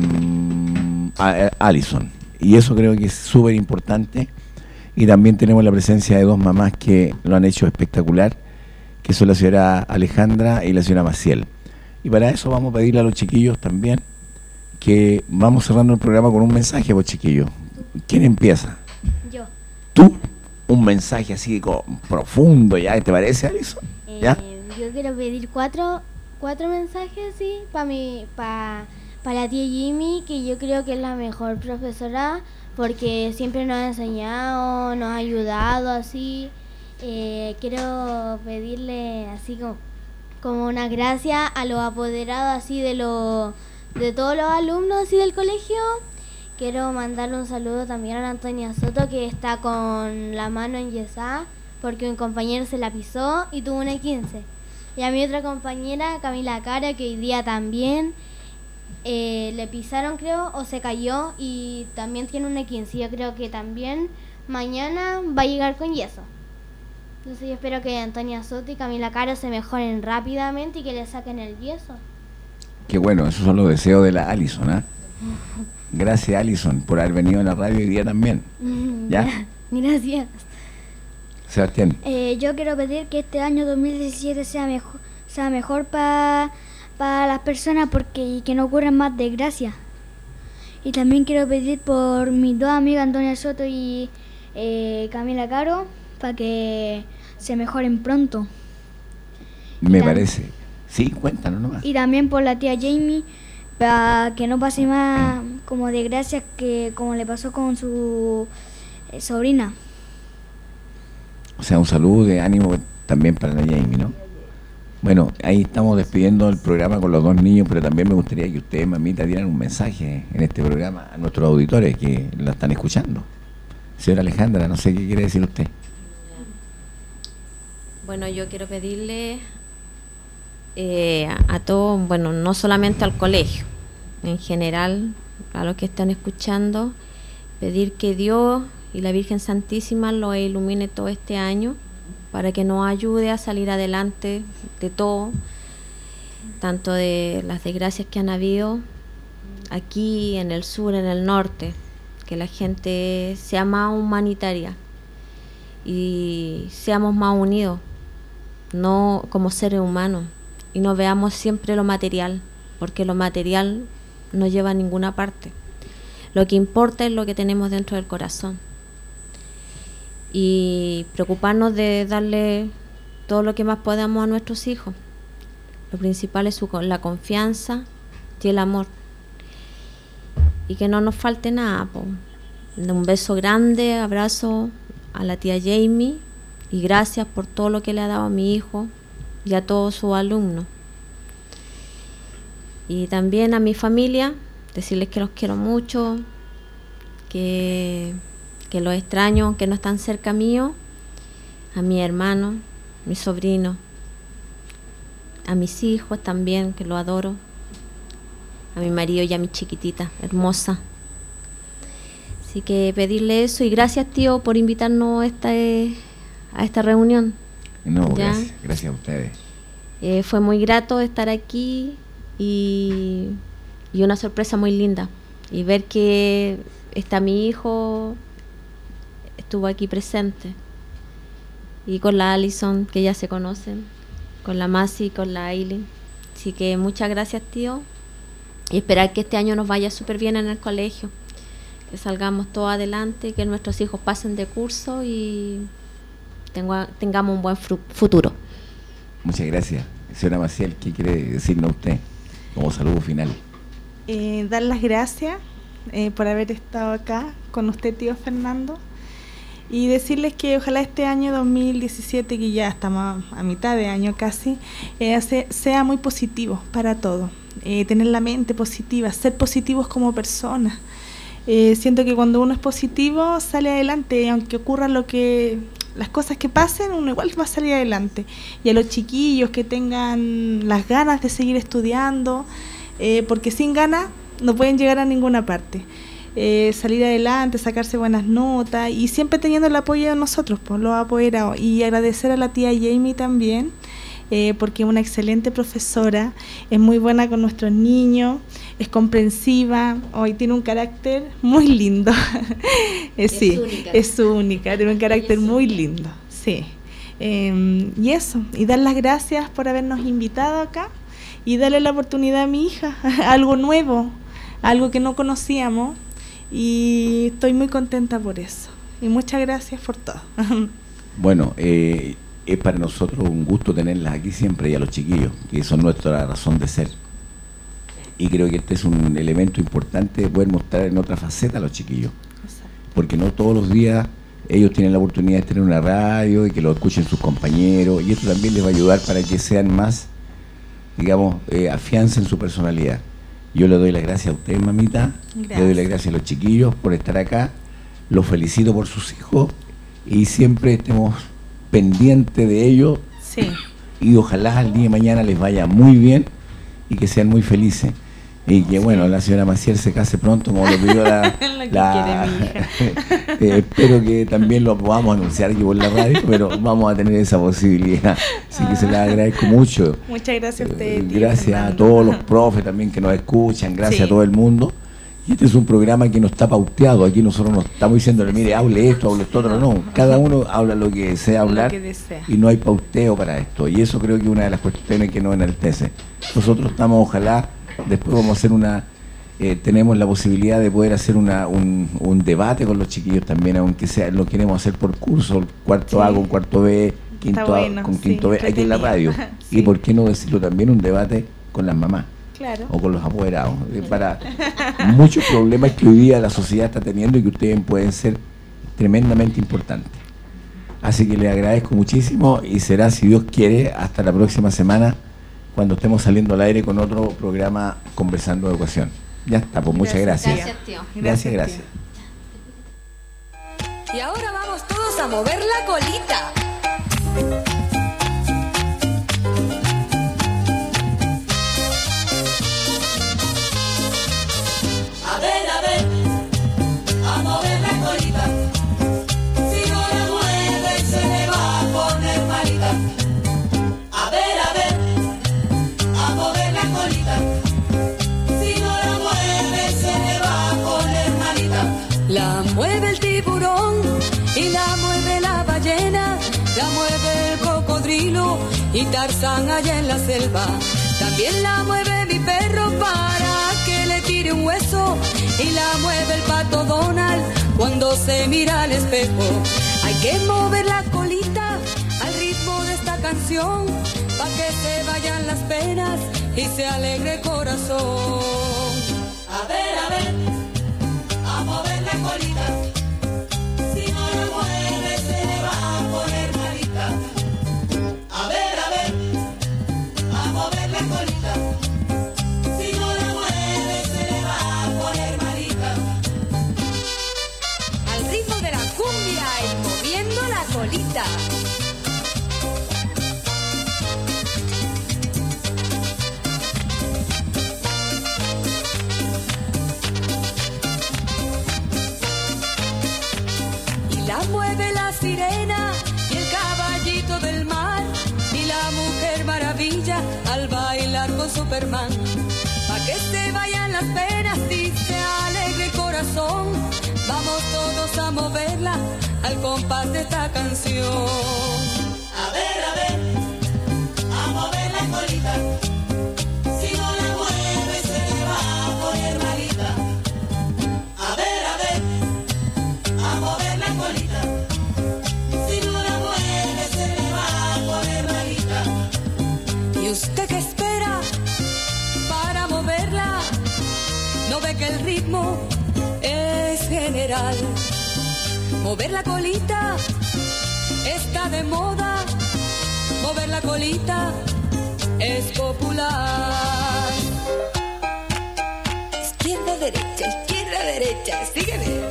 a, a Alison. Y eso creo que es súper importante. Y también tenemos la presencia de dos mamás que lo han hecho espectacular, que son la señora Alejandra y la señora Maciel. Y para eso vamos a pedirle a los chiquillos también que vamos cerrando el programa con un mensaje, pues chiquillos. ¿Quién empieza? Yo. ¿Tú? Un mensaje así como profundo, ¿ya? ¿Te parece, Alison? ¿Ya? Eh, yo quiero pedir cuatro, cuatro mensajes, sí, para mi, para pa la tía Jimmy, que yo creo que es la mejor profesora, porque siempre nos ha enseñado, nos ha ayudado, así. Eh, quiero pedirle así como, como una gracia a los apoderados, así de los de todos los alumnos así del colegio. Quiero mandarle un saludo también a la Antonia Soto, que está con la mano enyesada porque un compañero se la pisó y tuvo una quince. Y a mi otra compañera, Camila Cara, que hoy día también eh, le pisaron, creo, o se cayó y también tiene una quince. Yo creo que también mañana va a llegar con yeso. Entonces yo espero que Antonia Soto y Camila Cara se mejoren rápidamente y que le saquen el yeso. Qué bueno, esos son los deseos de la Alison, ¿ah? ¿eh? Gracias, Alison, por haber venido a la radio hoy día también. ¿Ya? Gracias. Sebastián. Eh, yo quiero pedir que este año dos mil diecisiete sea mejor, sea mejor para pa las personas, porque y que no ocurran más desgracias. Y también quiero pedir por mis dos amigas, Antonia Soto y eh, Camila Caro, para que se mejoren pronto. Me parece. Sí, cuéntanos nomás. Y también por la tía Jamie, para que no pase más como desgracias que como le pasó con su eh, sobrina. O sea, un saludo de ánimo también para la Jamie, ¿no? Bueno, ahí estamos despidiendo el programa con los dos niños, pero también me gustaría que ustedes, mamita, dieran un mensaje en este programa a nuestros auditores que la están escuchando. Señora Alejandra, no sé qué quiere decir usted. Bueno, yo quiero pedirle eh, a, a todos, bueno, no solamente al colegio, en general, a los que están escuchando, pedir que Dios y la Virgen Santísima lo ilumine todo este año para que nos ayude a salir adelante de todo, tanto de las desgracias que han habido aquí en el sur, en el norte, que la gente sea más humanitaria y seamos más unidos, no como seres humanos, y no veamos siempre lo material, porque lo material no lleva a ninguna parte. Lo que importa es lo que tenemos dentro del corazón. Y preocuparnos de darle todo lo que más podamos a nuestros hijos. Lo principal es su, la confianza y el amor. Y que no nos falte nada, po. Un beso grande, abrazo a la tía Jamie y gracias por todo lo que le ha dado a mi hijo y a todos sus alumnos. Y también a mi familia, decirles que los quiero mucho, que... que los extraño, que no están cerca mío, a mi hermano, mi sobrino, a mis hijos también, que lo adoro, a mi marido y a mi chiquitita, hermosa. Así que pedirle eso y gracias, tío, por invitarnos a esta, a esta reunión. No, ¿Ya? gracias, gracias a ustedes. Eh, fue muy grato estar aquí y, y una sorpresa muy linda. Y ver que está mi hijo, estuvo aquí presente. Y con la Alison, que ya se conocen, con la Masi, con la Aileen. Así que muchas gracias, tío. Y esperar que este año nos vaya súper bien en el colegio. Que salgamos todos adelante, que nuestros hijos pasen de curso y tengo, tengamos un buen fru- futuro. Muchas gracias. Señora Maciel, ¿qué quiere decirnos usted como saludo final? Eh, dar las gracias eh, por haber estado acá con usted, tío Fernando, y decirles que ojalá este año dos mil diecisiete, que ya estamos a, a mitad de año casi, eh, se, sea muy positivo para todos. Eh, tener la mente positiva, ser positivos como personas. Eh, siento que cuando uno es positivo sale adelante, aunque ocurra lo que las cosas que pasen, uno igual va a salir adelante. Y a los chiquillos que tengan las ganas de seguir estudiando, eh, porque sin ganas no pueden llegar a ninguna parte. Eh, salir adelante, sacarse buenas notas y siempre teniendo el apoyo de nosotros, pues, los apoderados. Y agradecer a la tía Jamie también, eh, porque es una excelente profesora, es muy buena con nuestros niños, es comprensiva, hoy tiene un carácter muy lindo. eh, sí, es única. es única, tiene un carácter muy lindo, sí. Eh, y eso, y dar las gracias por habernos invitado acá y darle la oportunidad a mi hija, algo nuevo, algo que no conocíamos, y estoy muy contenta por eso. Y muchas gracias por todo. Bueno, eh, es para nosotros un gusto tenerlas aquí siempre y a los chiquillos, que son nuestra razón de ser. Y creo que este es un elemento importante de poder mostrar en otra faceta a los chiquillos. Porque no todos los días ellos tienen la oportunidad de tener una radio y que lo escuchen sus compañeros, y esto también les va a ayudar para que sean más, digamos, eh, afiancen su personalidad. Yo le doy las gracias a ustedes, mamita, Gracias. le doy las gracias a los chiquillos por estar acá, los felicito por sus hijos y siempre estemos pendientes de ellos, Sí. y ojalá al día de mañana les vaya muy bien y que sean muy felices. Y que bueno, la señora Maciel se case pronto, como lo pidió la... Lo que la- quiere mi hija. Eh, espero que también lo podamos anunciar aquí por la radio, pero vamos a tener esa posibilidad. Así que se la agradezco mucho. Muchas gracias a ustedes, Eh, tío Gracias a Fernando. todos los profes también que nos escuchan, gracias Sí. a todo el mundo. Y este es un programa que no está pauteado. Aquí nosotros no estamos diciéndole, mire, hable esto, hable esto, otro. No, cada uno habla lo que desea Lo hablar que desea. y no hay pauteo para esto. Y eso creo que es una de las cuestiones que nos enaltece. Nosotros estamos, ojalá, después vamos a hacer una... Eh, tenemos la posibilidad de poder hacer una, un, un debate con los chiquillos también, aunque sea lo queremos hacer por curso, cuarto Sí. A con cuarto B, quinto A bueno, con sí, quinto B, aquí en la radio. entretenido. Y por qué no decirlo también, un debate con las mamás Claro. o con los apoderados, eh, para muchos problemas que hoy día la sociedad está teniendo y que ustedes pueden ser tremendamente importantes. Así que les agradezco muchísimo y será, si Dios quiere, hasta la próxima semana, cuando estemos saliendo al aire con otro programa Conversando de Educación. Ya está, pues muchas gracias. Gracias, tío. Gracias, gracias. Y ahora vamos todos a mover la colita. A ver, a ver, a mover la colita. Si no la mueve se le va a poner malita. A ver, a ver, a mover la colita. Si no la mueve se le va a poner malita. La mueve el tiburón y la mueve la ballena, la mueve el cocodrilo y Tarzán allá en la selva. También la mueve mi perro para que le tire un hueso y la mueve el pato Donald cuando se mira al espejo. Hay que mover la colita al ritmo de esta canción para que se vayan las penas y se alegre el corazón. A ver, a ver, a mover la colita. Si no la mueve se le va a poner malita. A ver, a ver, a mover la colita. Si no la mueve se le va a poner malita. Al ritmo de la cumbia y moviendo la colita. bailar con Superman, pa' que se vayan las penas y se alegre el corazón. Vamos todos a moverla al compás de esta canción. A ver, a ver, a mover la colita. Si no la mueve se le va a poner malita. A ver, a ver, a mover la colita. Si no la mueve se le va a poner malita. ¿Y usted qué espera para moverla? ¿No ve que el ritmo es general? Mover la colita está de moda. Mover la colita es popular. Izquierda, derecha, izquierda, derecha, sígueme.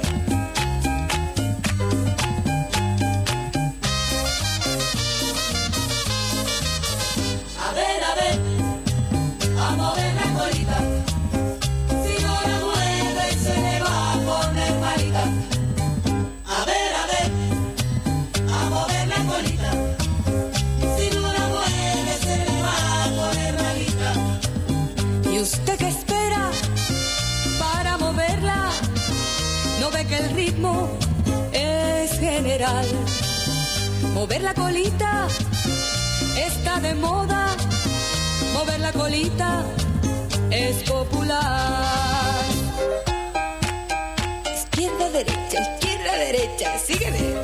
A ver, a ver, a mover la colita. Si no la mueve se le va a poner malita. A ver, a ver, a mover la colita. Si no la mueve se le va a poner malita. ¿Y usted qué espera para moverla? ¿No ve que el ritmo es general? Mover la colita está de moda. Mover la colita es popular. Izquierda, derecha, izquierda, derecha, sígueme.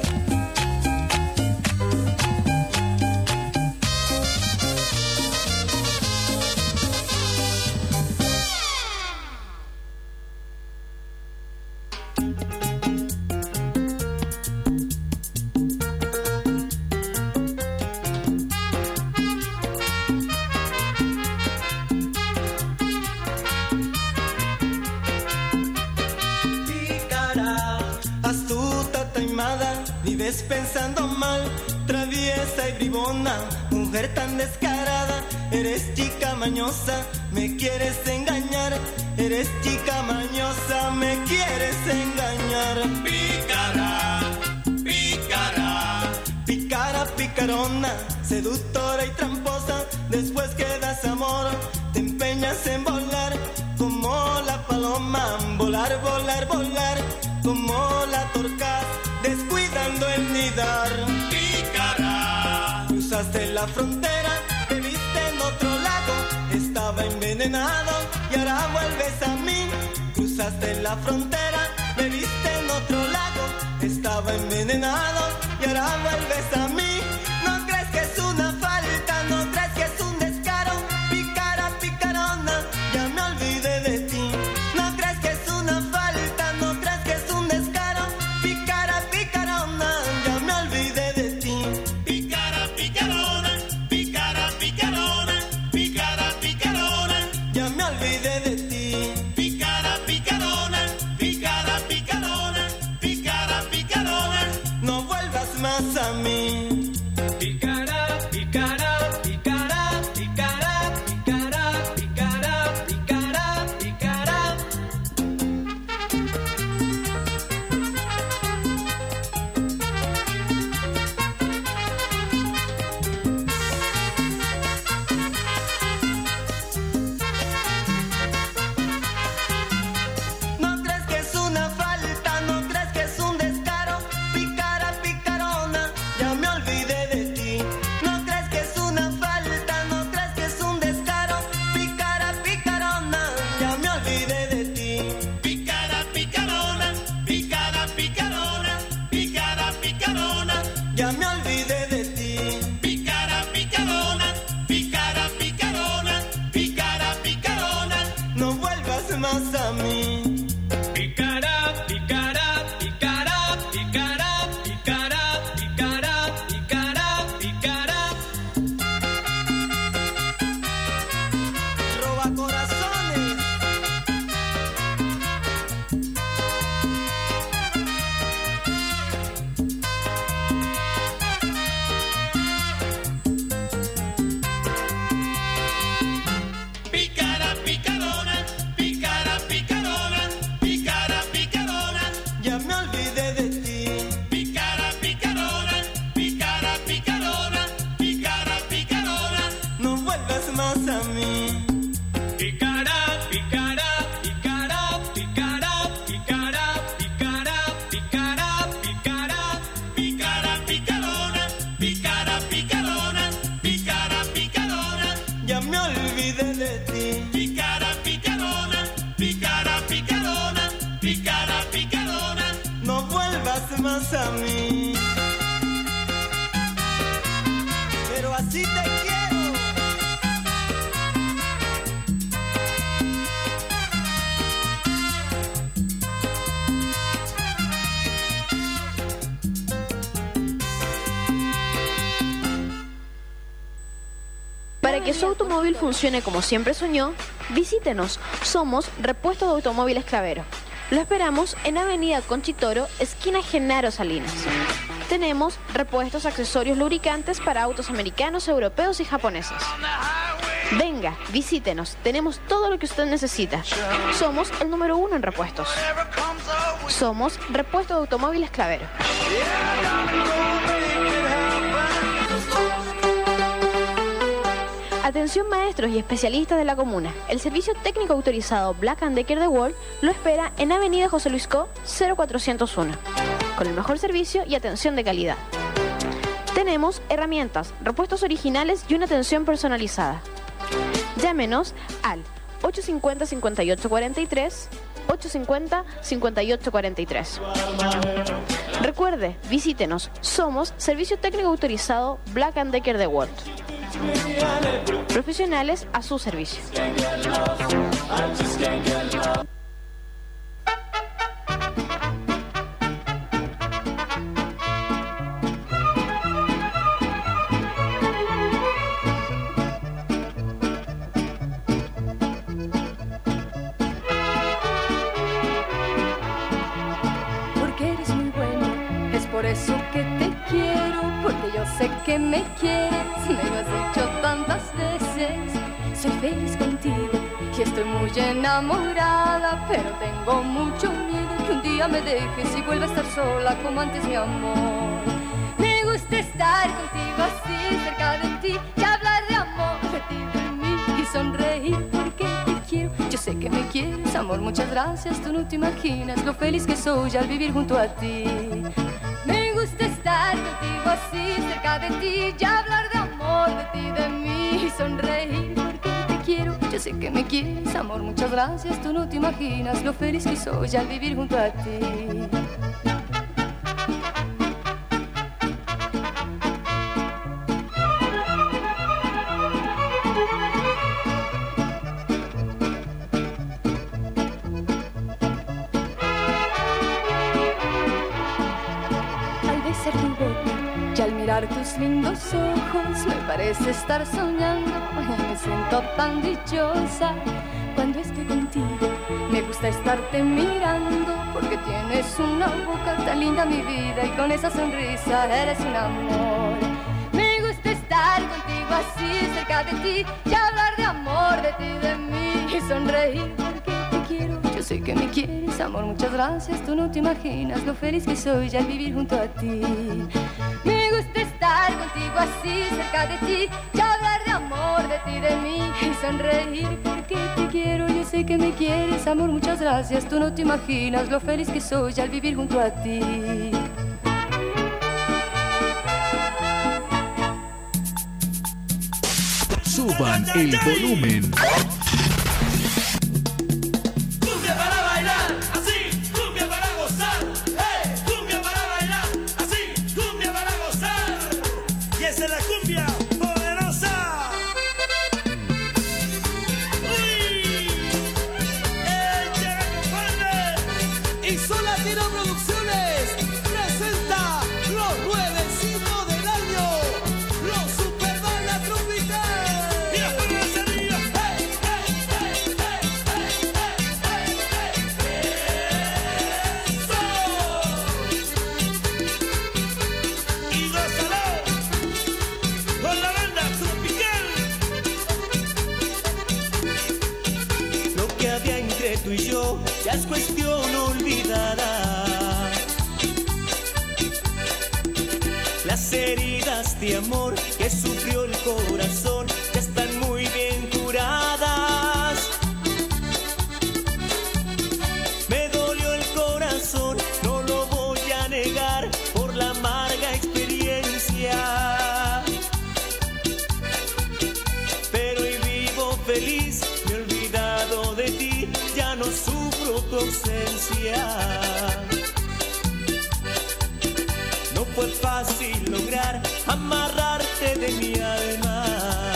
Vives pensando mal, traviesa y bribona, mujer tan descarada. Eres chica mañosa, me quieres engañar. Eres chica mañosa, me quieres engañar. Pícara, pícara, pícara, picarona, seductora y tramposa. Después que das amor, te empeñas en volar como la paloma. Volar, volar, volar como la torcaz, descuidando el nidar. Pícara, cruzaste la frontera, te viste en otro lago, estaba envenenado y ahora vuelves a mí. Cruzaste la frontera, me viste en otro lago, estaba envenenado y ahora vuelves a mí. No crees que es una falta, no crees que es un descaro. Pícara, picarona, ya me olvidé de ti. No crees que es una falta, no crees que es un descaro. Pícara, picarona, ya me olvidé de ti. Pícara, picarona, pícara, picarona, pícara, picarona, ya me olvidé de ti. Pícara, picarona, pícara, picarona, pícara, picarona, no vuelvas más a mí. Pícara, pícara, pícara, pícara, pícara, pícara, pícara, pícara. No crees que es una falta, no crees que es un descaro. Pícara, picarona, ya me olvidé de ti. No crees que es una falta, no crees que es un descaro. Pícara, picarona, ya me olvidé de ti. Pícara, picarona, pícara, picarona, pícara, picarona, Ya me olvidé de ti. pícara, picarona, pícara, picarona, pícara, picarona. No vuelvas más a mí. Pícara, pícara, pícara, pícara, pícara, pícara, pícara, pícara. Roba corazones. Pícara, picarona, pícara, picarona, pícara, picarona, Ya me olvidé de ti. pícara, picarona, pícara, picarona, pícara, picarona. No vuelvas más a mí. mí. Picará, picará, picará, picará, picará, picará, picará, picará, picará, picarona, picará, picarona, picará, picarona. Ya me olvidé de ti. Picará, picarona, picará, picarona, picará, picarona. No vuelvas más a mí. Pero así te quiero. Para que su automóvil funcione como siempre soñó, visítenos. Somos Repuestos de Automóviles Clavero. Lo esperamos en Avenida Conchitoro, esquina Genaro Salinas. Tenemos repuestos, accesorios, lubricantes para autos americanos, europeos y japoneses. Venga, visítenos. Tenemos todo lo que usted necesita. Somos el número uno en repuestos. Somos Repuestos de Automóviles Clavero. Atención maestros y especialistas de la comuna. El servicio técnico autorizado Black and Decker de World lo espera en Avenida José Luis Co, cero cuatrocientos uno, con el mejor servicio y atención de calidad. Tenemos herramientas, repuestos originales y una atención personalizada. Llámenos al ocho cinco cero, cinco ocho cuatro tres, ocho cinco cero, cinco ocho cuatro tres. Recuerde, visítenos. Somos servicio técnico autorizado Black and Decker de World. Profesionales a su servicio. Porque eres muy bueno, es por eso que te quiero, porque yo sé que me quieres, me lo has dicho tantas veces. Soy feliz contigo y estoy muy enamorada, pero tengo mucho miedo que un día me dejes y vuelva a estar sola como antes, mi amor. Me gusta estar contigo así cerca de ti y hablar de amor, de ti, de mí y sonreír porque te quiero. Yo sé que me quieres, amor, muchas gracias. Tú no te imaginas lo feliz que soy al vivir junto a ti. Me gusta estar contigo así cerca de ti y hablar de amor, de ti, de mí y sonreír porque te quiero. Yo sé que me quieres, amor, muchas gracias. Tú no te imaginas lo feliz que soy al vivir junto a ti. Mirar tus lindos ojos me parece estar soñando, me siento tan dichosa cuando estoy contigo. Me gusta estarte mirando porque tienes una boca tan linda, mi vida, y con esa sonrisa eres un amor. Me gusta estar contigo así cerca de ti y hablar de amor, de ti, de mí y sonreír porque te quiero. Yo sé que me quieres, amor, muchas gracias. Tú no te imaginas lo feliz que soy al vivir junto a ti. Me gusta estar contigo así cerca de ti y hablar de amor, de ti, de mí y sonreír porque te quiero. Yo sé que me quieres, amor, muchas gracias. Tú no te imaginas lo feliz que soy al vivir junto a ti. Suban el volumen. Cumbia para bailar, así, cumbia para gozar, hey, cumbia para bailar, así, cumbia para gozar. Y esa es la cumbia poderosa. Uy, ella compadre. Y Sol Latino Producciones presenta los nuevecitos del año, los Super Banda Tropical. Y las palmas arriba. Hey, hey, hey, hey, hey, hey, hey, hey. Eso. Y gózalo con la banda tropical. Lo que había entre tú y yo ya es cuestión olvidada. Las heridas de amor que sufrió el corazón ya están muy bien curadas. sufro tu ausencia. No fue fácil lograr amarrarte de mi alma.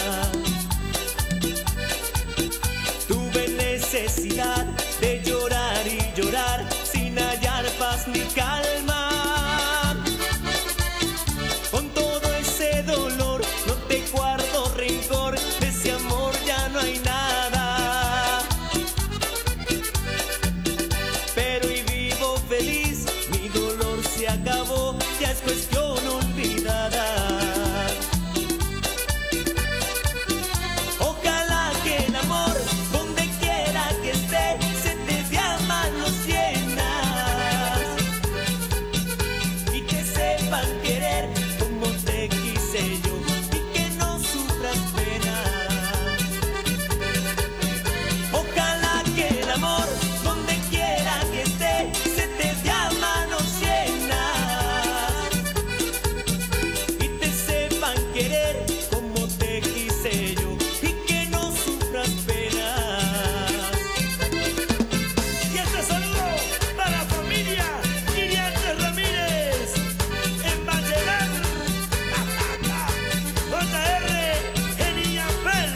Tuve necesidad de llorar y llorar sin hallar paz ni calma. Con todo ese dolor no te guardo rencor, de ese amor ya no hay nada. Pero hoy vivo feliz, mi dolor se acabó, ya es cuestión olvidada. Ojalá que el amor, donde quiera que esté, se te dé a manos llenas y te sepan querer como te quise yo, y que no sufras pena. Ojalá que el amor, donde quiera que esté, se te dé a manos llenas y te sepan querer como te quise yo, y que no sufras pena. Y este saludo para la familia Iriarte Ramírez en Vallenar. J R en Iñapel.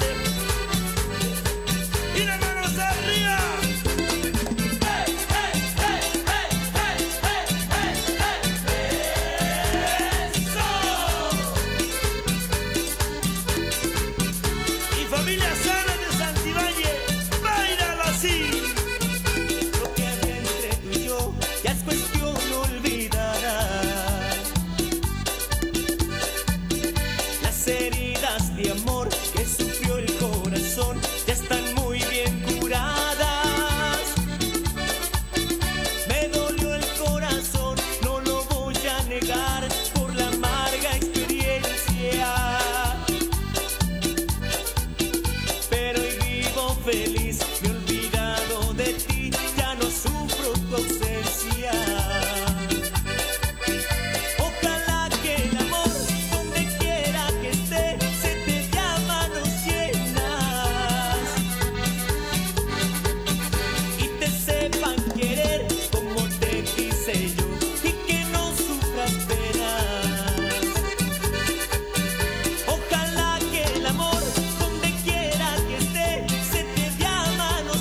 Y las manos arriba. ¡Hey, hey, hey, hey, hey, hey, hey, hey! ¡Eso! Y familia Sana de Santibáñez, bailalo así. Lo que había entre tú y yo ya es cuestión olvidada. Las heridas de amor que sufrió el corazón ya están muy bien curadas. Me dolió el corazón, no lo voy a negar, por la amarga experiencia. Pero hoy vivo feliz, me he olvidado de ti, ya no sufro tu ausencia. Ojalá que el amor, donde quiera que esté, se te dé a manos llenas y te sepan querer como te quise yo, y que no sufras penas. Ojalá que el amor, donde quiera que esté, se te dé a manos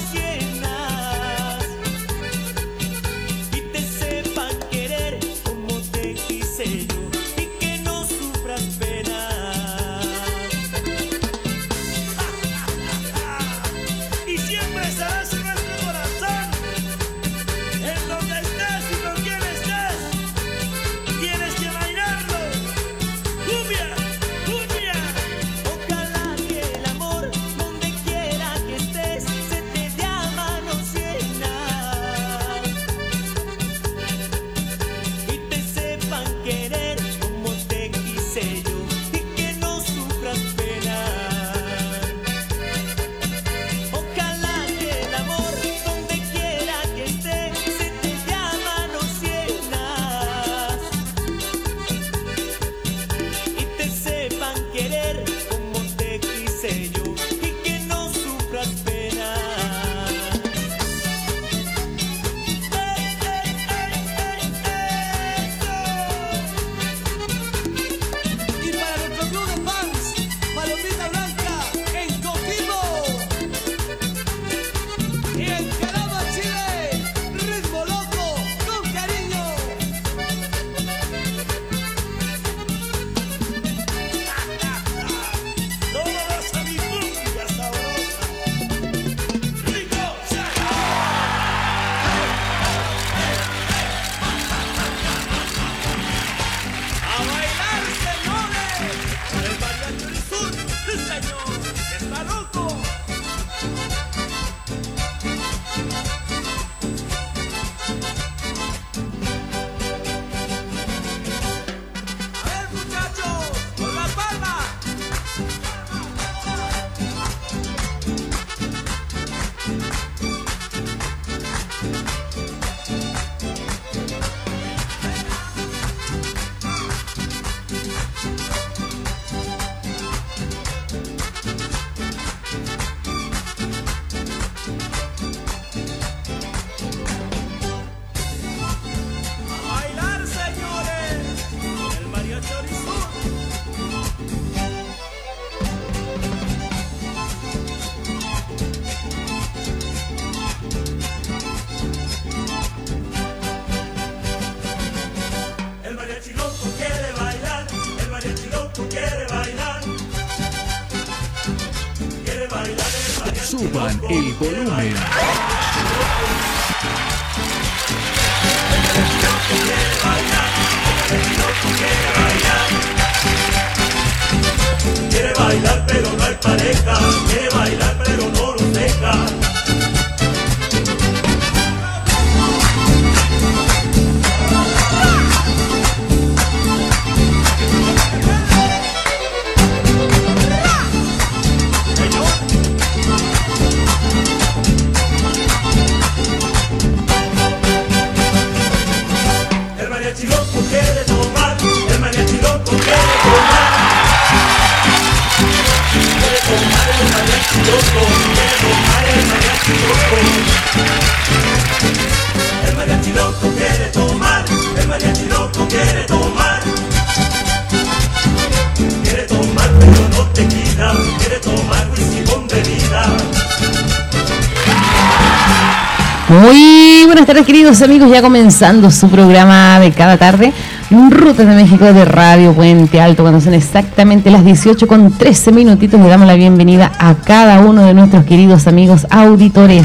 Suban el volumen. Quiere bailar pero no hay pareja, quiere bailar pero no nos deja. El mariachi loco quiere tomar, el mariachi loco quiere tomar. Quiere tomar el mariachi loco, quiere tomar el mariachi loco. El mariachi loco quiere tomar, el mariachi loco quiere tomar. Quiere tomar pero no te quita, quiere tomar whisky con bebida. Muy buenas tardes, queridos amigos, ya comenzando su programa de cada tarde, Rutas de México de Radio Puente Alto, cuando son exactamente las dieciocho con trece minutitos. Le damos la bienvenida a cada uno de nuestros queridos amigos auditores.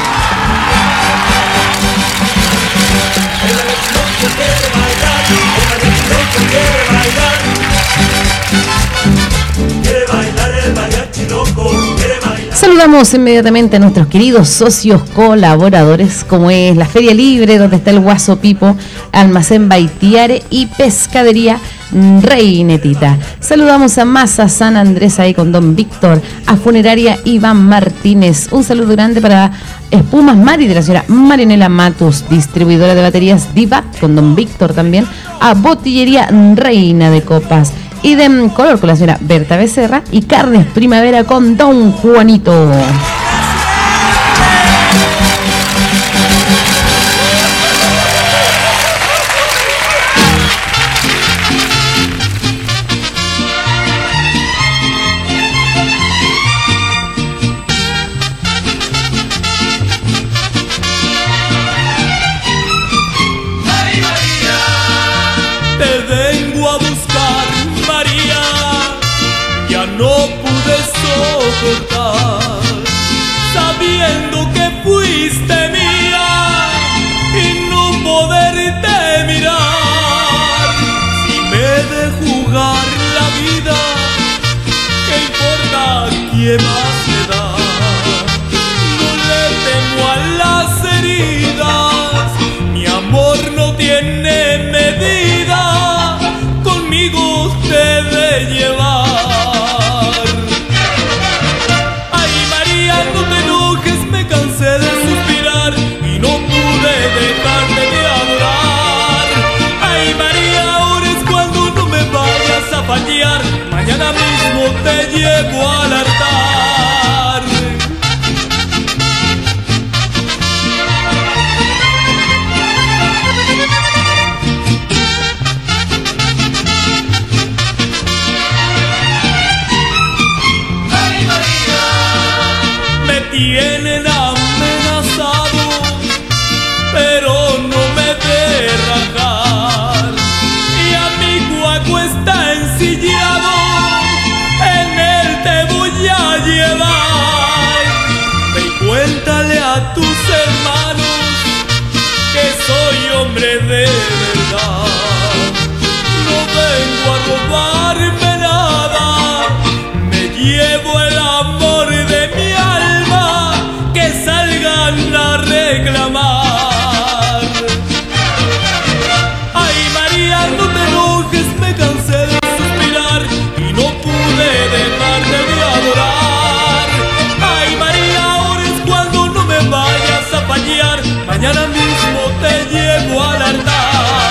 Saludamos inmediatamente a nuestros queridos socios colaboradores, como es la Feria Libre, donde está el Guaso Pipo, Almacén Baitiare y Pescadería Reinetita. Saludamos a Masa San Andrés ahí con Don Víctor, a Funeraria Iván Martínez. Un saludo grande para Espumas Mari de la señora Marinela Matus, distribuidora de baterías Divat con Don Víctor también, a Botillería Reina de Copas. Y de color con la señora Berta Becerra y Carnes Primavera con Don Juanito. Sabiendo que fuiste mía y no poderte mirar. Si me de jugar la vida, ¿qué importa quién más me da? No le temo a las heridas, mi amor no tiene medida, conmigo te de llevar. De suspirar y no pude dejarte de adorar. Ay María, ahora es cuando no me vayas a fallar. Mañana mismo te llevo al altar. Ay María, me tienen a pero no me de rajar, y a mi guaco está ensillado, en él te voy a llevar. Ve y cuéntale a tus hermanos que soy hombre de verdad. No vengo a robarme nada, me llevo el amor de mi alma, que salgan a reclamar. No te enojes, me cansé de suspirar y no pude dejarte de adorar. Ay María, ahora es cuando no me vayas a fallar. Mañana mismo te llevo al altar.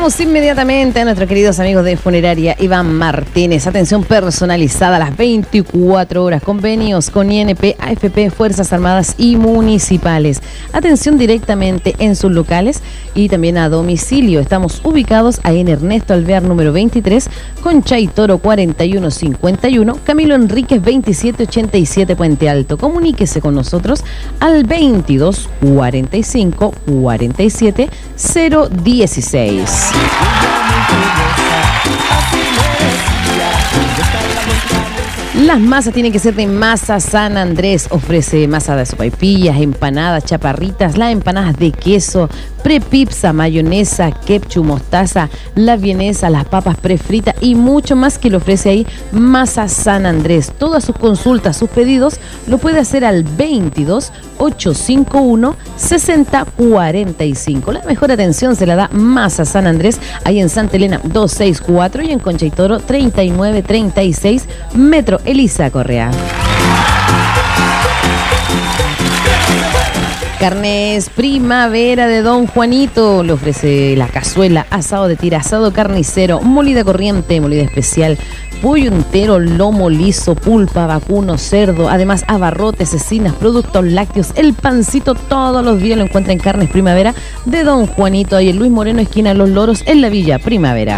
Saludamos inmediatamente a nuestros queridos amigos de Funeraria Iván Martínez. Atención personalizada a las veinticuatro horas. Convenios con I N P, A F P, Fuerzas Armadas y Municipales. Atención directamente en sus locales y también a domicilio. Estamos ubicados ahí en Ernesto Alvear número veintitrés, Concha y Toro cuarenta y uno cincuenta y uno, Camilo Enríquez veintisiete ochenta y siete, Puente Alto. Comuníquese con nosotros al veintidós cuarenta y cinco cuarenta y siete cero dieciséis. Las masas tienen que ser de Masa San Andrés. Ofrece masa de sopaipillas, empanadas, chaparritas, las empanadas de queso, prepizza, mayonesa, ketchup, mostaza, la vienesa, las papas prefritas y mucho más que le ofrece ahí Masa San Andrés. Todas sus consultas, sus pedidos, lo puede hacer al veintidós ochocientos cincuenta y uno sesenta cuarenta y cinco. La mejor atención se la da Masa San Andrés, ahí en Santa Elena doscientos sesenta y cuatro y en Concha y Toro treinta y nueve treinta y seis, Metro Elisa Correa. Carnes Primavera de Don Juanito. Le ofrece la cazuela, asado de tira, asado carnicero, molida corriente, molida especial, pollo entero, lomo liso, pulpa, vacuno, cerdo, además abarrotes, cecinas, productos lácteos, el pancito, todos los días lo encuentra en Carnes Primavera de Don Juanito, ahí en Luis Moreno, esquina Los Loros, en la Villa Primavera.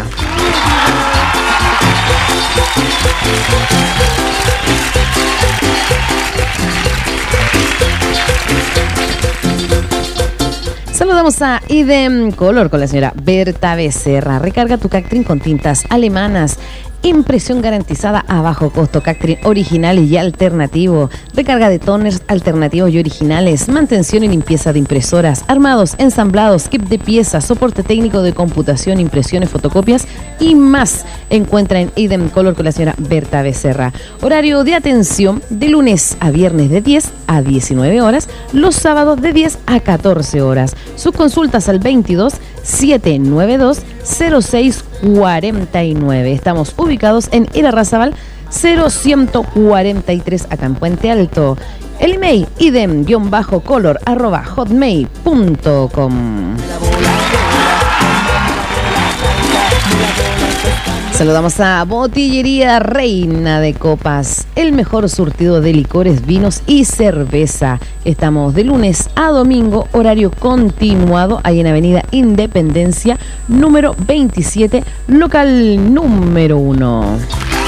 Saludamos a Idem Color con la señora Berta Becerra. Recarga tu Cactrin con tintas alemanas. Impresión garantizada a bajo costo. Cactrin original y alternativo. Recarga de toners alternativos y originales. Mantención y limpieza de impresoras. Armados, ensamblados, kit de piezas, soporte técnico de computación, impresiones, fotocopias y más. Encuentra en Idem Color con la señora Berta Becerra. Horario de atención de lunes a viernes de diez a diecinueve horas. Los sábados de diez a catorce horas. Sus consultas al veintidós setecientos noventa y dos cero seis cuarenta y nueve. Estamos ubicados en Irarrázaval cero ciento cuarenta y tres, acá en Puente Alto. El email idem-color arroba hotmail punto com. Saludamos a Botillería Reina de Copas, el mejor surtido de licores, vinos y cerveza. Estamos de lunes a domingo, horario continuado, ahí en Avenida Independencia, número veintisiete, local número uno.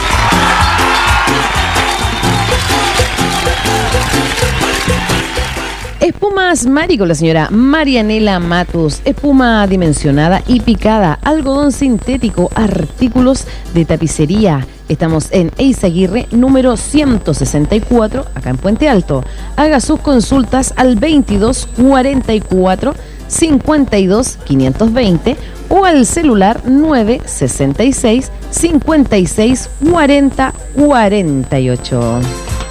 Espumas Mari con la señora Marianela Matus. Espuma dimensionada y picada, algodón sintético, artículos de tapicería. Estamos en Eizaguirre, número ciento sesenta y cuatro, acá en Puente Alto. Haga sus consultas al veintidós cuarenta y cuatro cincuenta y dos quinientos veinte o al celular nueve sesenta y seis cincuenta y seis cuarenta cuarenta y ocho.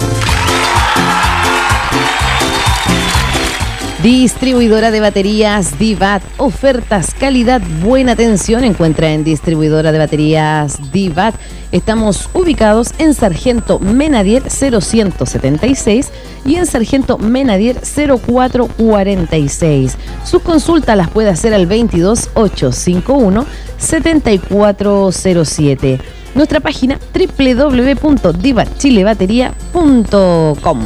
Distribuidora de baterías Divat, ofertas, calidad, buena atención. Encuentra en Distribuidora de baterías Divat. Estamos ubicados en Sargento Menadier cero ciento setenta y seis y en Sargento Menadier cero cuatro cuarenta y seis. Sus consultas las puede hacer al veintidós ochocientos cincuenta y uno setenta y cuatro cero siete. Nuestra página doble u doble u doble u punto divat chile batería punto com.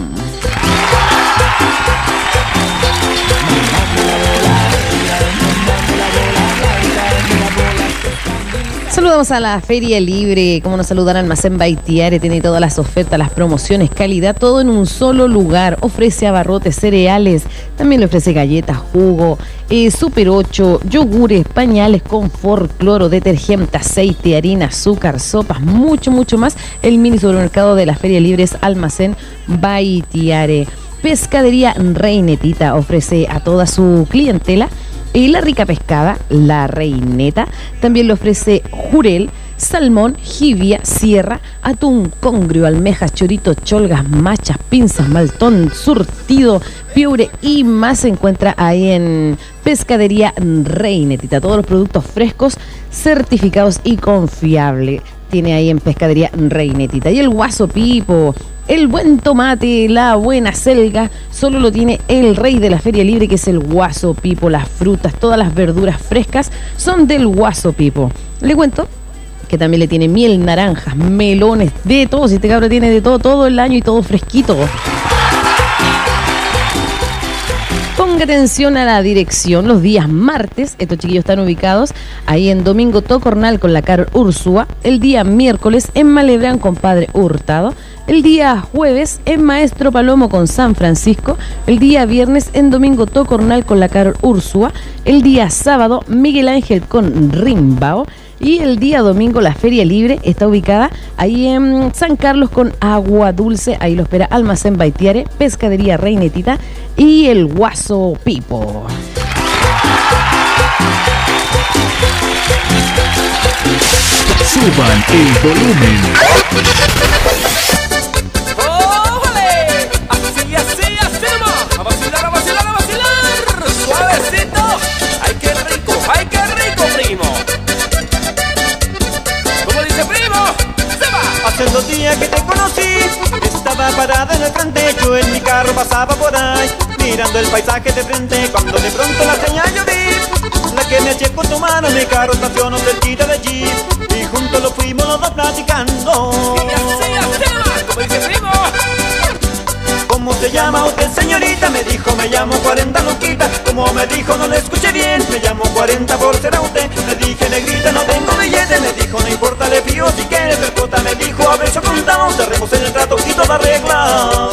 Saludamos a la Feria Libre, como nos saludan Almacén Baitiare, tiene todas las ofertas, las promociones, calidad, todo en un solo lugar. Ofrece abarrotes, cereales, también le ofrece galletas, jugo, eh, Super ocho, yogures, pañales, confort, cloro, detergente, aceite, harina, azúcar, sopas, mucho, mucho más. El mini supermercado de la Feria Libre es Almacén Baitiare. Pescadería Reinetita ofrece a toda su clientela y la rica pescada, la Reineta. También le ofrece jurel, salmón, jibia, sierra, atún, congrio, almejas, chorito, cholgas, machas, pinzas, maltón, surtido, piure y más. Se encuentra ahí en Pescadería Reinetita. Todos los productos frescos, certificados y confiables. tiene ahí en Pescadería Reinetita. Y el Guaso Pipo, el buen tomate, la buena selga, solo lo tiene el rey de la Feria Libre, que es el Guaso Pipo. Las frutas, todas las verduras frescas son del Guaso Pipo. Le cuento que también le tiene miel, naranjas, melones, de todo. Si este cabro tiene de todo, todo el año y todo fresquito. Ponga atención a la dirección. Los días martes, estos chiquillos están ubicados ahí en Domingo Tocornal con la Carol Úrsula. El día miércoles en Malebrán con Padre Hurtado. El día jueves en Maestro Palomo con San Francisco. El día viernes en Domingo Tocornal con la Carol Úrsula. El día sábado Miguel Ángel con Rimbao. Y el día domingo la Feria Libre está ubicada ahí en San Carlos con Agua Dulce. Ahí lo espera Almacén Baitiare, Pescadería Reinetita y el Guaso Pipo. Suban el volumen. ¡Ójale! Así, así, así nomás. A vacilar, a vacilar, a vacilar. Suavecito. ¡Ay, qué rico! ¡Ay, qué rico, primo! ¿Cómo dice, primo? ¡Se va! Hace dos días que te conocí, estaba parada en el frente, yo en mi carro pasaba por ahí, mirando el paisaje de frente, cuando de pronto la señal yo vi, la que me eché con tu mano, mi carro estacionó cerquita de allí, y juntos lo fuimos los dos platicando. Y así, así nomás. ¿Cómo dice, primo? ¿Cómo se llama usted, señorita? Me dijo, me llamo cuarenta loquita. Como me dijo, no le escuché bien. Me llamo cuarenta por ser a usted. Le dije, negrita, no tengo billete. Me dijo, no importa, le pido si quiere. Percota me dijo, a ver, yo contamos. Cerremos en el trato y todo arreglado.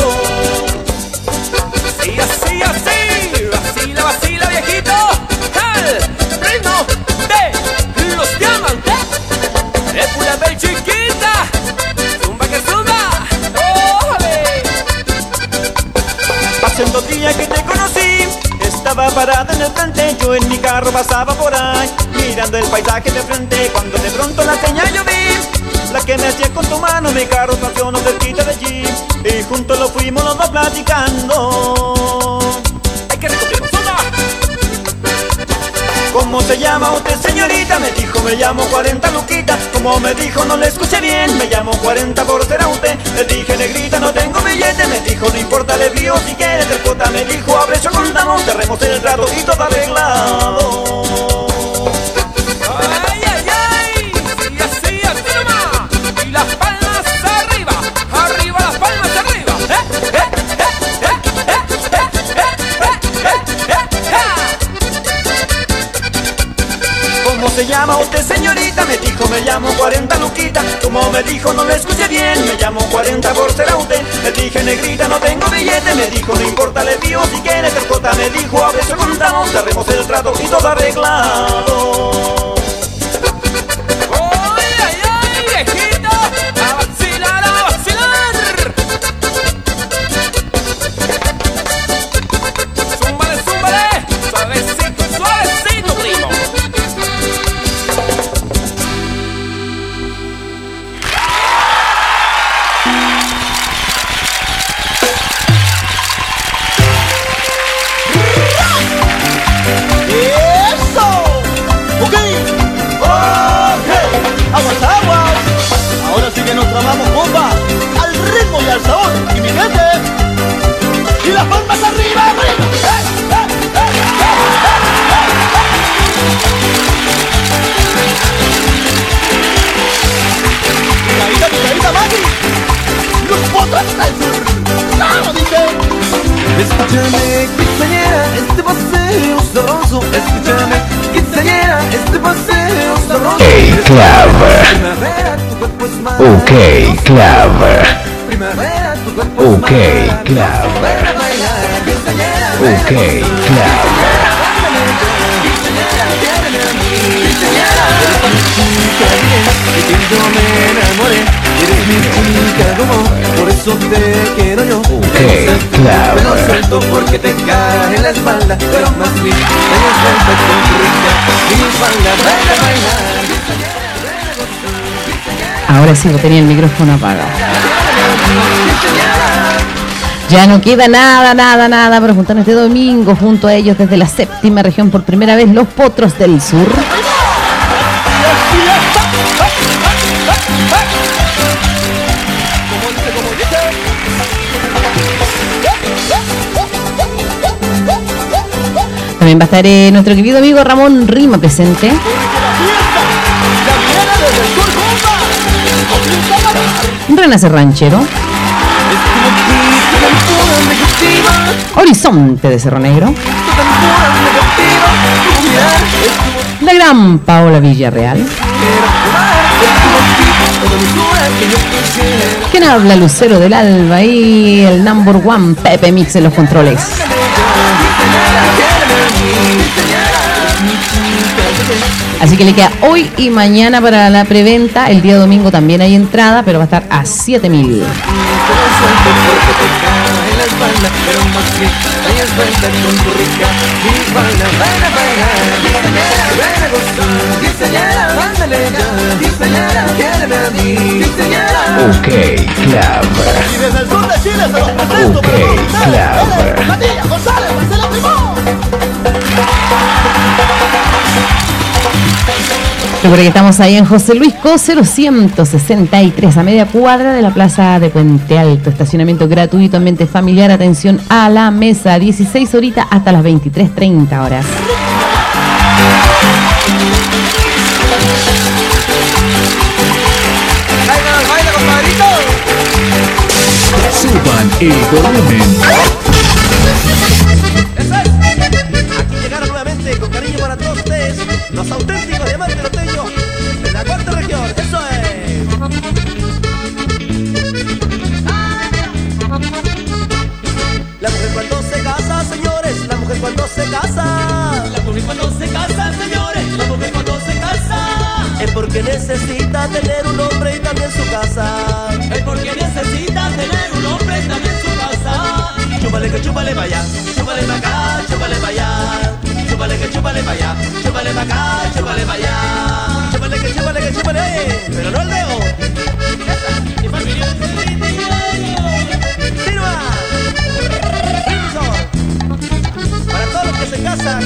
Sí, así, así. Vacila, vacila, viejito. Al ritmo de los diamantes. Es pura bel chiquita. Zumba que zumba. ¡Ójale! Hace dos días que te conocí, estaba parada en el frente, yo en mi carro pasaba por ahí, mirando el paisaje de frente, cuando de pronto la señal yo vi, la que me hacía con tu mano, mi carro estacionó cerquita de allí, y juntos lo fuimos los dos platicando. ¡Ay, qué rico, primo! ¡Zumba! ¿Cómo se llama usted, señorita? Me dijo, me llamo cuarenta Luquita. Como me dijo, no le escuché bien. Me llamo cuarenta por ser a usted. Le dije, negrita, no tengo billete. Me dijo, no importa, le pido si quiere. Cercota me dijo, a ver, yo contamos. Cerremos en el trato y todo arreglado. ¡Ay, ay, ay! Sí, así, así nomás. Y las palmas arriba. Arriba las palmas arriba. ¡Eh, eh, eh, eh, eh, eh, eh, eh, eh, eh! ¿Cómo se llama usted, señorita? Me dijo, me llamo cuarenta Luquita. Como me dijo, no le escuché bien. Me llamo cuarenta por ser a usted. Le dije, negrita, no tengo billete. Me dijo, no importa, le pido si quiere. Cercota me dijo, a ver, yo contamos. Cerremos el trato y todo arreglado. ¡Ay, ay, ay, viejito! ¡A vacilar, a vacilar! ¡Zúmbale, zúmbale! ¡Suavecito, suavecito, primo! ¡Eso! ¡Ok! ¡Ok! ¡Aguas, aguas! Ahora sí que nos trabamos bomba al ritmo y al sabor. ¡Y mi gente! ¡Y las palmas arriba, arriba! ¡Eh, eh, eh, eh, eh! ¡Cuidadita, cuidadita, Maggie! ¡Los potros del sur! ¡Claro, dice! Escúchame, quinceañera, este paseo sabroso. Escúchame, quinceañera, este paseo sabroso. Ok, Club. Ok, Club. Primavera, tu cuerpo es Ok, Club. Ok, Club. Que yo me enamoré, eres mi chica como, por eso te quiero yo. Ok, claro. Me lo suelto porque te cae en la espalda, pero más bien eres suelta con rica mi espalda, baila, baila. Ahora sí, lo tenía el micrófono apagado. Ya no queda nada, nada, nada para juntarnos este domingo junto a ellos desde la séptima región por primera vez, los Potros del Sur. También va a estar eh, nuestro querido amigo Ramón Rima presente. Renacer Ranchero. Horizonte de Cerro Negro. La gran Paola Villarreal. ¿Quién habla? Lucero del Alba y el number one Pepe Mix en los controles. Así que le queda hoy y mañana para la preventa. El día domingo también hay entrada, pero va a estar a siete mil. Ok, Club. Y desde el sur de Chile se los presento, Ok, pero Club. Matías González, Marcela Primón. Recuerda que estamos ahí en José Luis Cosero ciento sesenta y tres, a media cuadra de la plaza de Puente Alto. Estacionamiento gratuito, ambiente familiar, atención a la mesa, dieciséis horitas hasta las veintitrés treinta horas. Suban el volumen. Eso es. Aquí llegaron nuevamente con cariño para todos ustedes, los auténticos diamantes norteños de la cuarta región. Eso es. La mujer cuando se casa, señores, la mujer cuando se casa. La mujer cuando se casa, señores, la mujer cuando se casa. Es porque necesita tener un hombre y también su casa. Es porque necesita tener un hombre y también su casa. Chúpale que chúpale pa' allá, chúpale pa' acá, chúpale pa' allá. Chúpale que chúpale pa' allá, chúpale pa' acá, chúpale pa' allá. Chúpale que chúpale que chúpale, pero no el dedo. Esa, y familia de ¡Sirva! ¡Permiso! Para todos los que se casan.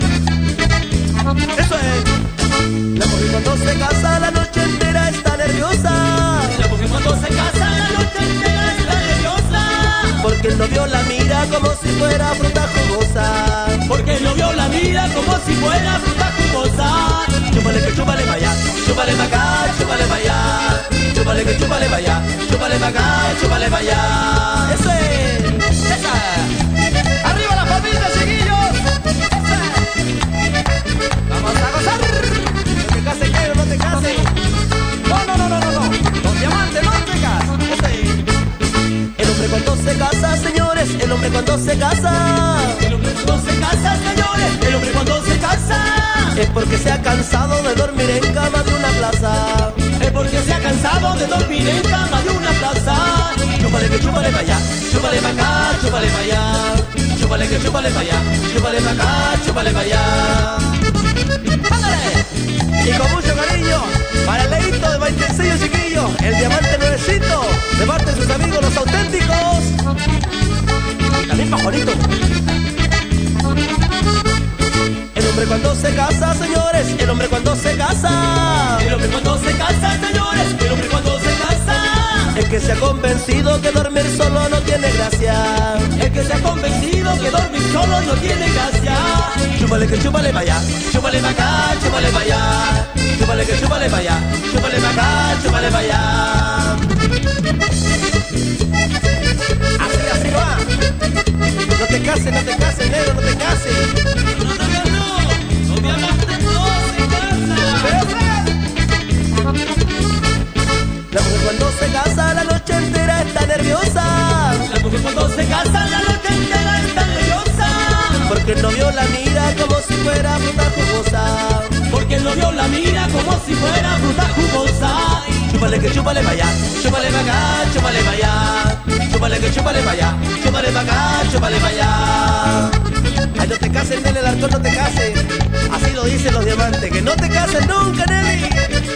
Eso es. La mujer cuando se casa la noche entera está nerviosa. La mujer cuando se casa la noche entera está nerviosa. Porque el novio la mira como si fuera fruta jugosa. Porque el novio la mira como si fuera fruta jugosa. Chúpale que chúpale pa' allá, chúpale pa' acá, chúpale pa' allá. Chúpale que chúpale pa' allá, chúpale pa' acá, chúpale pa' allá. Eso es. Esa. Arriba la familia, chiquillos. Esa. Vamos a gozar. No te cases, negro, no te cases. No, no, no, no, no, no. Los diamantes, no te cases. Esa es. El hombre cuando se casa, señores, el hombre cuando se casa. El hombre cuando se casa, señores, el hombre cuando se casa. Es porque se ha cansado de dormir en cama de una plaza. Es porque se ha cansado de dormir en cama de una plaza. Chúpale que chúpale pa' allá, chúpale pa' acá, chúpale pa' allá. Chúpale que chúpale pa' allá, chúpale pa' acá, chúpale pa' allá. ¡Ándale! Y con mucho cariño, para el leíto de Maitencillo chiquillo, el diamante nuevecito, de parte de sus amigos los auténticos. Y también pa' Juanito. El hombre cuando se casa, señores, el hombre cuando se casa. El hombre cuando se casa, señores, el hombre cuando se casa. El que se ha convencido que dormir solo no tiene gracia. El que se ha convencido que dormir solo no tiene gracia. Chúpale que chúpale pa' allá, chúpale pa' acá, chúpale pa' allá. Chúpale que chúpale pa' allá, chúpale pa' acá, chúpale pa' allá. Así, así va. No te cases, no te cases, negro, no te cases. La mujer cuando se casa la noche entera está nerviosa. La mujer cuando se casa la noche entera está nerviosa. Porque el novio la mira como si fuera fruta jugosa. Porque el novio la mira como si fuera fruta jugosa. Chúpale que chúpale pa' allá, chúpale pa' acá, chúpale pa' allá. Chúpale que chúpale pa' allá, chúpale pa' acá, chúpale pa' allá. Ay, no te cases, Nelly, el alcohol no te cases. Así lo dicen los diamantes, que no te cases nunca, Nelly.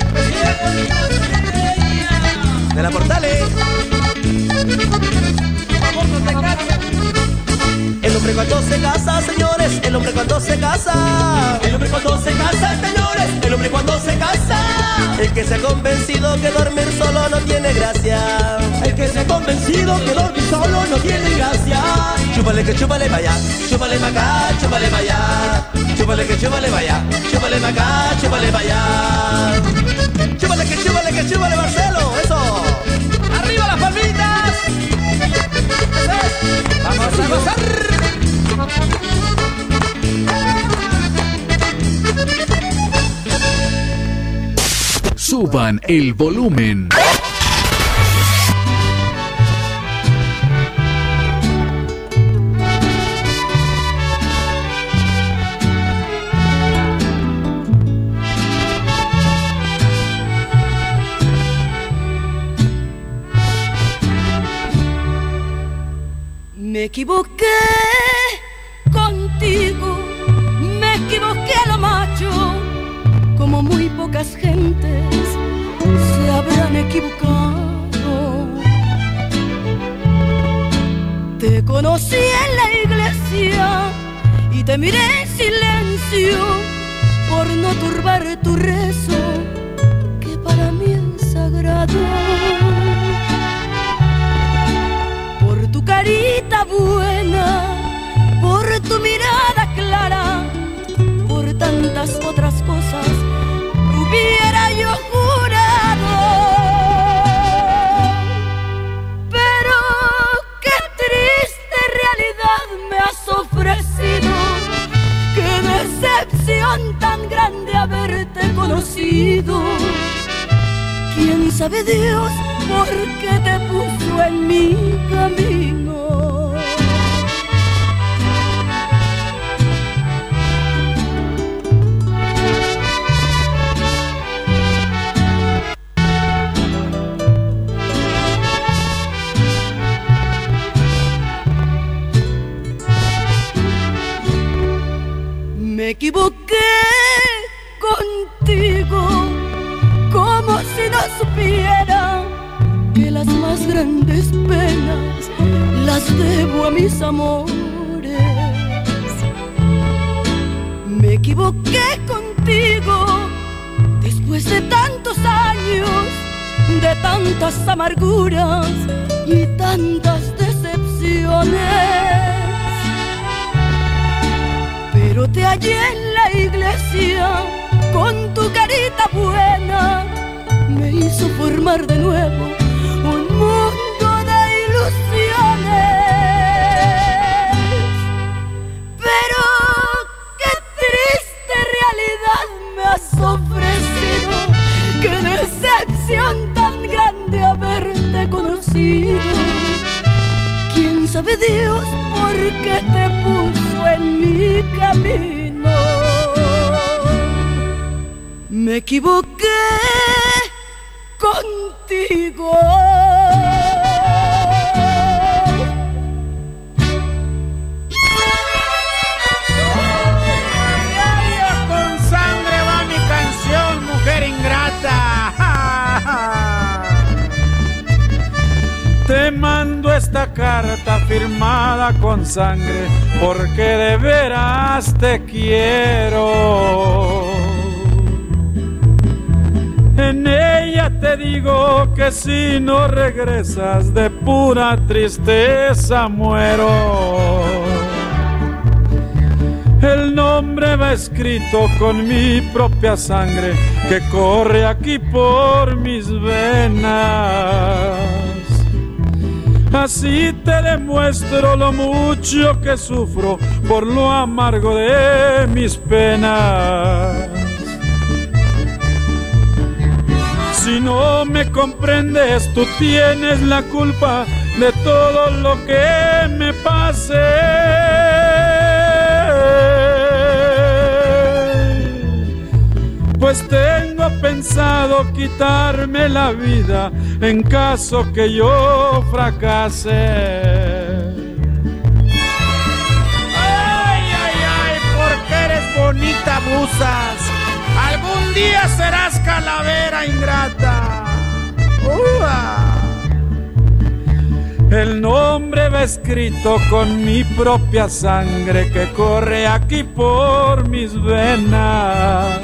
De la Portales. Por favor, no te cases. El hombre cuando se casa, señores, el hombre cuando se casa. El hombre cuando se casa, señores, el hombre cuando se casa. El que se ha convencido que dormir solo no tiene gracia. El que se ha convencido que dormir solo no tiene gracia. Chúpale que chúpale vaya, chúpale pa' acá, chúpale pa' allá. Chúpale que chúpale vaya, chúpale pa' acá, chúpale pa' allá. Chúpale que chúpale que chúpale Marcelo, eso. Arriba las palmitas. Vamos a gozar. Suban el volumen. Me equivoqué contigo, me equivoqué a lo macho, como muy pocas gentes se habrán equivocado. Te conocí en la iglesia y te miré en silencio por no turbar tu rezo, que para mí es sagrado. Tu carita buena, por tu mirada clara, por tantas otras cosas hubiera yo jurado. Pero qué triste realidad me has ofrecido, qué decepción tan grande haberte conocido. ¿Quién sabe Dios por qué te puso en mi camino? Me equivoqué contigo, como si no supiera que las más grandes penas las debo a mis amores. Me equivoqué contigo después de tantos años, de tantas amarguras y tantas decepciones. Pero te hallé en la iglesia con tu carita buena, me hizo formar de nuevo un mundo de ilusiones. Pero qué triste realidad me has ofrecido, qué decepción tan grande haberte conocido. ¿Quién sabe Dios por qué te puso en mi camino? Me equivoqué contigo. Con sangre va mi canción, mujer ingrata. Te mando esta carta firmada con sangre, porque de veras te quiero. En ella te digo que si no regresas, de pura tristeza muero. El nombre va escrito con mi propia sangre, que corre aquí por mis venas. Así te demuestro lo mucho que sufro por lo amargo de mis penas. Si no me comprendes, tú tienes la culpa de todo lo que me pase. Pues tengo pensado quitarme la vida en caso que yo fracase. Ay, ay, ay, porque eres bonita, abusas. Algún día serás calavera ingrata. ¡Uah! El nombre va escrito con mi propia sangre, que corre aquí por mis venas.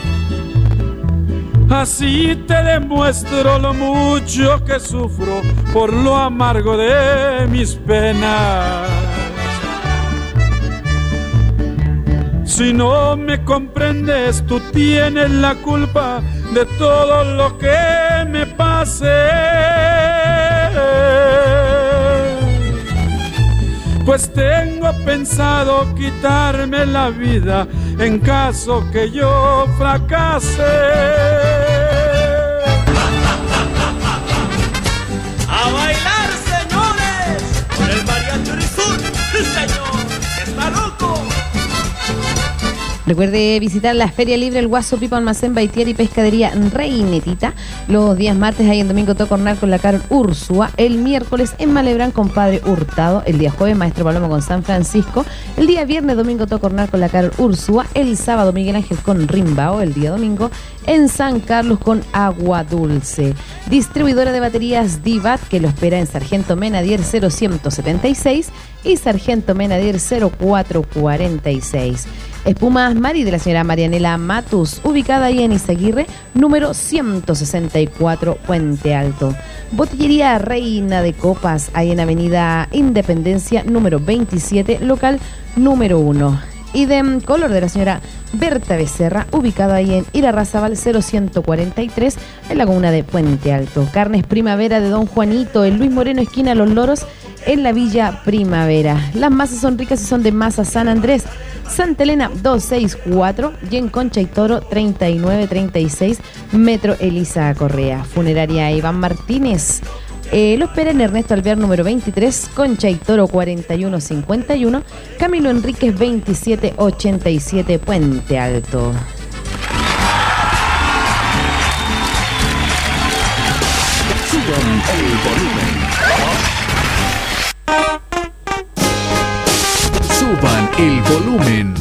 Así te demuestro lo mucho que sufro por lo amargo de mis penas. Si no me comprendes, tú tienes la culpa de todo lo que me pase. Pues tengo pensado quitarme la vida en caso que yo fracase. A bailar, señores, con el mariachi sur, sí, señor, que está loco. Recuerde visitar la Feria Libre El Guaso Pipo, Almacén Baitier y Pescadería Reinetita. Los días martes hay en domingo Tocornar con la Carol Úrsula. El miércoles en Malebrán con Padre Hurtado. El día jueves Maestro Palomo con San Francisco. El día viernes domingo Tocornar con la Carol Úrsula. El sábado Miguel Ángel con Rimbao. El día domingo en San Carlos con Agua Dulce. Distribuidora de baterías Divat, que lo espera en Sargento Menadier cero uno siete seis y Sargento Menadier cero cuatro cuarenta y seis. Espumas Mari de la señora Marianela Matus, ubicada ahí en Izaguirre, número ciento sesenta y cuatro, Puente Alto. Botillería Reina de Copas, ahí en Avenida Independencia, número veintisiete, local número uno. Idem Color de la señora Berta Becerra, ubicada ahí en Irarrázaval cero uno cuatro tres, en la comuna de Puente Alto. Carnes Primavera de Don Juanito, en Luis Moreno, esquina Los Loros, en la Villa Primavera. Las masas son ricas y son de Masa San Andrés. Santa Elena doscientos sesenta y cuatro y en Concha y Toro treinta y nueve treinta y seis, Metro Elisa Correa. Funeraria Iván Martínez. Eh, lo espera en Ernesto Alvear número veintitrés, Concha y Toro cuarenta y uno cincuenta y uno, Camilo Enríquez veintisiete ochenta y siete, Puente Alto. Suban el volumen. Suban el volumen.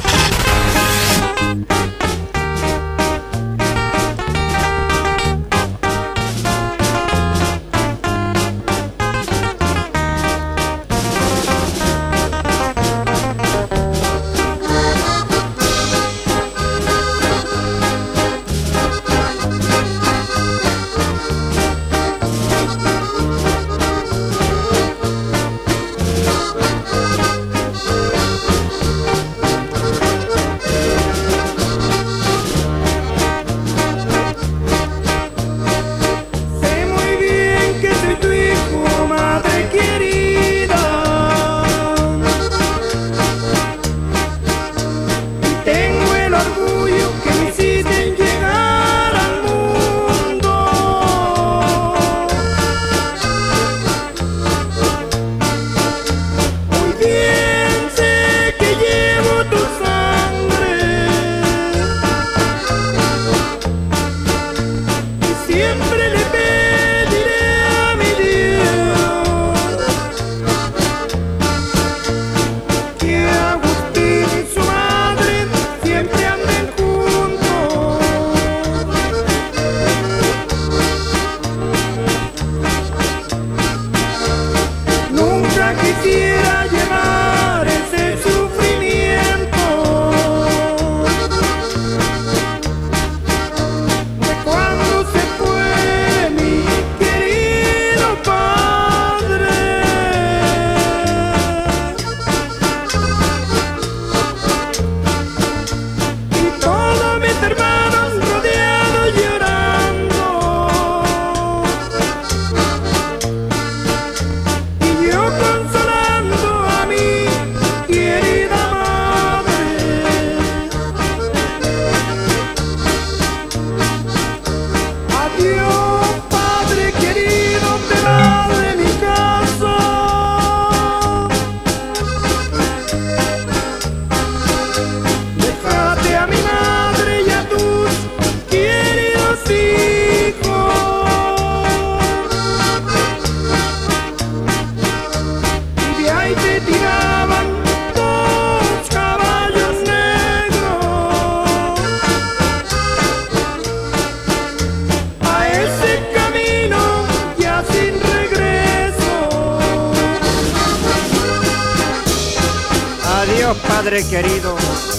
Padre querido,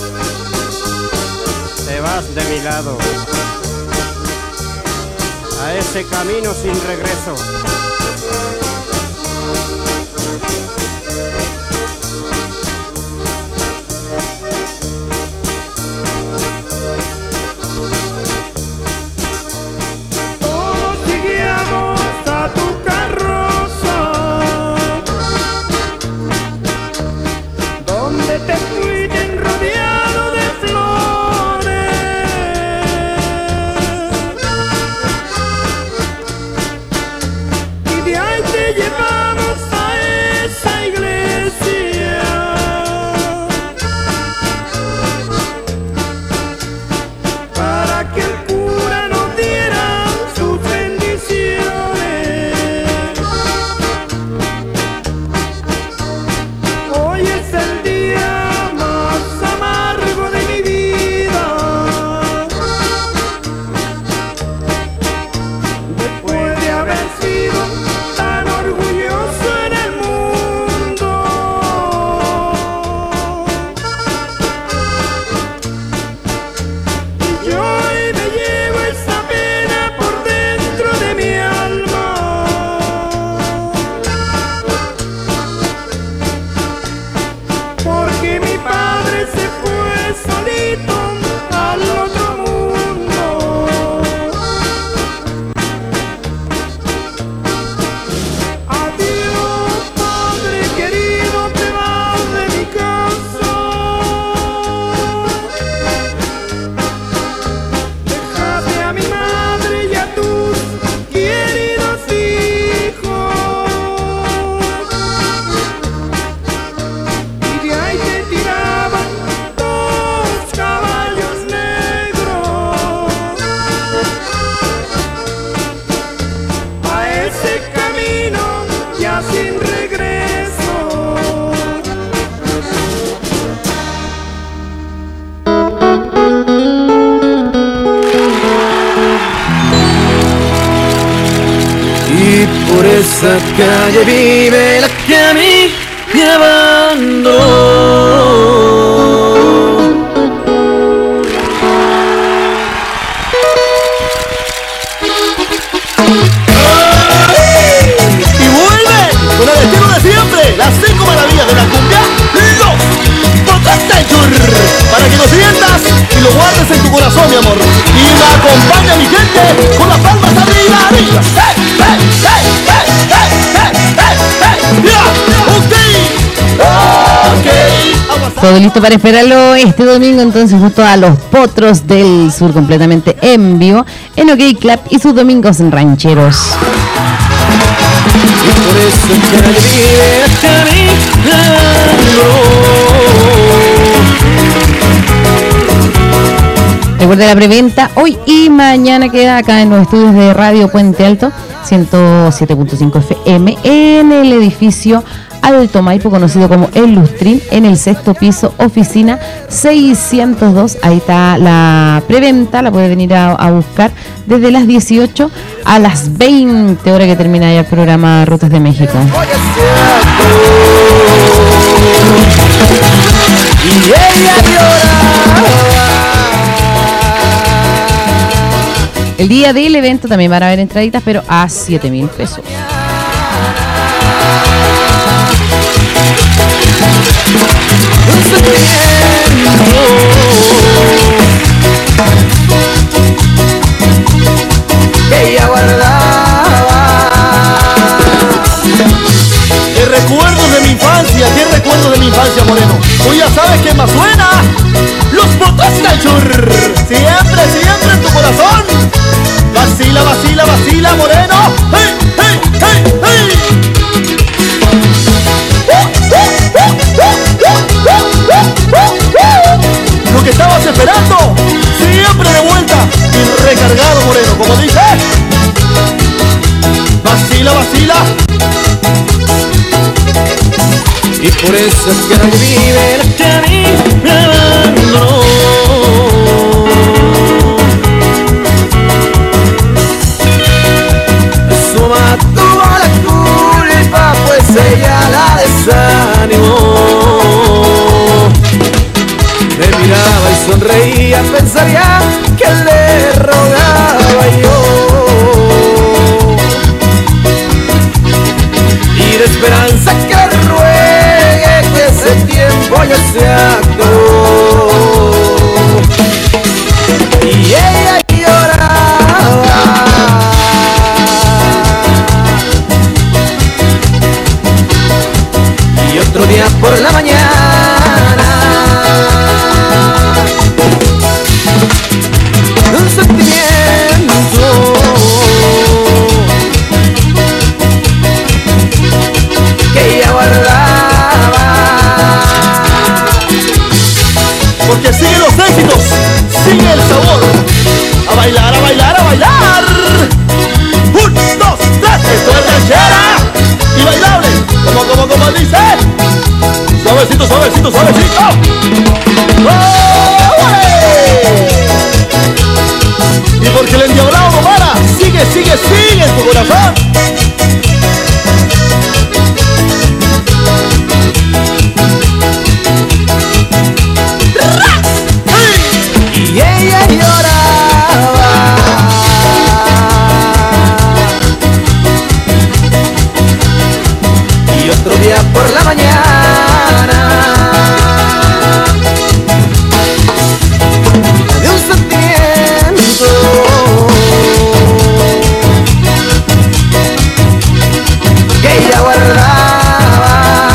te vas de mi lado a ese camino sin regreso. esa calle vive la que a mí me abandonó. Y vuelve con el estilo de siempre, las cinco maravillas de la cumbia, los Potatenchur, para que lo sientas y lo guardes en tu corazón, mi amor. Y me acompaña mi gente con las palmas arriba, arriba. ¡Hey, hey, hey, hey, hey, hey, hey, hey! ¡Ya! ¡Ok! ¡Ok! Todo listo para esperarlo este domingo, entonces, junto a los Potros del Sur, completamente en vivo, en OK Club y sus domingos en Rancheros. Y por eso que vive Recuerda la preventa hoy y mañana queda acá en los estudios de Radio Puente Alto, ciento siete punto cinco F M, en el edificio Alto Maipo, conocido como El Lustrín, en el sexto piso, oficina seiscientos dos. Ahí está la preventa, la puede venir a, a buscar desde las dieciocho a las veinte, hora que termina ya el programa Rutas de México. y ella lloraba. El día del evento también van a haber entraditas, pero a siete mil pesos. Que ella guardaba. ¿Qué recuerdos de mi infancia? ¿Qué recuerdos de mi infancia, Moreno? Tú ya sabes que más suena los Potatenchur. Siempre, siempre en tu corazón. Vacila, vacila, vacila, Moreno. ¡Hey, hey, hey, hey! Lo que estabas esperando, siempre de vuelta y recargado, Moreno, como dice. Vacila, vacila. Y por eso es que no vive la que a mí me abandonó. Su mamá tuvo la culpa, pues ella la desanimó. Me miraba y sonreía, pensaría que le rogaba yo. Y de esperanza que ruegue que ese tiempo ya se acabó. Y ella lloraba. Y otro día por la mañana un sentimiento que ella guardaba. Porque sigue los éxitos, sigue el sabor. A bailar, a bailar, a bailar. Un, dos, tres, esto es ranchera y bailable. Como, como, como dice. Suavecito, suavecito, suavecito. ¡Oh, y porque el endiablado no para, sigue, sigue, sigue en tu corazón. Y ella lloraba. Y otro día por la mañana de un sentimiento que ella guardaba.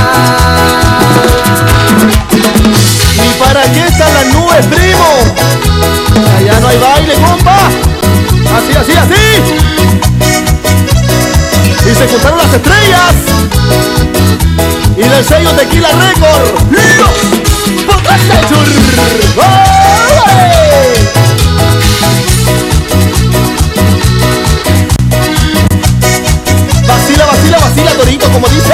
¿Y para qué están las nubes, primo? Allá no hay baile, compa. Así, así, así. Y se juntaron las estrellas. Y del sello Tequila Record, los Potatenchur. Vacila, vacila, vacila, Torito, como dice.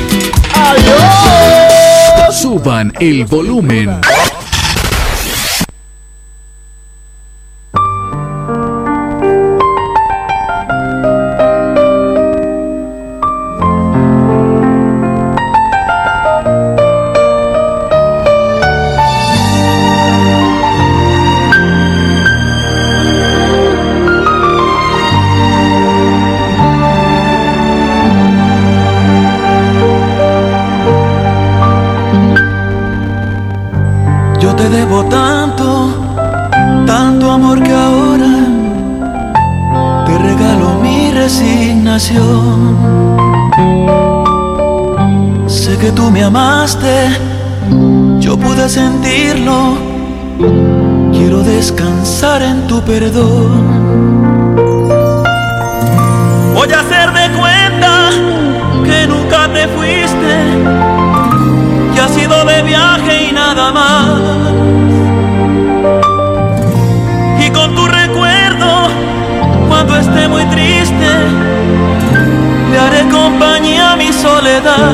Suban el volumen. habitación. Sé que tú me amaste, yo pude sentirlo. Quiero descansar en tu perdón. Voy a hacer de cuenta que nunca te fuiste, que has ido de viaje y nada más. Y con tu recuerdo, cuando esté muy triste, le haré compañía a mi soledad.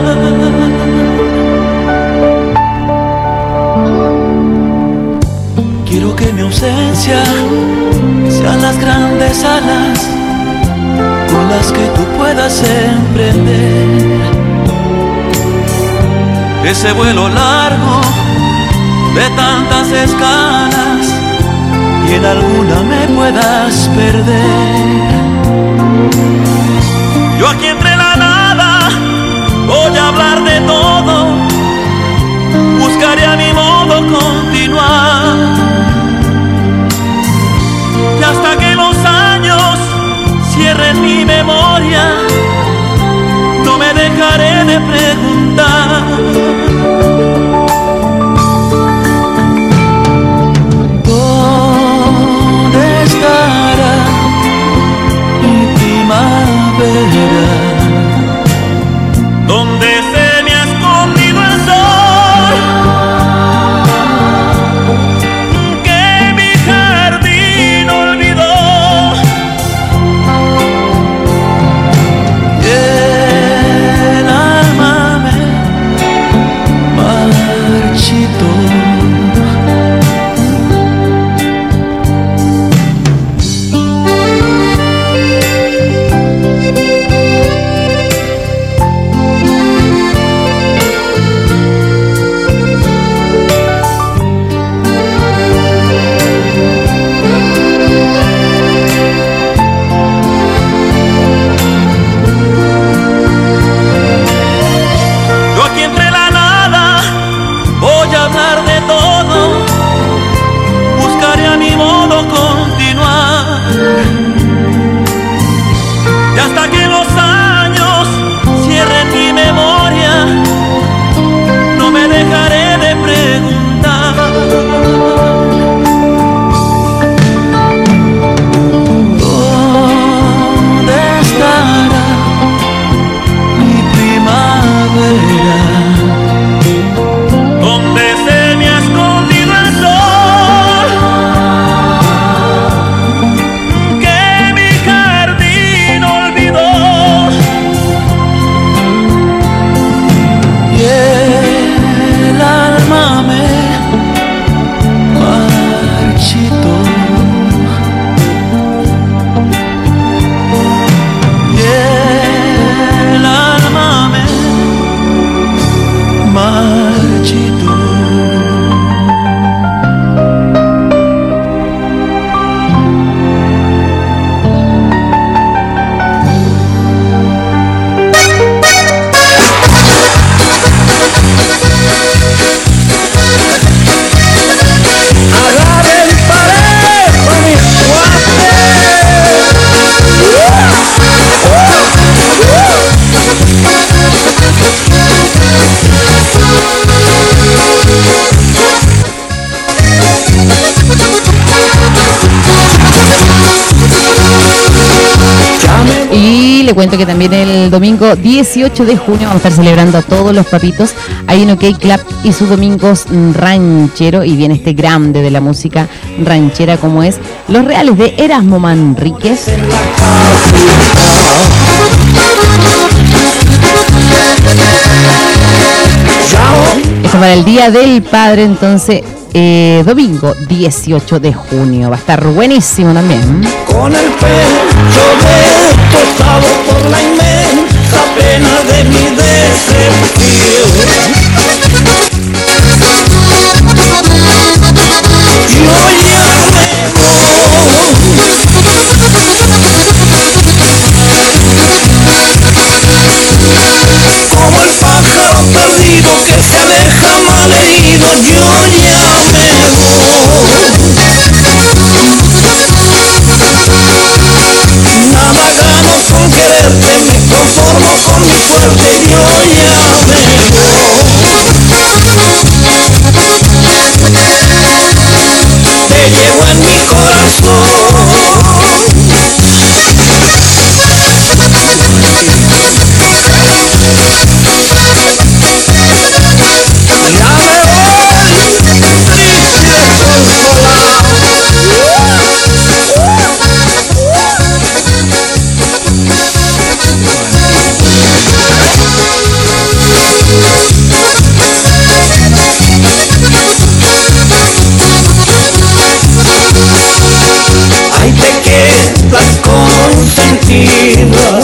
Quiero que mi ausencia sean las grandes alas con las que tú puedas emprender ese vuelo largo de tantas escalas y en alguna me puedas perder. Yo aquí entre la nada voy a hablar de todo, buscaré a mi modo continuar, y hasta que los años cierren mi memoria, no me dejaré de preguntar. ¿Dónde estará mi primavera? ¿Dónde se me ha escondido el sol? Que mi jardín olvidó. El alma me marchitó. Le cuento que también el domingo dieciocho de junio vamos a estar celebrando a todos los papitos ahí en OK Club y sus domingos ranchero, y viene este grande de la música ranchera como es Los Reales de Erasmo Manríquez. Esto para el Día del Padre, entonces eh, domingo dieciocho de junio va a estar buenísimo también. Con el pecho destrozado por la inmensa pena de mi decepción, yo ya me voy. Como el pájaro perdido que se aleja malherido, yo ya me voy. vida.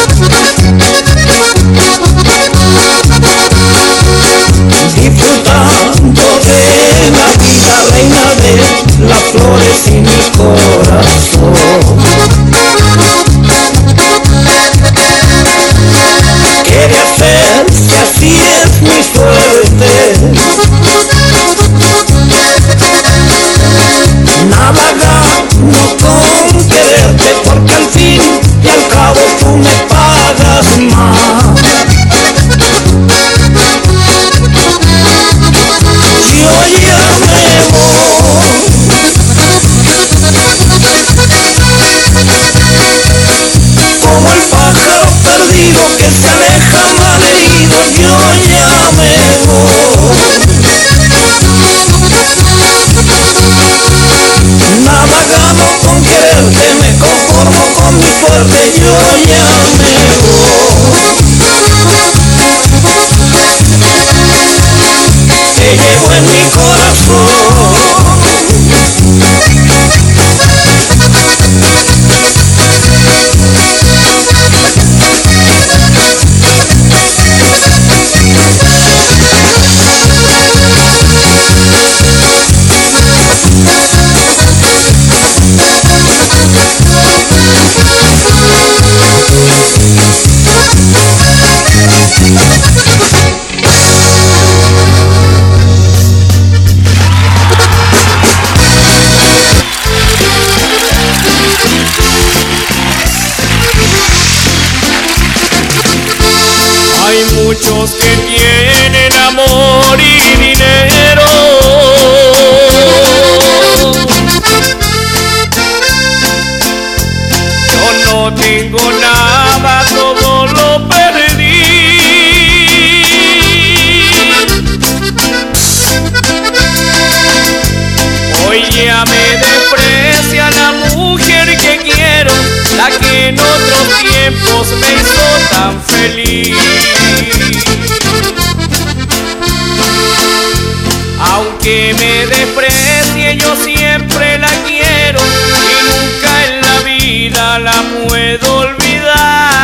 Disfrutando de la vida, reina de las flores y mi corazón. Quiere hacer que así es mi suerte. Nada gano con quererte, porque al fin y al cabo tú me pagas más. Yo ya me voy, como el pájaro perdido que se aleja malherido. Yo ya me voy. Nada gano con quererte, me conformo con mi suerte. Yo ya me voy. Te llevo en mi corazón. Hay muchos que tienen amor y dinero. Yo no tengo nada, todo lo perdí. Hoy ya me desprecia la mujer que quiero, la que en otros tiempos me hizo tan feliz. Aunque me desprecie, yo siempre la quiero y nunca en la vida la puedo olvidar.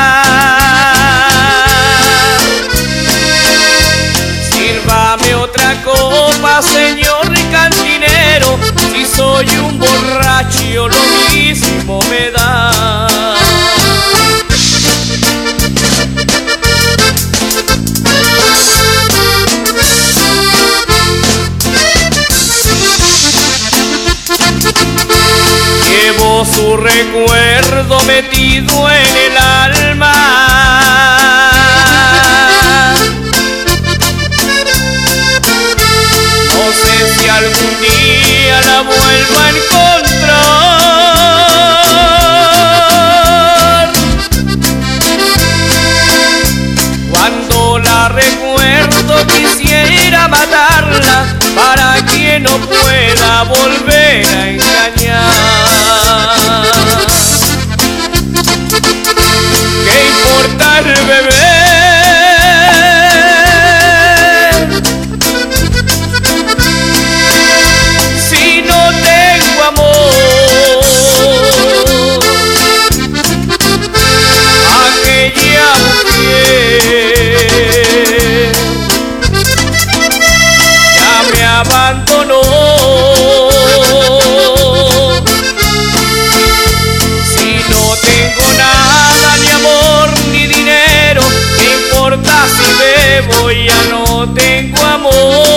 Sírvame otra copa, señor cantinero, si soy un borracho lo mismo me da. Llevo su recuerdo metido en el alma. No sé si algún día la vuelvo a encontrar. Cuando la recuerdo quisiera matarla para que no pueda volver a engañar. ¿Qué importa el bebé? Si no tengo amor, aquella mujer ya me abandonó. Si no tengo nada, ni amor, ni dinero, ¿qué importa si bebo? Ya no tengo amor.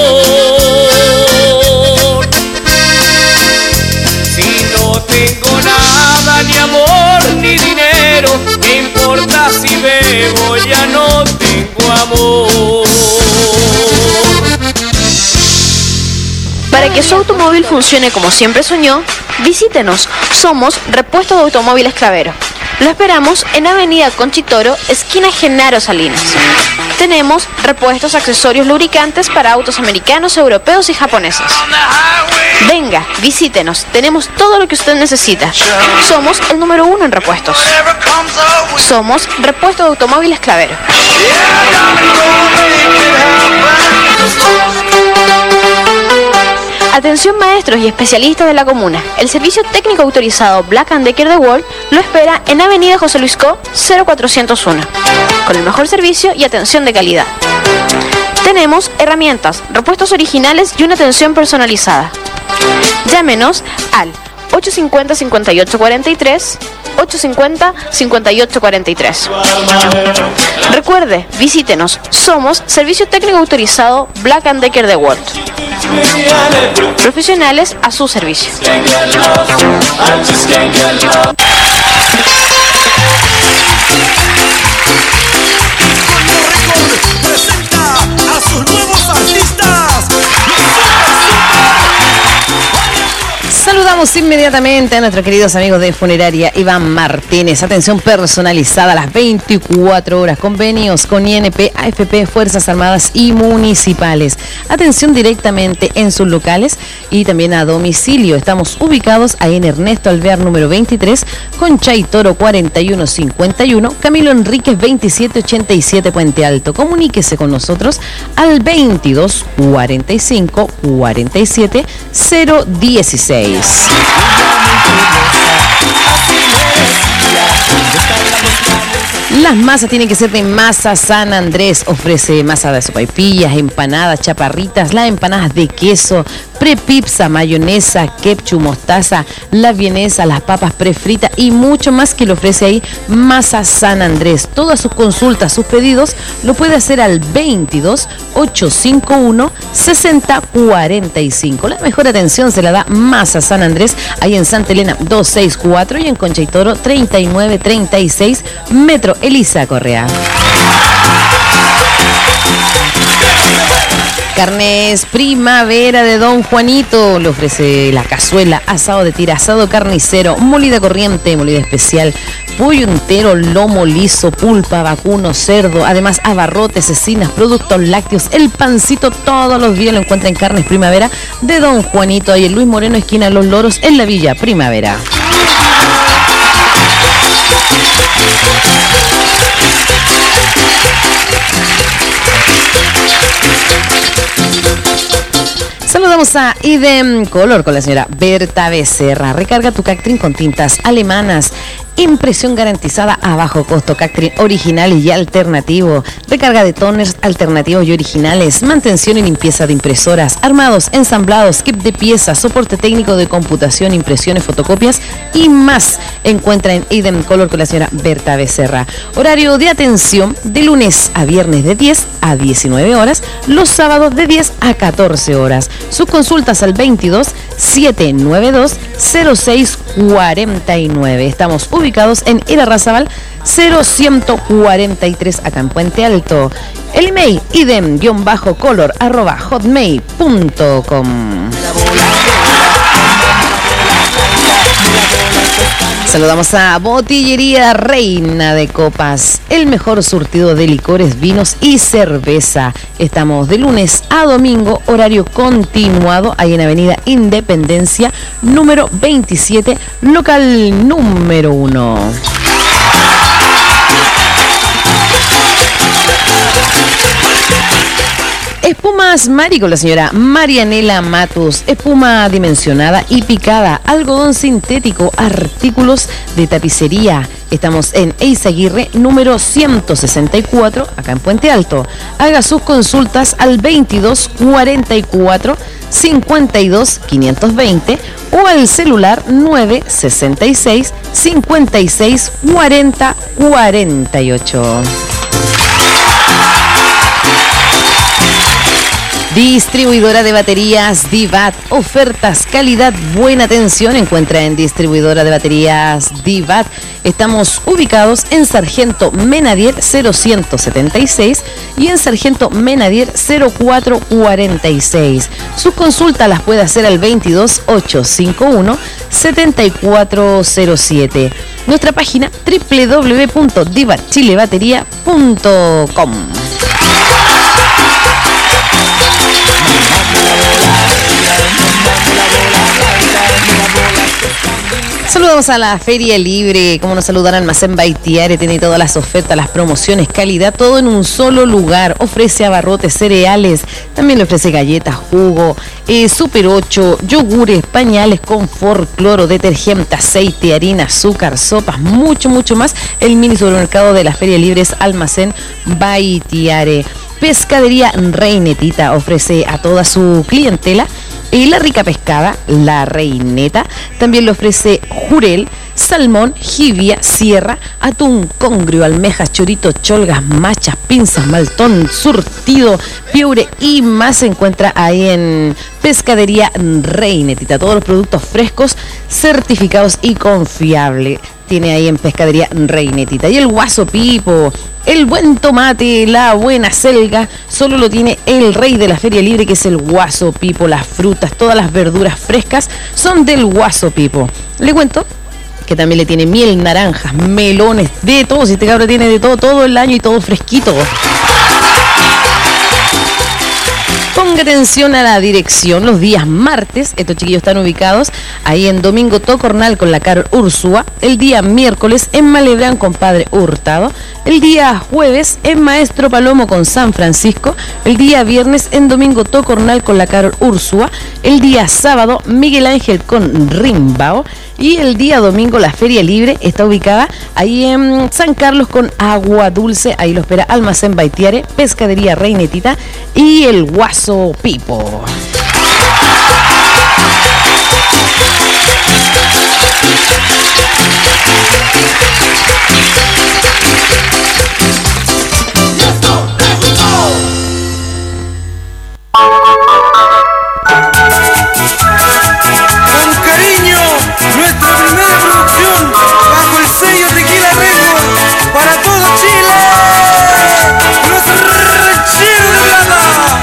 Si no tengo nada, ni amor, ni dinero, ¿qué importa si bebo? Ya no tengo amor. Para que su automóvil funcione como siempre soñó, visítenos. Somos Repuestos de Automóviles Clavero. Lo esperamos en Avenida Conchitoro, esquina Genaro Salinas. Tenemos repuestos, accesorios, lubricantes para autos americanos, europeos y japoneses. Venga, visítenos. Tenemos todo lo que usted necesita. Somos el número uno en repuestos. Somos Repuestos de Automóviles Clavero. Atención maestros y especialistas de la comuna. El servicio técnico autorizado Black and Decker de World lo espera en Avenida José Luis Co. cero cuatrocientos uno, con el mejor servicio y atención de calidad. Tenemos herramientas, repuestos originales y una atención personalizada. Llámenos al ocho cinco cero, cinco ocho cuatro tres, ocho cinco cero, cinco ocho cuatro tres. Recuerde, visítenos. Somos Servicio Técnico Autorizado Black and Decker de World. Profesionales a su servicio. Presenta a sus nuevos artistas. Saludamos inmediatamente a nuestros queridos amigos de Funeraria Iván Martínez. Atención personalizada a las veinticuatro horas. Convenios con I N P, A F P, Fuerzas Armadas y Municipales. Atención directamente en sus locales y también a domicilio. Estamos ubicados ahí en Ernesto Alvear número veintitrés, con Chay Toro cuarenta y uno cincuenta y uno, Camilo Enríquez veintisiete ochenta y siete, Puente Alto. Comuníquese con nosotros al veintidós cuarenta y cinco cuarenta y siete cero dieciséis. Las masas tienen que ser de Masa San Andrés. Ofrece masa de sopaipillas, empanadas, chaparritas, las empanadas de queso, prepizza, mayonesa, ketchup, mostaza, la vienesa, las papas prefritas y mucho más que le ofrece ahí Masa San Andrés. Todas sus consultas, sus pedidos, lo puede hacer al veintidós ochocientos cincuenta y uno sesenta cuarenta y cinco. La mejor atención se la da Masa San Andrés, ahí en Santa Elena doscientos sesenta y cuatro y en Concha y Toro treinta y nueve treinta y seis, Metro Elisa Correa. Carnes Primavera de Don Juanito. Le ofrece la cazuela, asado de tira, asado carnicero, molida corriente, molida especial, pollo entero, lomo liso, pulpa, vacuno, cerdo, además abarrotes, cecinas, productos lácteos, el pancito todos los días lo encuentra en Carnes Primavera de Don Juanito, ahí en Luis Moreno, esquina Los Loros, en la Villa Primavera. Saludamos a Idem Color con la señora Berta Becerra. Recarga tu Cactrin con tintas alemanas. Impresión garantizada a bajo costo. Cactrin originales y alternativo. Recarga de toners alternativos y originales. Mantención y limpieza de impresoras. Armados, ensamblados, kit de piezas, soporte técnico de computación, impresiones, fotocopias y más. Encuentra en Idem Color con la señora Berta Becerra. Horario de atención de lunes a viernes de diez a diecinueve horas. Los sábados de diez a catorce horas. Sus consultas al veintidós setecientos noventa y dos cero seis cuarenta y nueve. Estamos ubicados en Irarrázaval cero ciento cuarenta y tres, acá en Puente Alto. El email idem-color arroba hotmail punto com. Saludamos a Botillería Reina de Copas, el mejor surtido de licores, vinos y cerveza. Estamos de lunes a domingo, horario continuado, ahí en Avenida Independencia, número veintisiete, local número uno. Espumas Mari con la señora Marianela Matus. Espuma dimensionada y picada, algodón sintético, artículos de tapicería. Estamos en Eizaguirre, número ciento sesenta y cuatro, acá en Puente Alto. Haga sus consultas al veintidós cuarenta y cuatro cincuenta y dos quinientos veinte o al celular nueve sesenta y seis cincuenta y seis cuarenta cuarenta y ocho. Distribuidora de baterías Divat. Ofertas, calidad, buena atención. Encuentra en Distribuidora de baterías Divat. Estamos ubicados en Sargento Menadier cero ciento setenta y seis y en Sargento Menadier cero cuatro cuarenta y seis. Sus consultas las puede hacer al veintidós ochocientos cincuenta y uno setenta y cuatro cero siete. Nuestra página doble u doble u doble u punto divat chile batería punto com. Saludamos a la Feria Libre, como nos saludan Almacén Baitiare, tiene todas las ofertas, las promociones, calidad, todo en un solo lugar. Ofrece abarrotes, cereales, también le ofrece galletas, jugo, eh, Super ocho, yogures, pañales, confort, cloro, detergente, aceite, harina, azúcar, sopas, mucho, mucho más. El mini supermercado de la Feria Libre es Almacén Baitiare. Pescadería Reinetita ofrece a toda su clientela y la rica pescada, la Reineta. También le ofrece jurel, salmón, jibia, sierra, atún, congrio, almejas, chorito, cholgas, machas, pinzas, maltón, surtido, piure y más se encuentra ahí en Pescadería Reinetita. Todos los productos frescos, certificados y confiables. Tiene ahí en Pescadería Reinetita. Y el guaso pipo, el buen tomate, la buena selga, solo lo tiene el rey de la Feria Libre, que es el guaso pipo. Las frutas, todas las verduras frescas son del guaso pipo. Le cuento que también le tiene miel, naranjas, melones, de todo. Si este cabro tiene de todo, todo el año y todo fresquito. Ponga atención a la dirección. Los días martes, estos chiquillos están ubicados ahí en Domingo Tocornal con la Carol Úrsula. El día miércoles en Malebrán con Padre Hurtado. El día jueves en Maestro Palomo con San Francisco. El día viernes en Domingo Tocornal con la Carol Úrsula. El día sábado Miguel Ángel con Rimbao. Y el día domingo la Feria Libre está ubicada ahí en San Carlos con Agua Dulce. Ahí lo espera Almacén Baitiare, Pescadería Reinetita y el Guaso Pipo. Con cariño, nuestra primera producción bajo el sello Tequila Records para todo Chile, los rancheros de plata.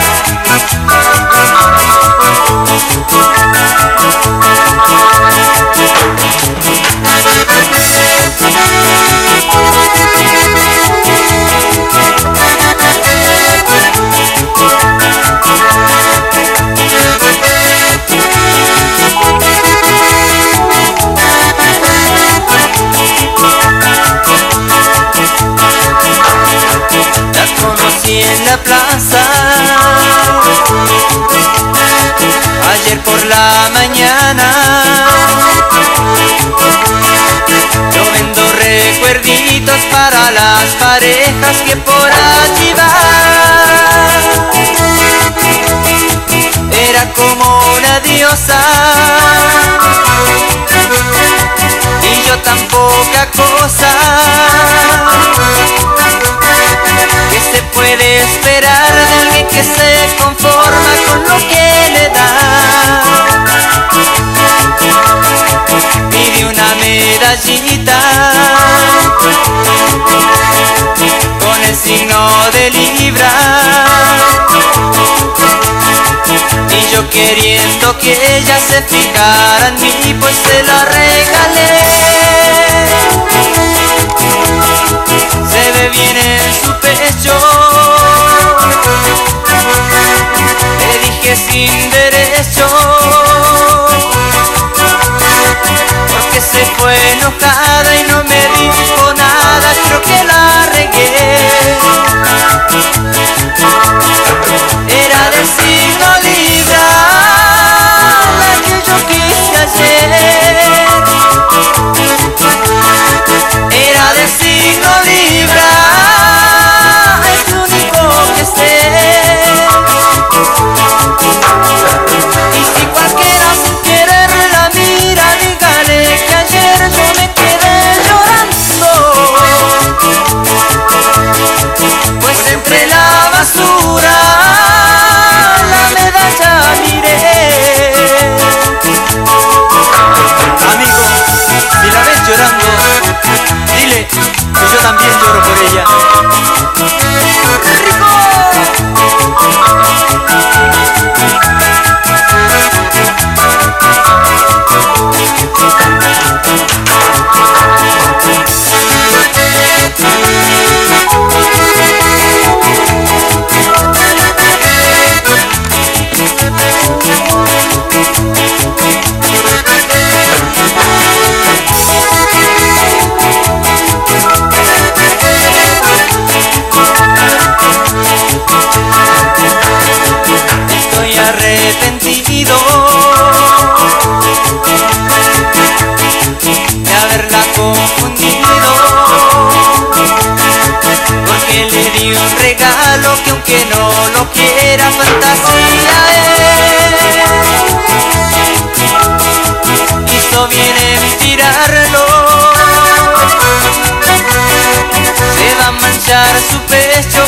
En la plaza, ayer por la mañana, yo vendo recuerditos para las parejas que por allí van. Era como una diosa y yo tan poca cosa. Se puede esperar de alguien que se conforma con lo que le da. Pide una medallita con el signo de Libra y yo queriendo que ella se fijara en mí, pues se la regalé. Se ve bien en su pecho, le dije sin derecho, porque se fue enojada y no me dijo nada, creo que la regué. Era del signo Libra, la que yo quise ayer. Era del signo Libra, es lo único que sé. Y si cualquiera sin querer la mira, dígale que ayer yo me quedé llorando, pues entre la basura la medalla miré. Amigo, si la ves llorando, dile que yo también lloro por ella. arrepentido de haberla confundido, porque le di un regalo que aunque no lo quiera fantasía es, hizo bien en tirarlo. Se va a manchar su pecho,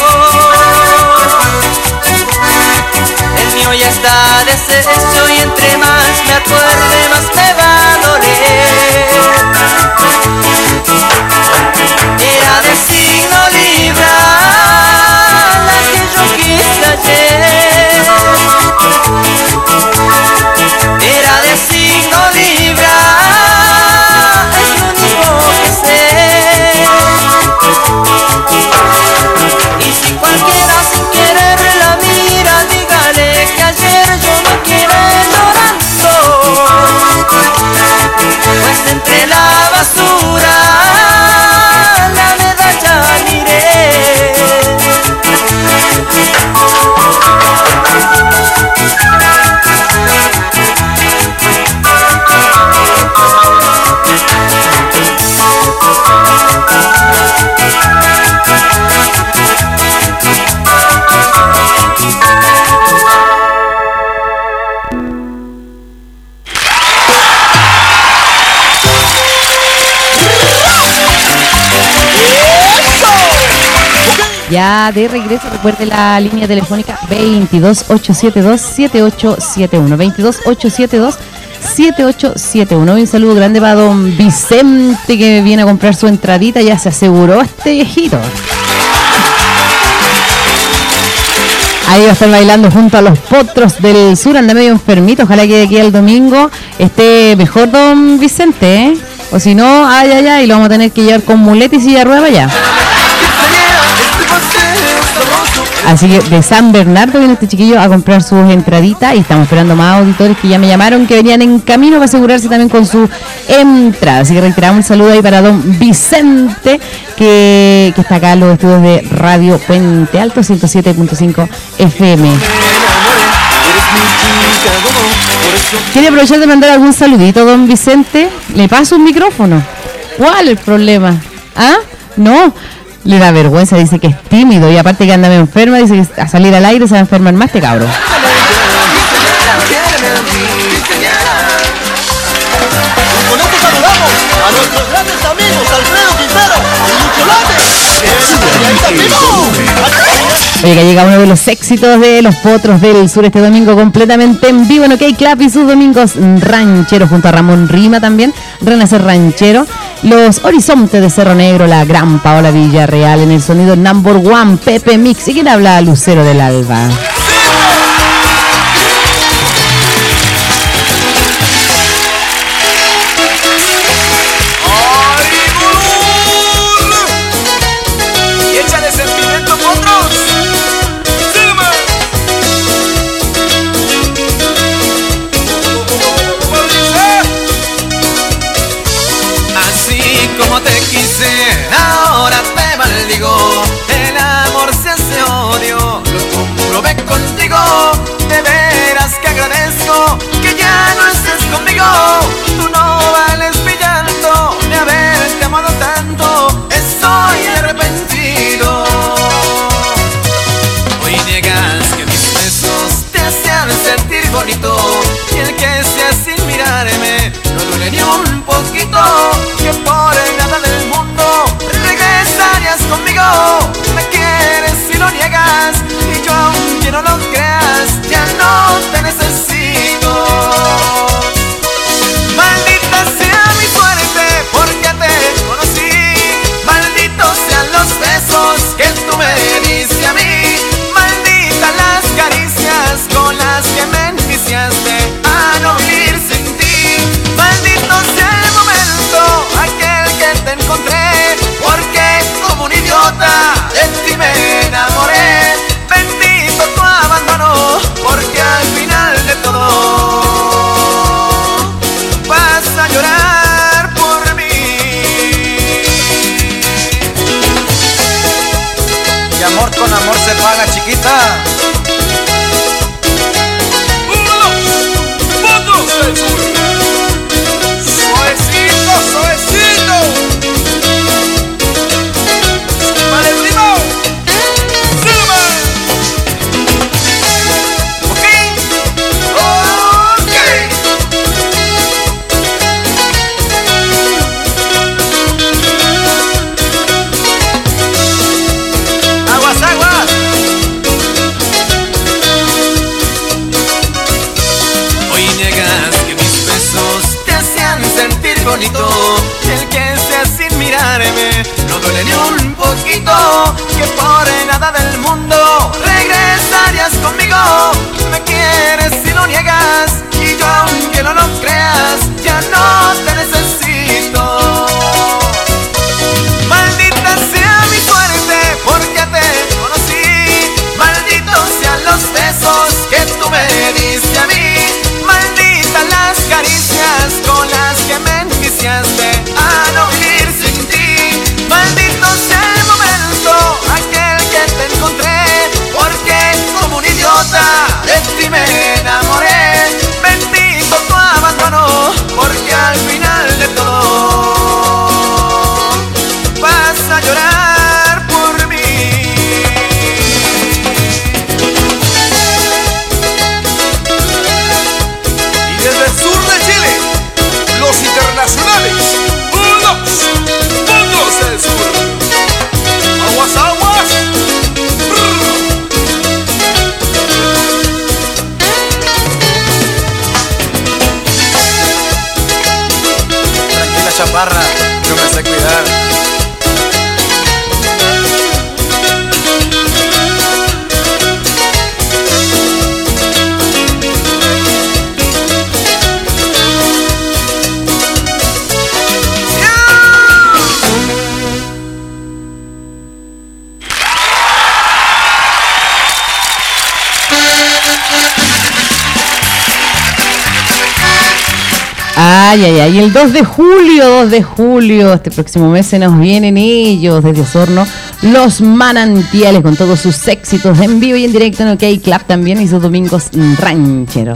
el mío ya está deshecho, y entre más me acuerde más me va a doler. Era de signo Libra la que yo quise ayer, era de signo Libra, es lo único que sé. Y si cualquiera sin querer la mira, dígale que ayer yo me quedé llorando, pues entre la basura la medalla miré. Ya de regreso, recuerde la línea telefónica veintidós ochocientos setenta y dos, setenta y ocho setenta y uno, veintidós ochocientos setenta y dos, setenta y ocho setenta y uno. Un saludo grande para don Vicente, que viene a comprar su entradita, ya se aseguró este viejito. Ahí va a estar bailando junto a los potros del sur, anda medio enfermito, ojalá que de aquí al domingo esté mejor don Vicente, ¿eh? O si no, ay, ay, ay, lo vamos a tener que llevar con muleta y silla de rueda ya. Así que de San Bernardo viene este chiquillo a comprar sus entraditas y estamos esperando más auditores que ya me llamaron, que venían en camino para asegurarse también con su entrada. Así que reiteramos el saludo ahí para don Vicente, que, que está acá en los estudios de Radio Puente Alto ciento siete punto cinco F M. ¿Quiere aprovechar de mandar algún saludito, don Vicente? Le paso un micrófono. ¿Cuál es el problema? ¿Ah? No. Le da vergüenza, dice que es tímido y aparte que anda medio enferma, dice que a salir al aire se va a enfermar más este cabro. Con esto saludamos a nuestros grandes amigos Alfredo Quintero y Lucho López. Oye, que llega uno de los éxitos de los potros del sur este domingo completamente en vivo en OK Club y sus domingos rancheros junto a Ramón Rima también, Renacer Ranchero, los Horizontes de Cerro Negro, la gran Paola Villarreal en el sonido number one, Pepe Mix. ¿Y quién habla? Lucero del Alba. Ahora te maldigo, el amor se hace odio, lo comprobé contigo, de veras que agradezco que ya no estés conmigo, tú no vales mi llanto, de haberte amado tanto, estoy arrepentido. Hoy niegas que mis besos te hacían sentir bonito, y el que sea sin mirarme no duele ni un poquito, que por nada del mundo regresarías conmigo. Me quieres si lo niegas, y yo aunque no lo creas, ya no te necesito. Maldita sea mi suerte porque te conocí, malditos sean los besos que tú me diste a mí, malditas las caricias con las que me enviciaste a no vivir sin ti, maldito sea el momento aquel que te encontré, porque como un idiota de ti me enamoré, bendito tu abandono, porque al final de todo vas a llorar por mí. Y amor con amor se paga, chiquita. del sur. Suavecito, suavecito. Vale, primo. Suma. Ok. Ok. Aguas, aguas. Hoy niegas que mis besos te hacían sentir bonito, que el que sea sin mirarme no duele ni un poquito, que por nada del mundo regresarías conmigo. Me quieres si lo niegas y yo aunque no lo creas ya no te necesito. Maldita sea mi suerte porque te conocí, malditos sean los besos que tú me diste a mí, malditas las caricias con las que me enviciaste a no vivir sin ti, maldito sea el momento aquel que te encontré, porque como un idiota de ti me enamoré, bendito tu abandono, porque al final de todo vas a llorar por mí. Y desde el sur de Chile, los internacionales, unos, puntos del sur. Aguas, aguas. Tranquila, chaparra, yo me sé cuidar. Ay, ay, ay, el dos de julio, dos de julio, este próximo mes se nos vienen ellos desde Osorno, Los Manantiales, con todos sus éxitos en vivo y en directo en OK Club también, y sus domingos rancheros.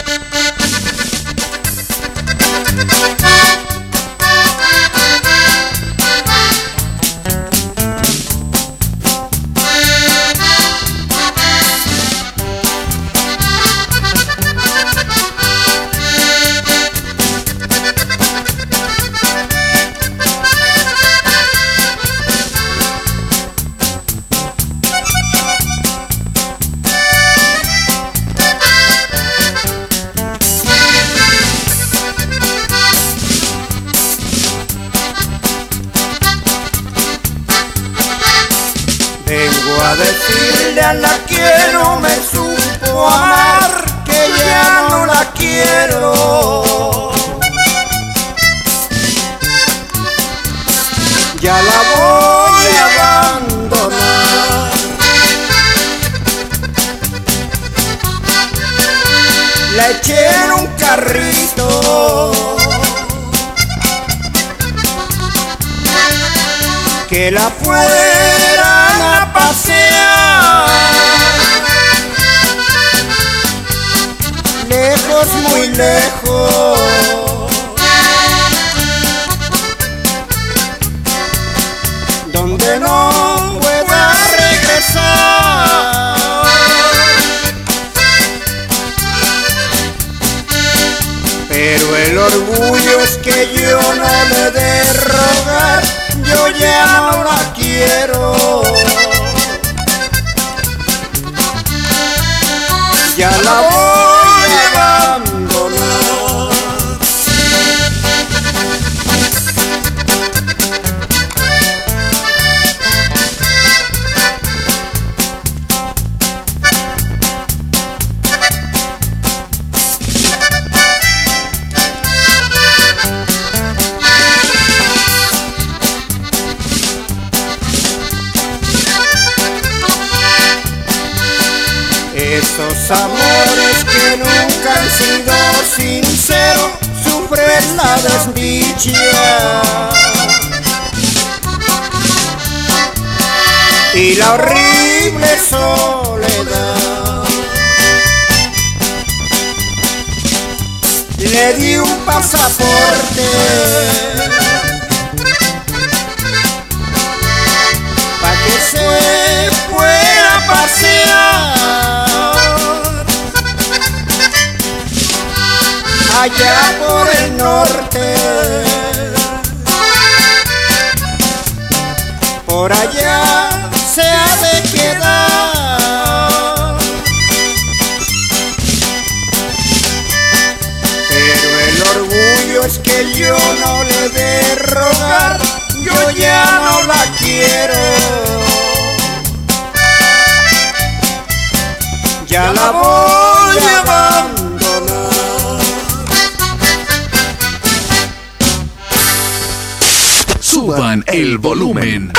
Vengo a decirle a la que no me supo amar que ya no la quiero. Ya la voy a abandonar. La eché en un carrito que la fueran a pasear, lejos, muy lejos, donde no pueda regresar. Pero el orgullo es que yo no le de rogar, yo ya no la quiero. Ya la voy a abandonar. Esos amores que nunca han sido sinceros sufren la desdicha y la horrible soledad. le di un pasaporte para que se fuera a pasear allá por el norte, por allá se ha de quedar, pero el orgullo es que yo no le de rogar, yo ya no la quiero, ya la voy a abandonar. Suban el volumen.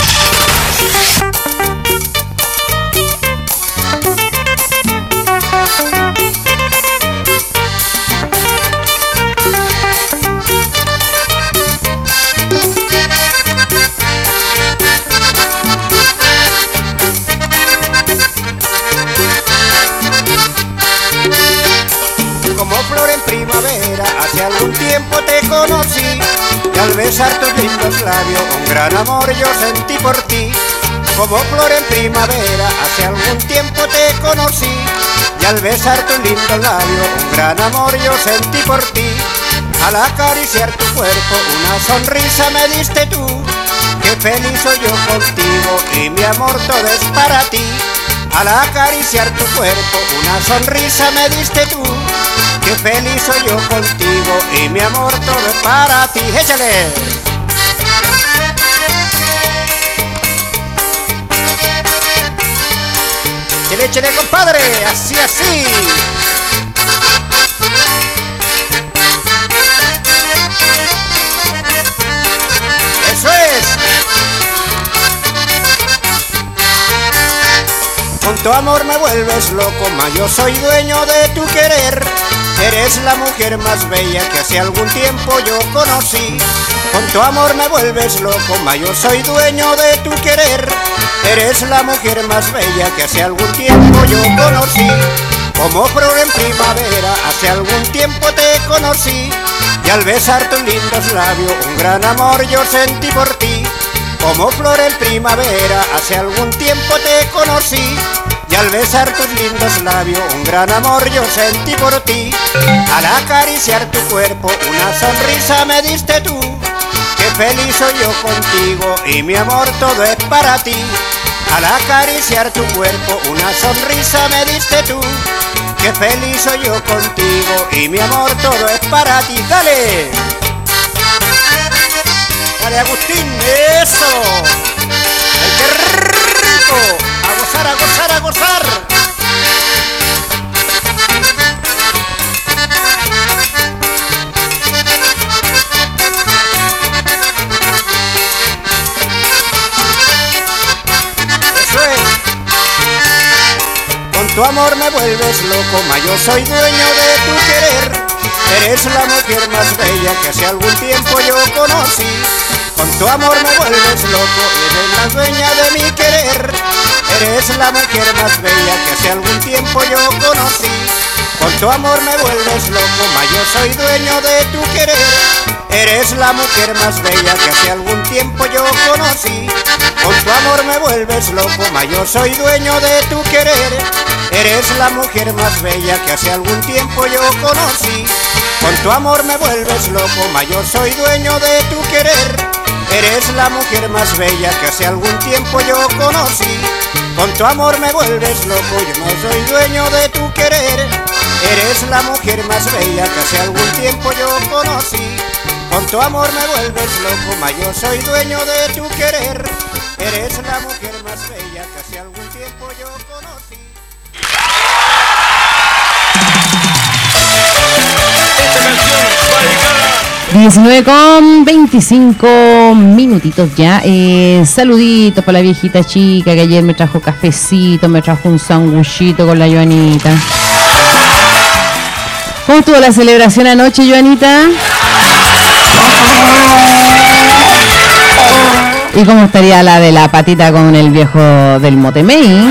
Como flor en primavera, hace algún tiempo te conocí, y al besar tus lindos labios, un gran amor yo sentí por ti. Como flor en primavera, hace algún tiempo te conocí, y al besar tus lindos labios, un gran amor yo sentí por ti. Al acariciar tu cuerpo, una sonrisa me diste tú, qué feliz soy yo contigo, y mi amor todo es para ti. Al acariciar tu cuerpo, una sonrisa me diste tú, qué feliz soy yo contigo, y mi amor todo es para ti. ¡Échale! ¡Échale, échale, compadre! ¡Así, así! ¡Eso es! Con tu amor me vuelves loco, ma yo soy dueño de tu querer. Eres la mujer más bella que hace algún tiempo yo conocí. Con tu amor me vuelves loco, ma yo soy dueño de tu querer. Eres la mujer más bella que hace algún tiempo yo conocí. Como flor en primavera, hace algún tiempo te conocí, y al besar tus lindos labios, un gran amor yo sentí por ti. Como flor en primavera, hace algún tiempo te conocí, y al besar tus lindos labios, un gran amor yo sentí por ti. Al acariciar tu cuerpo, una sonrisa me diste tú, qué feliz soy yo contigo, y mi amor todo es para ti. Al acariciar tu cuerpo, una sonrisa me diste tú, qué feliz soy yo contigo, y mi amor todo es para ti. ¡Dale! ¡Dale, Agustín! ¡Eso! ¡Ay, qué rico! ¡A gozar, a gozar, a gozar! ¡Eso es! Con tu amor me vuelves loco, ma yo soy dueño de tu querer. Eres la mujer más bella que hace algún tiempo yo conocí. Con tu amor me vuelves loco, eres la dueña de mi querer. Eres la mujer más bella que hace algún tiempo yo conocí. Con tu amor me vuelves loco, ma yo soy dueño de tu querer. Eres la mujer más bella que hace algún tiempo yo conocí. Con tu amor me vuelves loco, ma yo soy dueño de tu querer. Eres la mujer más bella que hace algún tiempo yo conocí. Con tu amor me vuelves loco, ma yo soy dueño de tu querer. Eres la mujer más bella que hace algún tiempo yo conocí. Con tu amor me vuelves loco, yo no soy dueño de tu querer. Eres la mujer más bella que hace algún tiempo yo conocí. Con tu amor me vuelves loco, ma yo soy dueño de tu querer. Eres la mujer más bella que hace algún tiempo yo conocí. diecinueve con veinticinco minutitos ya. Eh, saluditos para la viejita chica que ayer me trajo cafecito, me trajo un sanguchito con la Joanita. ¿Cómo estuvo la celebración anoche, Joanita? ¿Y cómo estaría la de la patita con el viejo del Motemey?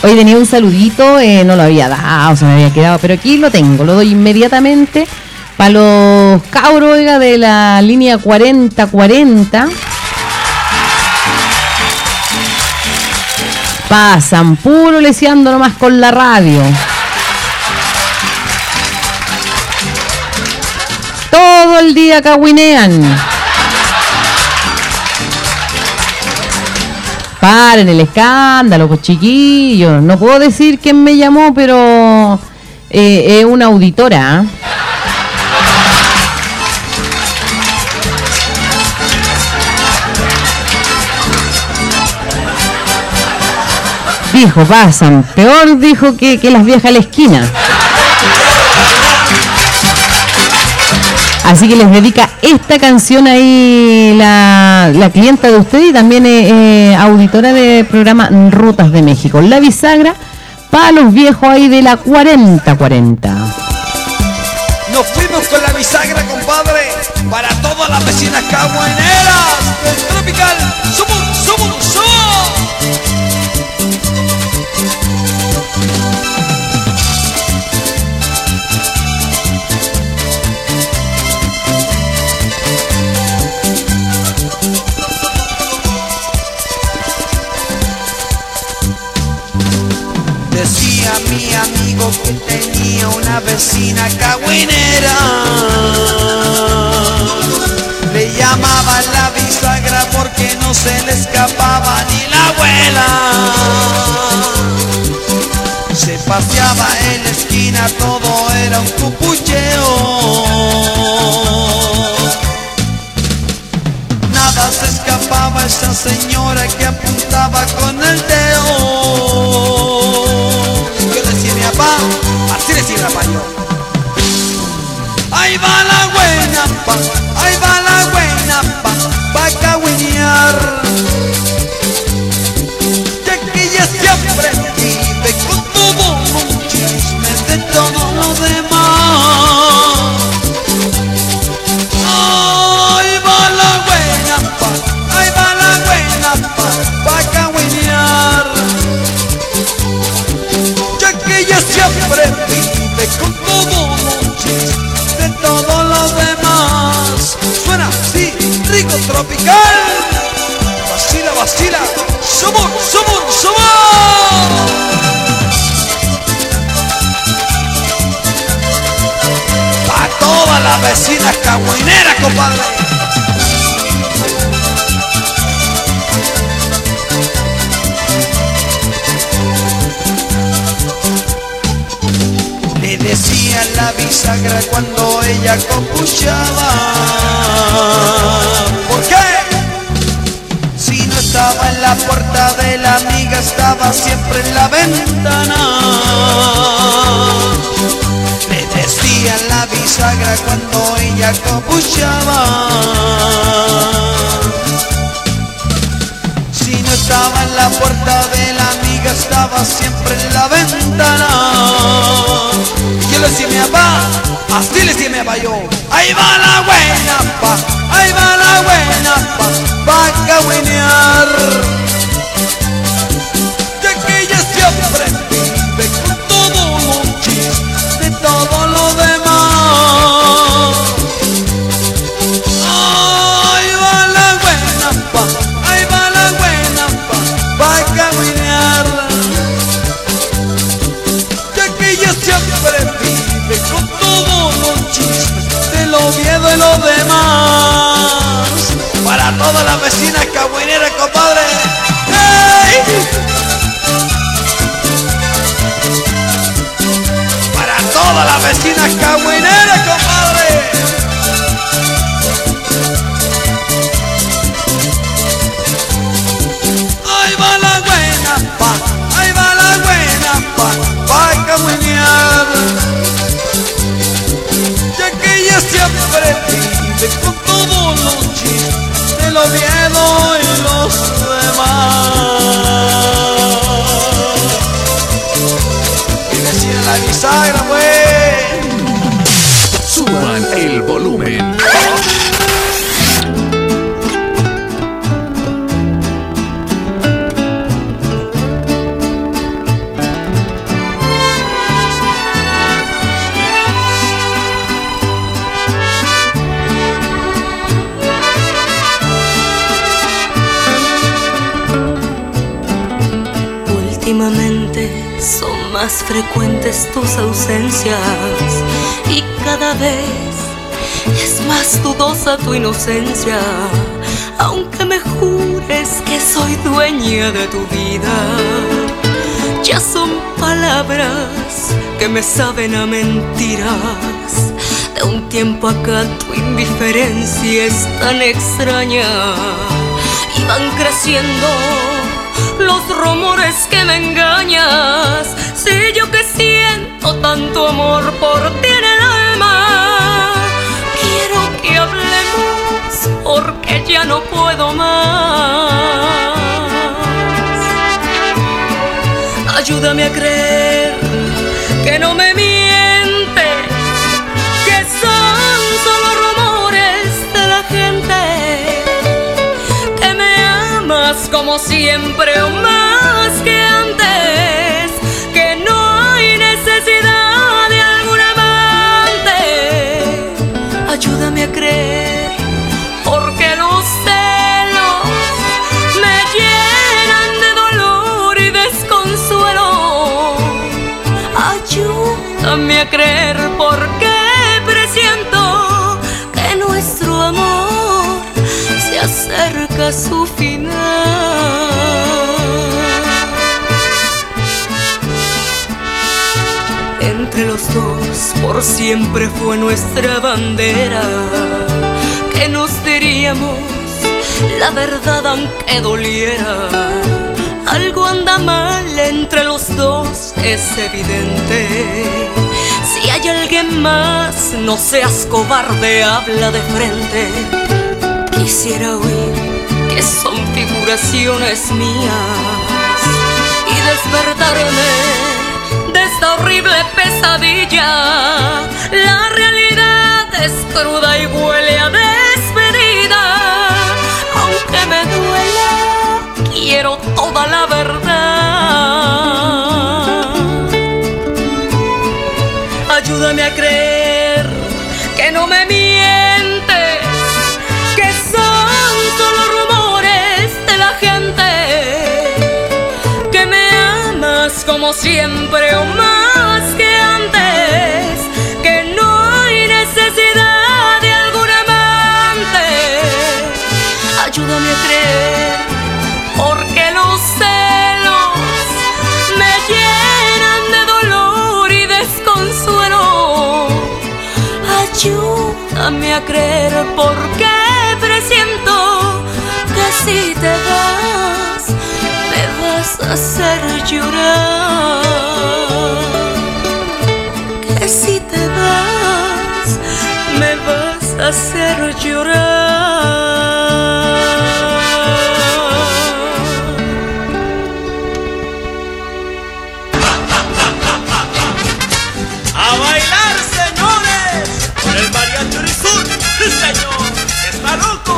Hoy tenía un saludito, eh, no lo había dado, se me había quedado, pero aquí lo tengo, lo doy inmediatamente para los cabros, oiga, de la línea cuarenta cuarenta. Pasan puro leseando nomás con la radio. Todo el día cagüinean. Paren el escándalo, pues chiquillos. No puedo decir quién me llamó, pero eh, es una auditora. Dijo, pasan. Peor dijo que, que las viejas a la esquina. Así que les dedica esta canción ahí la, la clienta de usted y también es eh, auditora del programa Rutas de México. La bisagra para los viejos ahí de la cuarenta cuarenta. Nos fuimos con la bisagra, compadre, para todas las vecinas cagüineras del Tropical. ¡Somos, somos, somos! Decía mi amigo que tenía una vecina cagüinera, le llamaban la bisagra porque no se le escapaba ni la abuela. Se paseaba en la esquina, todo era un cupucheo. Nada se escapaba esa señora que apuntaba con el dedo. Así decía mi papá yo. Ahí va la buena pa, ahí va la buena pa, pa cagüinear. Ya que ella siempre vive con todo un chisme de todo lo demás. Ahí va la buena pa, ahí va la buena pa, pa cagüinear. Ella siempre vive con todo de todo lo demás. Suena así, rico tropical. Vacila, vacila. Somos, somos, somos. Pa' todas las vecinas cagüineras, compadre. Decía la bisagra cuando ella copuchaba. ¿Por qué? Si no estaba en la puerta de la amiga, estaba siempre en la ventana. Le decía la bisagra cuando ella copuchaba. Si no estaba en la puerta de la amiga, estaba siempre en la ventana. Yo le decía a mi papá, así le decía a mi papá yo. Ahí va la buena pa, ahí va la buena pa, pa cagüinear. Ya que ella siempre vive con todo lo chis de todo lo demás. Ahí va la buena pa, ahí va la buena pa, pa cagüinear. Ya que ella siempre vive con todos los chismes de lo viejo y lo demás. Para todas las vecinas cagüineras, compadre. ¡Hey! Para todas las vecinas cagüineras, compadre. Ahí va la buena pa, ahí va la buena pa, pa cagüinear. Ya que ella siempre vive con todos los chismes de los viejos y los demás. Y decía la bisagra, pues. Suban el volumen. más frecuentes tus ausencias y cada vez es más dudosa tu inocencia. Aunque me jures que soy dueña de tu vida, ya son palabras que me saben a mentiras. De un tiempo acá tu indiferencia es tan extraña y van creciendo los rumores que me engañas. Si yo que siento tanto amor por ti en el alma, quiero que hablemos porque ya no puedo más. Ayúdame a creer que no me mientes, que son solo rumores de la gente, que me amas como siempre o más que antes, que no hay necesidad de algún amante. Ayúdame a creer, porque los celos me llenan de dolor y desconsuelo. Ayúdame a creer, porque presiento que nuestro amor se acerca a su final. Entre los dos por siempre fue nuestra bandera, que nos diríamos la verdad aunque doliera. Algo anda mal entre los dos, es evidente. Si hay alguien más, no seas cobarde, habla de frente. Quisiera oír que son figuraciones mías y despertarme de esta horrible pesadilla. La realidad es cruda y huele a despedida. Aunque me duela, quiero toda la verdad. Ayúdame a creer que no me mientes, que son solo rumores de la gente, que me amas como siempre o más que antes, que no hay necesidad de algún amante. Ayúdame a creer, porque los celos me llenan de dolor y desconsuelo. Ayúdame a creer, porque presiento que si te vas me vas a hacer llorar. Que si te vas me vas a hacer llorar. ¡A bailar, señores! ¡Con el mariachi Urizún! ¡Sí, señor! ¡Está loco!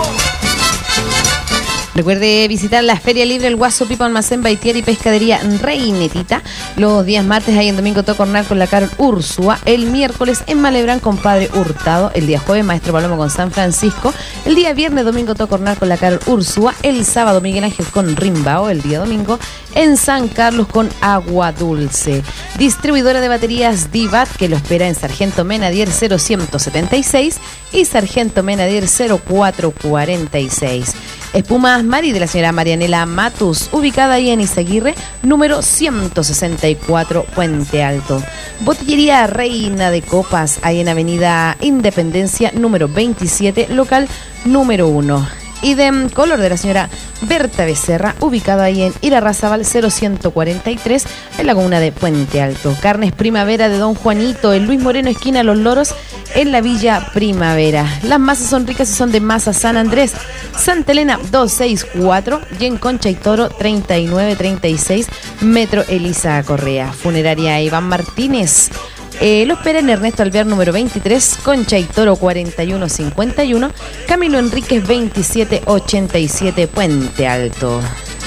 Recuerde visitar la Feria Libre El Guaso Pipo Almacén Baitier y Pescadería Reinetita. Los días martes hay en Domingo Tocornal con la Carol Úrsula. El miércoles en Malebrán con Padre Hurtado. El día jueves Maestro Palomo con San Francisco. El día viernes Domingo Tocornal con la Carol Úrsula. El sábado Miguel Ángel con Rimbao. El día domingo en San Carlos con Agua Dulce. Distribuidora de baterías Divat, que lo espera en Sargento Menadier cero uno siete seis y Sargento Menadier cero cuatro cuarenta y seis. Espumas Mari de la señora Marianela Matus, ubicada ahí en Izaguirre, número ciento sesenta y cuatro, Puente Alto. Botillería Reina de Copas, ahí en Avenida Independencia, número veintisiete, local número uno. Idem Color de la señora Berta Becerra, ubicada ahí en Irarrázaval cero uno cuatro tres, en la comuna de Puente Alto. Carnes Primavera de Don Juanito, en Luis Moreno, esquina Los Loros, en la Villa Primavera. Las masas son ricas y son de Masa San Andrés. Santa Elena doscientos sesenta y cuatro y en Concha y Toro treinta y nueve treinta y seis, Metro Elisa Correa. Funeraria Iván Martínez. Eh, lo espera en Ernesto Alvear número veintitrés, Concha y Toro cuarenta y uno cincuenta y uno, Camilo Enríquez veintisiete ochenta y siete, Puente Alto.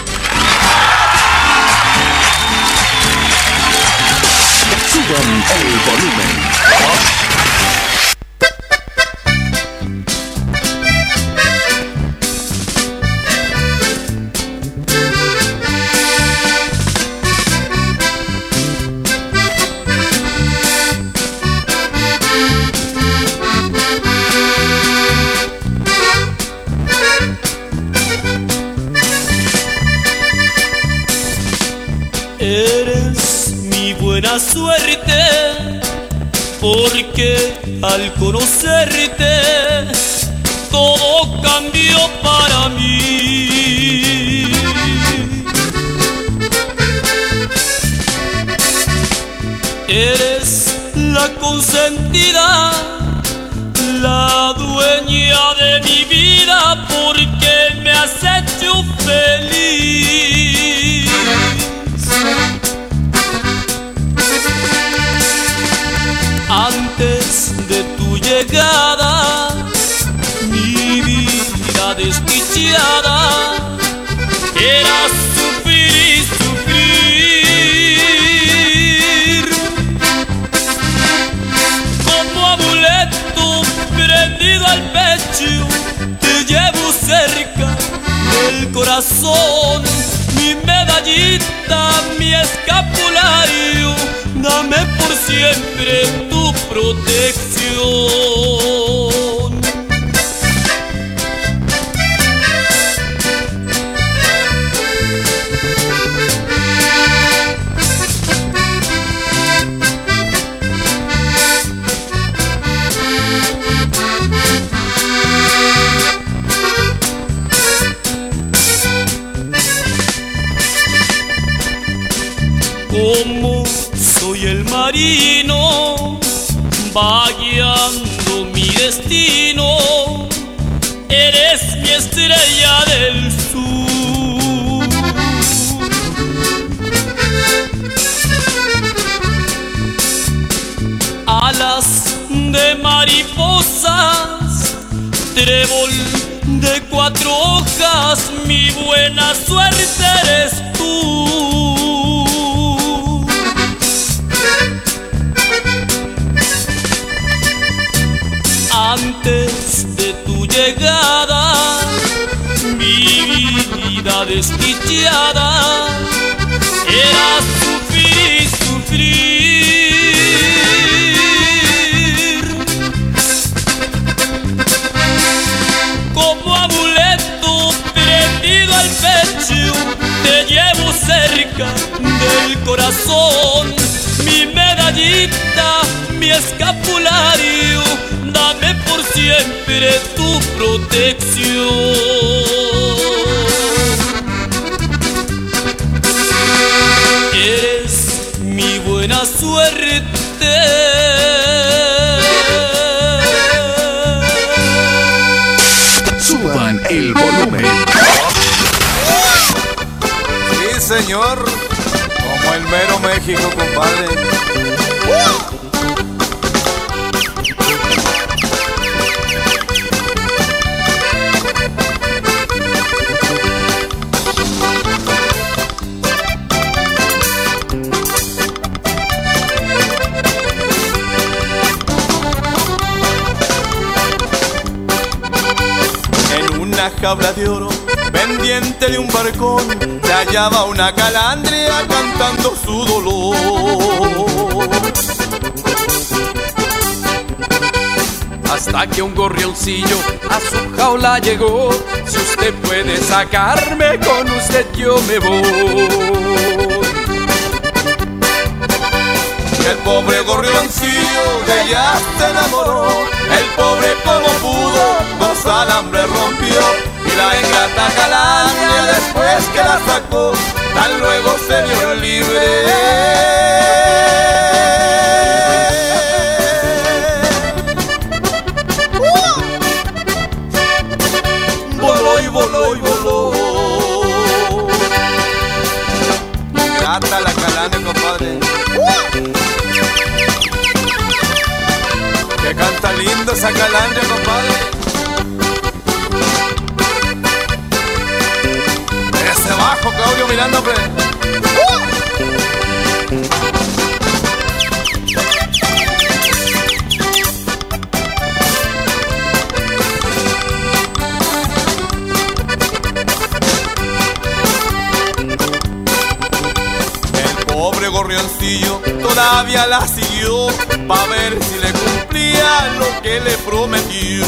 Suban el volumen. porque al conocerte todo cambió para mí. Eres la consentida, la dueña de mi vida, porque me has hecho feliz. Antes de tu llegada, mi vida desdichada era sufrir y sufrir. Como amuleto prendido al pecho, te llevo cerca del corazón, mi medallita, mi escapulario. Dame por siempre tu protección. Como soy el marino, vagueando mi destino, eres mi estrella del sur. Alas de mariposas, trébol de cuatro hojas, mi buena suerte eres tú. Antes de tu llegada, mi vida desdichada era sufrir y sufrir. Como amuleto prendido al pecho, te llevo cerca del corazón, mi medallita, mi escapulario. Dame por siempre tu protección. Eres mi buena suerte. Suban el volumen. Sí, señor. Como el mero México, compadre. Una jaula de oro, pendiente de un barcón, se hallaba una calandria cantando su dolor. Hasta que un gorrioncillo a su jaula llegó. Si usted puede sacarme, con usted yo me voy. El pobre gorrioncillo de ella se enamoró. El pobre como pudo dos alambres rompió, y la ingrata calandria después que la sacó, tan luego se vio libre. Voló y voló y voló. Ingrata la calandria, compadre. Que canta lindo esa calandria, compadre. Ese bajo, Claudio Miranda, hombre. El pobre gorrioncillo todavía la siguió, pa' ver si le cumplía lo que le prometió.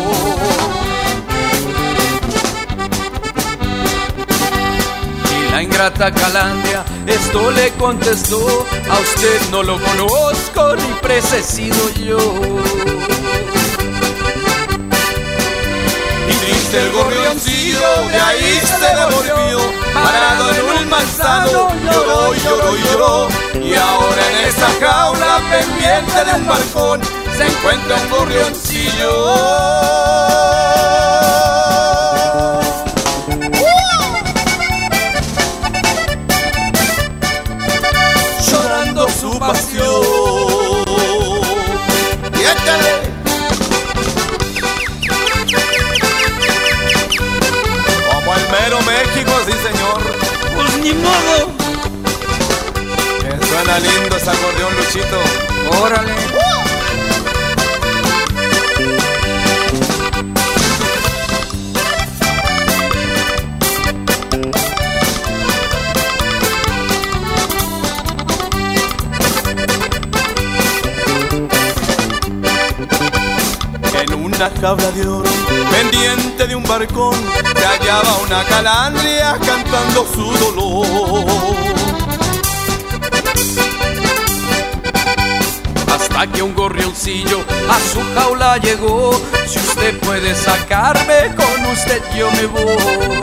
Y la ingrata calandria esto le contestó: a usted no lo conozco ni precesido yo. Y triste el gorrioncillo de ahí se devolvió, parado en un manzano, lloró y lloró y lloró. Y ahora en esa jaula pendiente de un balcón se encuentra un gorrioncillo. Llorando su pasión. Y échale. Como el mero México, sí señor. Pues ni modo. Me suena lindo ese acordeón, Luchito. Órale. En una jaula de oro, pendiente de un barcón, se hallaba una calandria cantando su dolor. Hasta que un gorrioncillo a su jaula llegó: si usted puede sacarme, con usted yo me voy.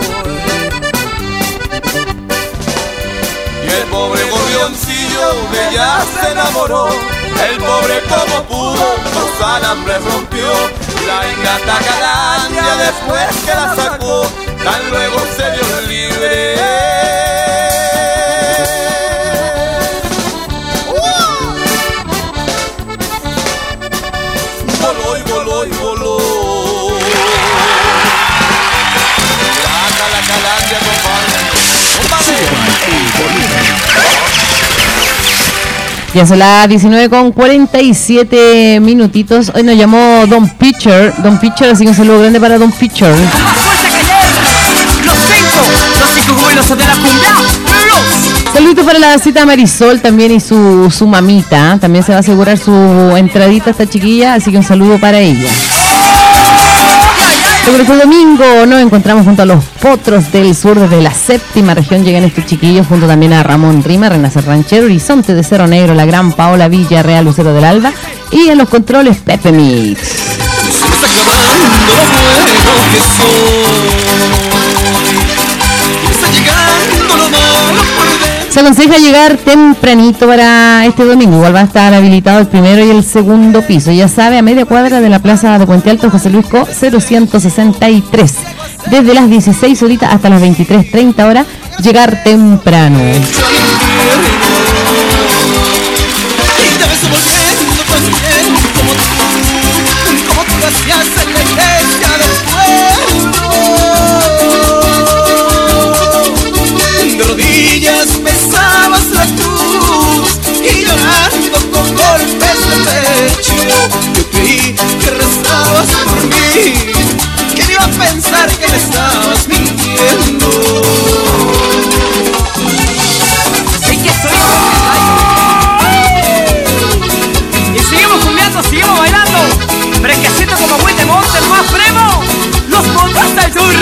Y el pobre gorrioncillo de ella se enamoró. El pobre como pudo los alambres rompió. La ingrata calandria después que la sacó, tan luego se dio libre. Voló y voló y voló. Baja la calandria, compadre. Ya son las diecinueve con cuarenta y siete minutitos. Hoy nos llamó Don Pitcher. Don Pitcher, así que un saludo grande para Don Pitcher. Los cinco, los cinco jubilosos de la cumbia. Saludos para la cita Marisol también y su, su mamita. También se va a asegurar su entradita a esta chiquilla, así que un saludo para ella. Sobre este domingo nos encontramos junto a los Potros del Sur, desde la séptima región llegan estos chiquillos, junto también a Ramón Rima, Renacer Ranchero, Horizonte de Cerro Negro, La Gran Paola, Villa Real, Lucero del Alba, y en los controles Pepe Mix. Se aconseja llegar tempranito para este domingo. Igual va a estar habilitado el primero y el segundo piso. Ya sabe, a media cuadra de la plaza de Puente Alto, José Luis Co, cero ciento sesenta y tres. Desde las dieciséis horitas hasta las veintitrés treinta horas, llegar temprano. De rodillas besabas la cruz y llorando con golpes de pecho, yo creí que rezabas por mí. ¿Quién iba a pensar que me estabas mintiendo? Así que soy y seguimos cumbiando, seguimos bailando, fresquecito como buen de monte, el más primo, los Potros del Sur.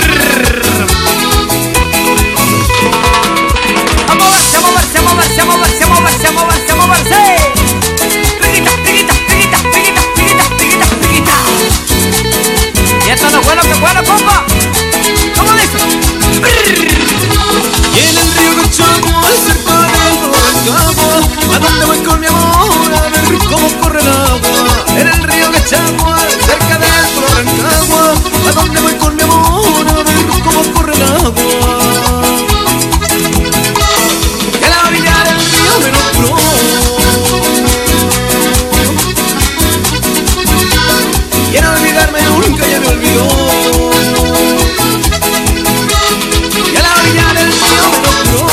A moverse, a moverse, a moverse, a moverse, a moverse, a moverse, a moverse. Piquita, piquita, piquita, piquita, piquita, piquita, piquita. Y esto no es bueno, que es bueno, compa. ¿Cómo dice? Y en el río Cachaco, al cerca del Rancagua, ¿a dónde voy con mi amor? A ver cómo corre el agua. En el río Cachaco, cerca del Rancagua, ¿a dónde voy con mi amor? A ver cómo corre el agua. Quiero olvidarme nunca, ya me olvidó. Y a la orilla del río me logró.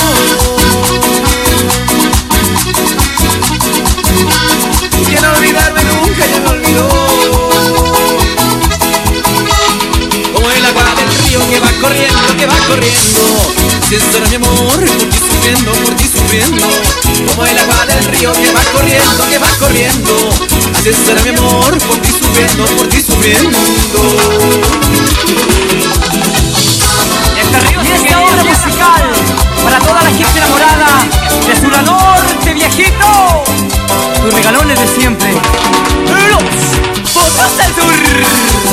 Quiero olvidarme nunca, ya me olvidó. Como el agua del río que va corriendo, que va corriendo. Si esto era mi amor, por ti sufriendo, por ti sufriendo. Como el agua del río que va corriendo, que va corriendo. Así será mi amor, por ti sufriendo, por ti sufriendo. Y este río y esta obra musical para todos toda la gente enamorada de Sur a Norte, viejito. Tus regalones de siempre, los Potros del Sur.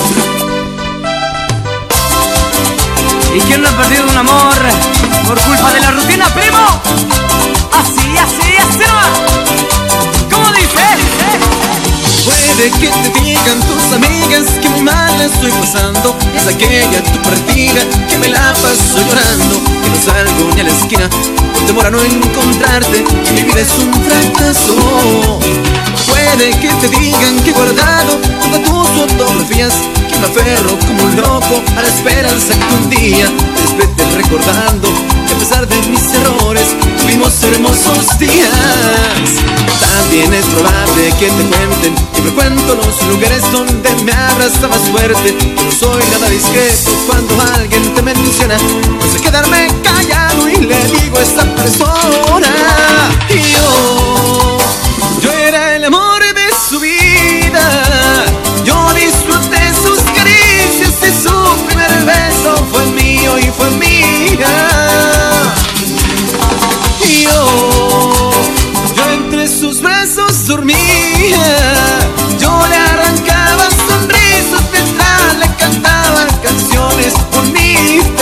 ¿Y quién no ha perdido un amor por culpa de la rutina, primo? Así, así, así no. ¿Cómo dice? Puede que te digan tus amigas que muy mal la estoy pasando. Es aquella tu partida que me la paso llorando, que no salgo ni a la esquina por temor a no encontrarte, que mi vida es un fracaso. Puede que te digan que he guardado todas tus fotografías, que me aferro como un loco a la esperanza que un día te desperté recordando que a pesar de mis errores tuvimos hermosos días. También es probable que te cuenten y frecuento los lugares donde me abrazabas fuerte, que no soy nada discreto cuando alguien te menciona. No sé quedarme callado y le digo a esa persona: y yo, yo era el amor de su vida. Yo disfruté sus caricias y su primer beso fue mío y fue mía. Y yo, yo entre sus brazos dormía. Yo le arrancaba sonrisas mientras le cantaba canciones bonitas.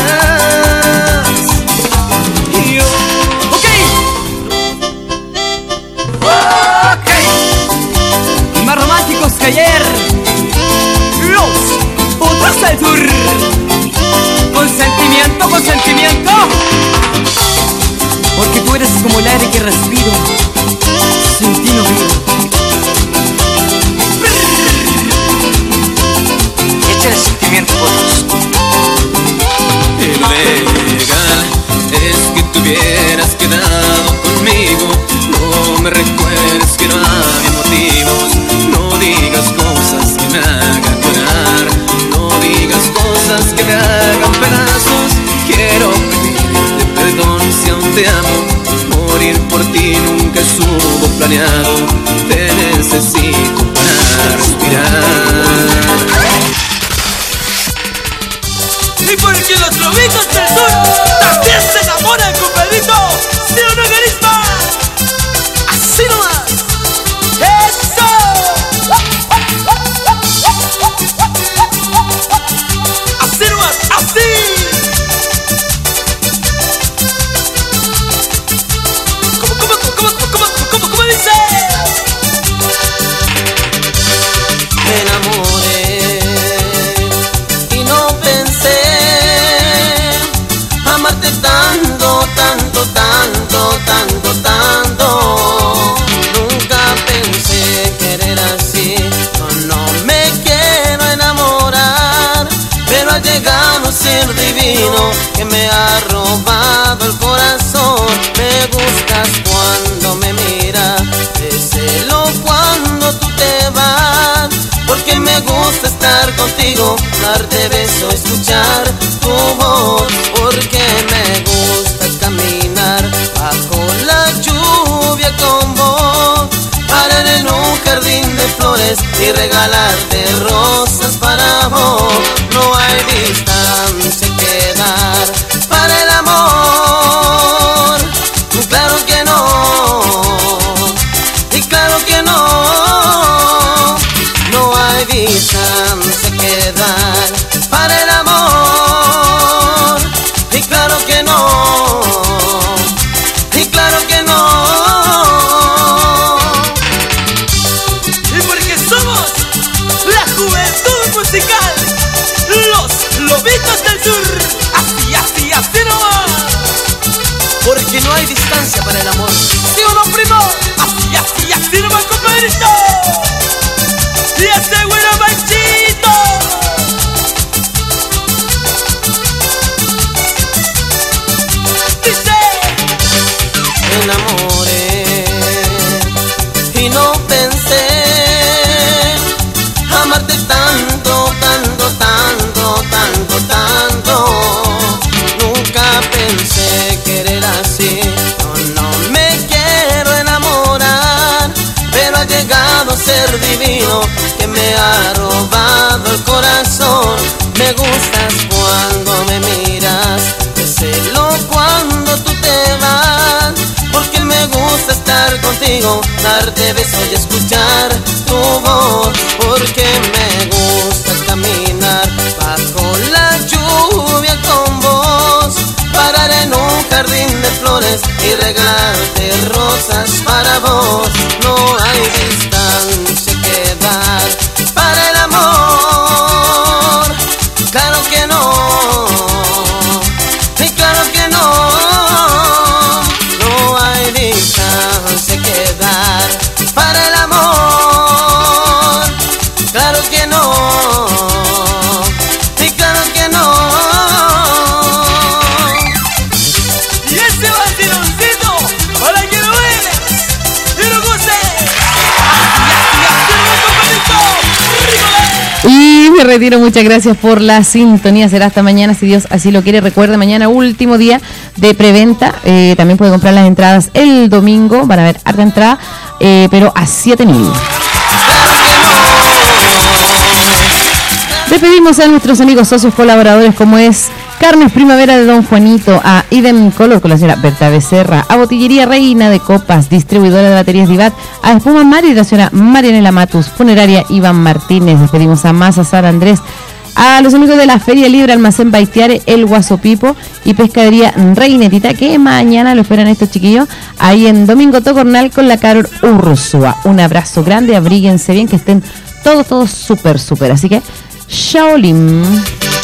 Y yo, ok, ok, y más románticos que ayer, los Potros del Sur. Consentimiento, consentimiento, porque tú eres como el aire que respiro, sin ti no vivo. Échale sentimiento, Potros. Y lo legal es que te hubieras quedado conmigo. No me recuerdes que no hay motivos. No digas cosas que me hagan llorar. No digas cosas que me hagan pedazos. Quiero pedirte perdón si aún te amo. Morir por ti nunca estuvo planeado. Te necesito para respirar. Y porque los lobitos del sur también se enamoran, compadrito. ¿Sí o no, carisma? Así nomás. ¡Eso! Así nomás, así. ¿Cómo, cómo, cómo, cómo, cómo, cómo, cómo dice? Me enamoré y no pensé amarte tanto, tanto, tanto, tanto, tanto. Nunca pensé querer así. No, no me quiero enamorar, pero ha llegado a ser divino que me ha robado el corazón. Me gustas cuando me miras, te celo cuando tú te vas, porque me gusta estar contigo, darte beso, escuchar tu voz, porque me gusta caminar bajo la lluvia con vos, parar en un jardín de flores y regalarte rosas para vos. No hay distancia que dar para el amor, claro que no, y claro que no. No hay distancia que dar para el amor, y claro que no, y claro que no. Y porque somos la juventud musical, los lobitos del sur. Así, así, así nomás. Porque no hay distancia para el amor. ¿Sí o no, primo? Así, así, así nomás, compadrito. Y ese güero manchito. Dice: Me enamoré y no pensé amarte tanto, tanto, tanto, tanto, tanto. Nunca pensé querer así. No, no me quiero enamorar, pero ha llegado a ser divino que me ha robado el corazón. Me gustas cuando me miras, te celo cuando tú te vas, contigo, darte besos y escuchar tu voz, porque me gusta caminar bajo la lluvia con vos, parar en un jardín de flores y regalarte rosas para vos. No hay distancia que dar para el amor, claro que no, y claro que no. No hay distancia que dar para el amor, claro que no, y claro que no. Y ese vaciloncito, para que lo bailes y lo goces. Y me retiro, muchas gracias por la sintonía. Será hasta mañana, si Dios así lo quiere. Recuerde, mañana último día de preventa. Eh, también puede comprar las entradas el domingo. Van a ver harta entrada, eh, pero a siete mil. Despedimos a nuestros amigos socios colaboradores, como es Carnes Primavera de Don Juanito, a Idem Color con la señora Berta Becerra, a Botillería Reina de Copas, distribuidora de baterías Divat, a Espuma Mari de la señora Marianela Matus, Funeraria Iván Martínez. Despedimos a Masa Sara Andrés, a los amigos de la Feria Libre Almacén Baitiare, El Guaso Pipo y Pescadería Reinetita, que mañana lo esperan estos chiquillos ahí en Domingo Tocornal con la Carol Ursúa. Un abrazo grande, abríguense bien, que estén todos, todos súper, súper. Así que, Shaolin.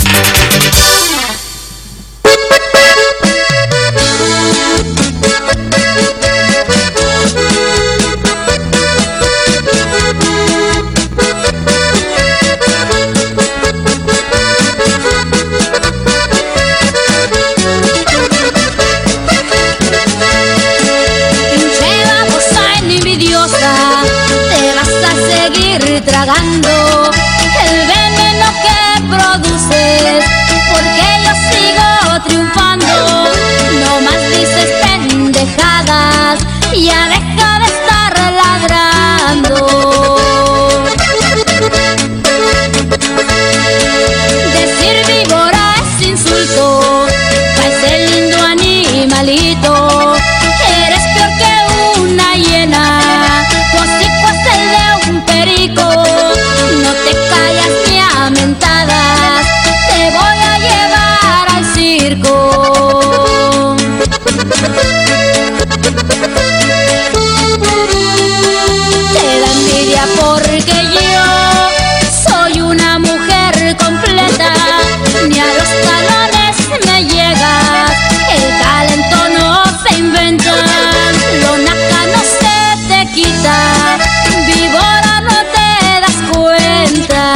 Tragando el veneno que produces, porque yo sigo triunfando. No más dices pendejadas, ya deja de estar ladrando. Decir víbora es insulto, parece lindo animalito. Eres peor que una hiena, tu hocico es el de un perico. No te callas ni a mentadas, te voy a llevar al circo. Te da envidia porque yo soy una mujer completa, ni a los talones me llegas, el talento no se inventa, lo naca no se te quita, víbora no te das cuenta.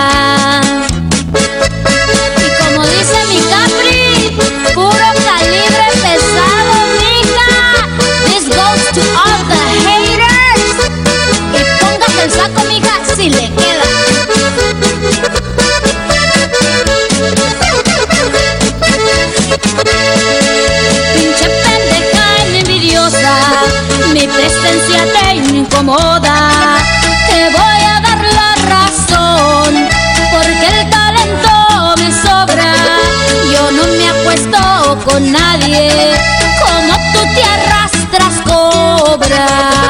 Y como dice mi Capri, puro calibre pesado, mija. This goes to all the haters. Y póngase el saco, mija, si le queda. Pinche pendeja envidiosa, mi presencia te incomoda. Te voy a dar la razón, porque el talento me sobra. Yo no me acuesto con nadie, como tú te arrastras, cobra.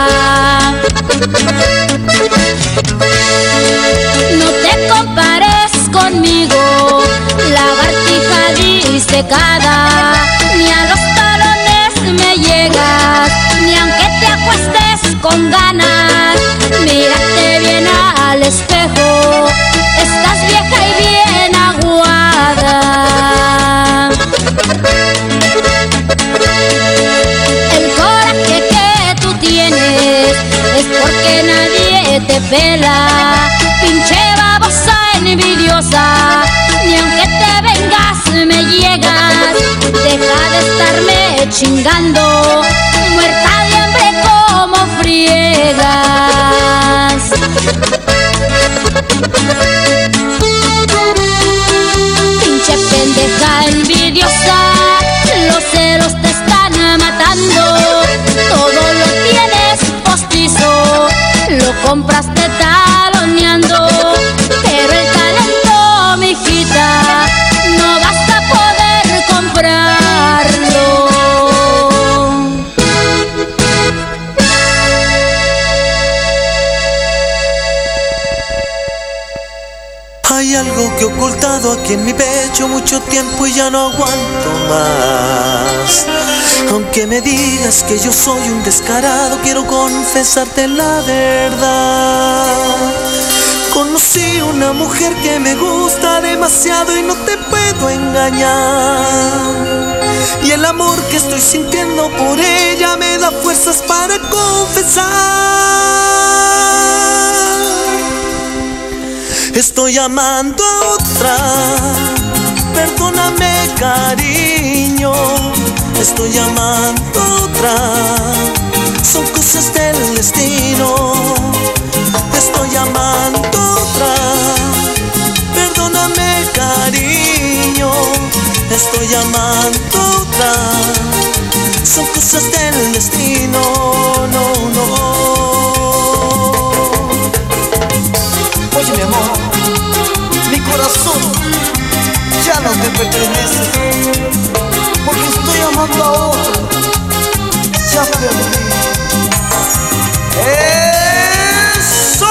No te compares conmigo, lagartija disecada, ni a los talones me llegas, ni aunque te acuestes con ganas. Mírate bien al espejo, estás vieja y bien aguada. El coraje que tú tienes es porque nadie te pela. Pinche babosa envidiosa, ni aunque te vengas me llegas. Deja de estarme chingando, muerta de hambre como friegas. Pinche pendeja envidiosa, los celos te están matando. Todo lo tienes postizo, lo compraste taloneando, pero el talento, mijita, no vas a poder comprarlo. Hay algo que he ocultado aquí en mi pecho mucho tiempo y ya no aguanto más. Aunque me digas que yo soy un descarado, quiero confesarte la verdad. Conocí una mujer que me gusta demasiado y no te puedo engañar. Y el amor que estoy sintiendo por ella me da fuerzas para confesar. Estoy amando a otra, perdóname cariño. Estoy amando a otra, son cosas del destino. Estoy amando a otra, perdóname cariño. Estoy amando a otra, son cosas del destino. No, no. Oye mi amor, mi corazón ya no te pertenece, porque estoy amando a otro, ya perdí. ¡Eso!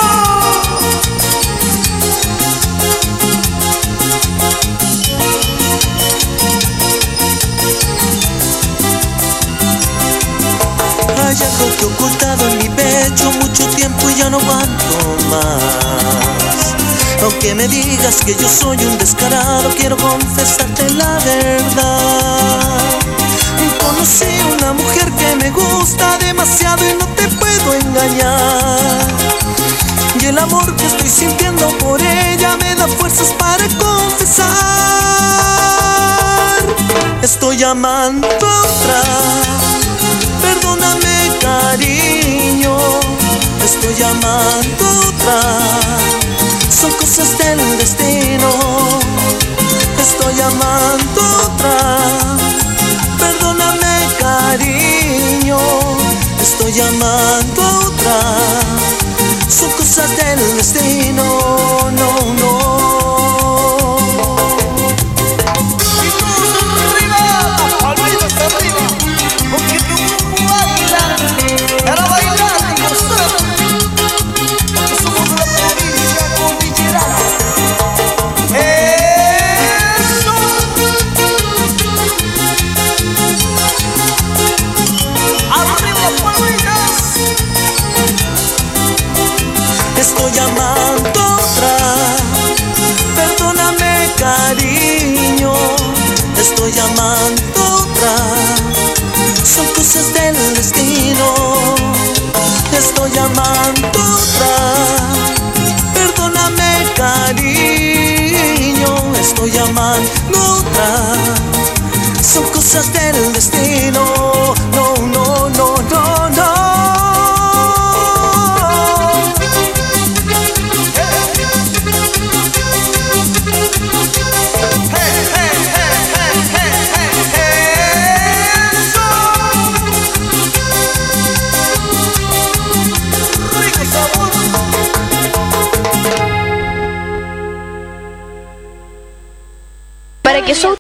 Hay algo que he ocultado en mi pecho mucho tiempo y ya no aguanto más. Aunque me digas que yo soy un descarado, quiero confesarte la verdad. Conocí una mujer que me gusta demasiado y no te puedo engañar. Y el amor que estoy sintiendo por ella me da fuerzas para confesar. Estoy amando a otra, perdóname cariño. Estoy amando a otra, son cosas del destino. Estoy amando a otra, perdóname cariño. Estoy amando a otra, son cosas del destino. No, no. Y todos arriba, palmitas arriba, porque tu grupo baila, para bailar y gozar, porque somos la provincia cordillerana. ¡Eso! ¡Arriba, palmitas! Estoy amando a otra, perdóname cariño. Estoy amando a otra, son cosas del destino. Estoy amando a otra, perdóname cariño. Estoy amando a otra, son cosas del destino. No, no, no, no, no. Para que su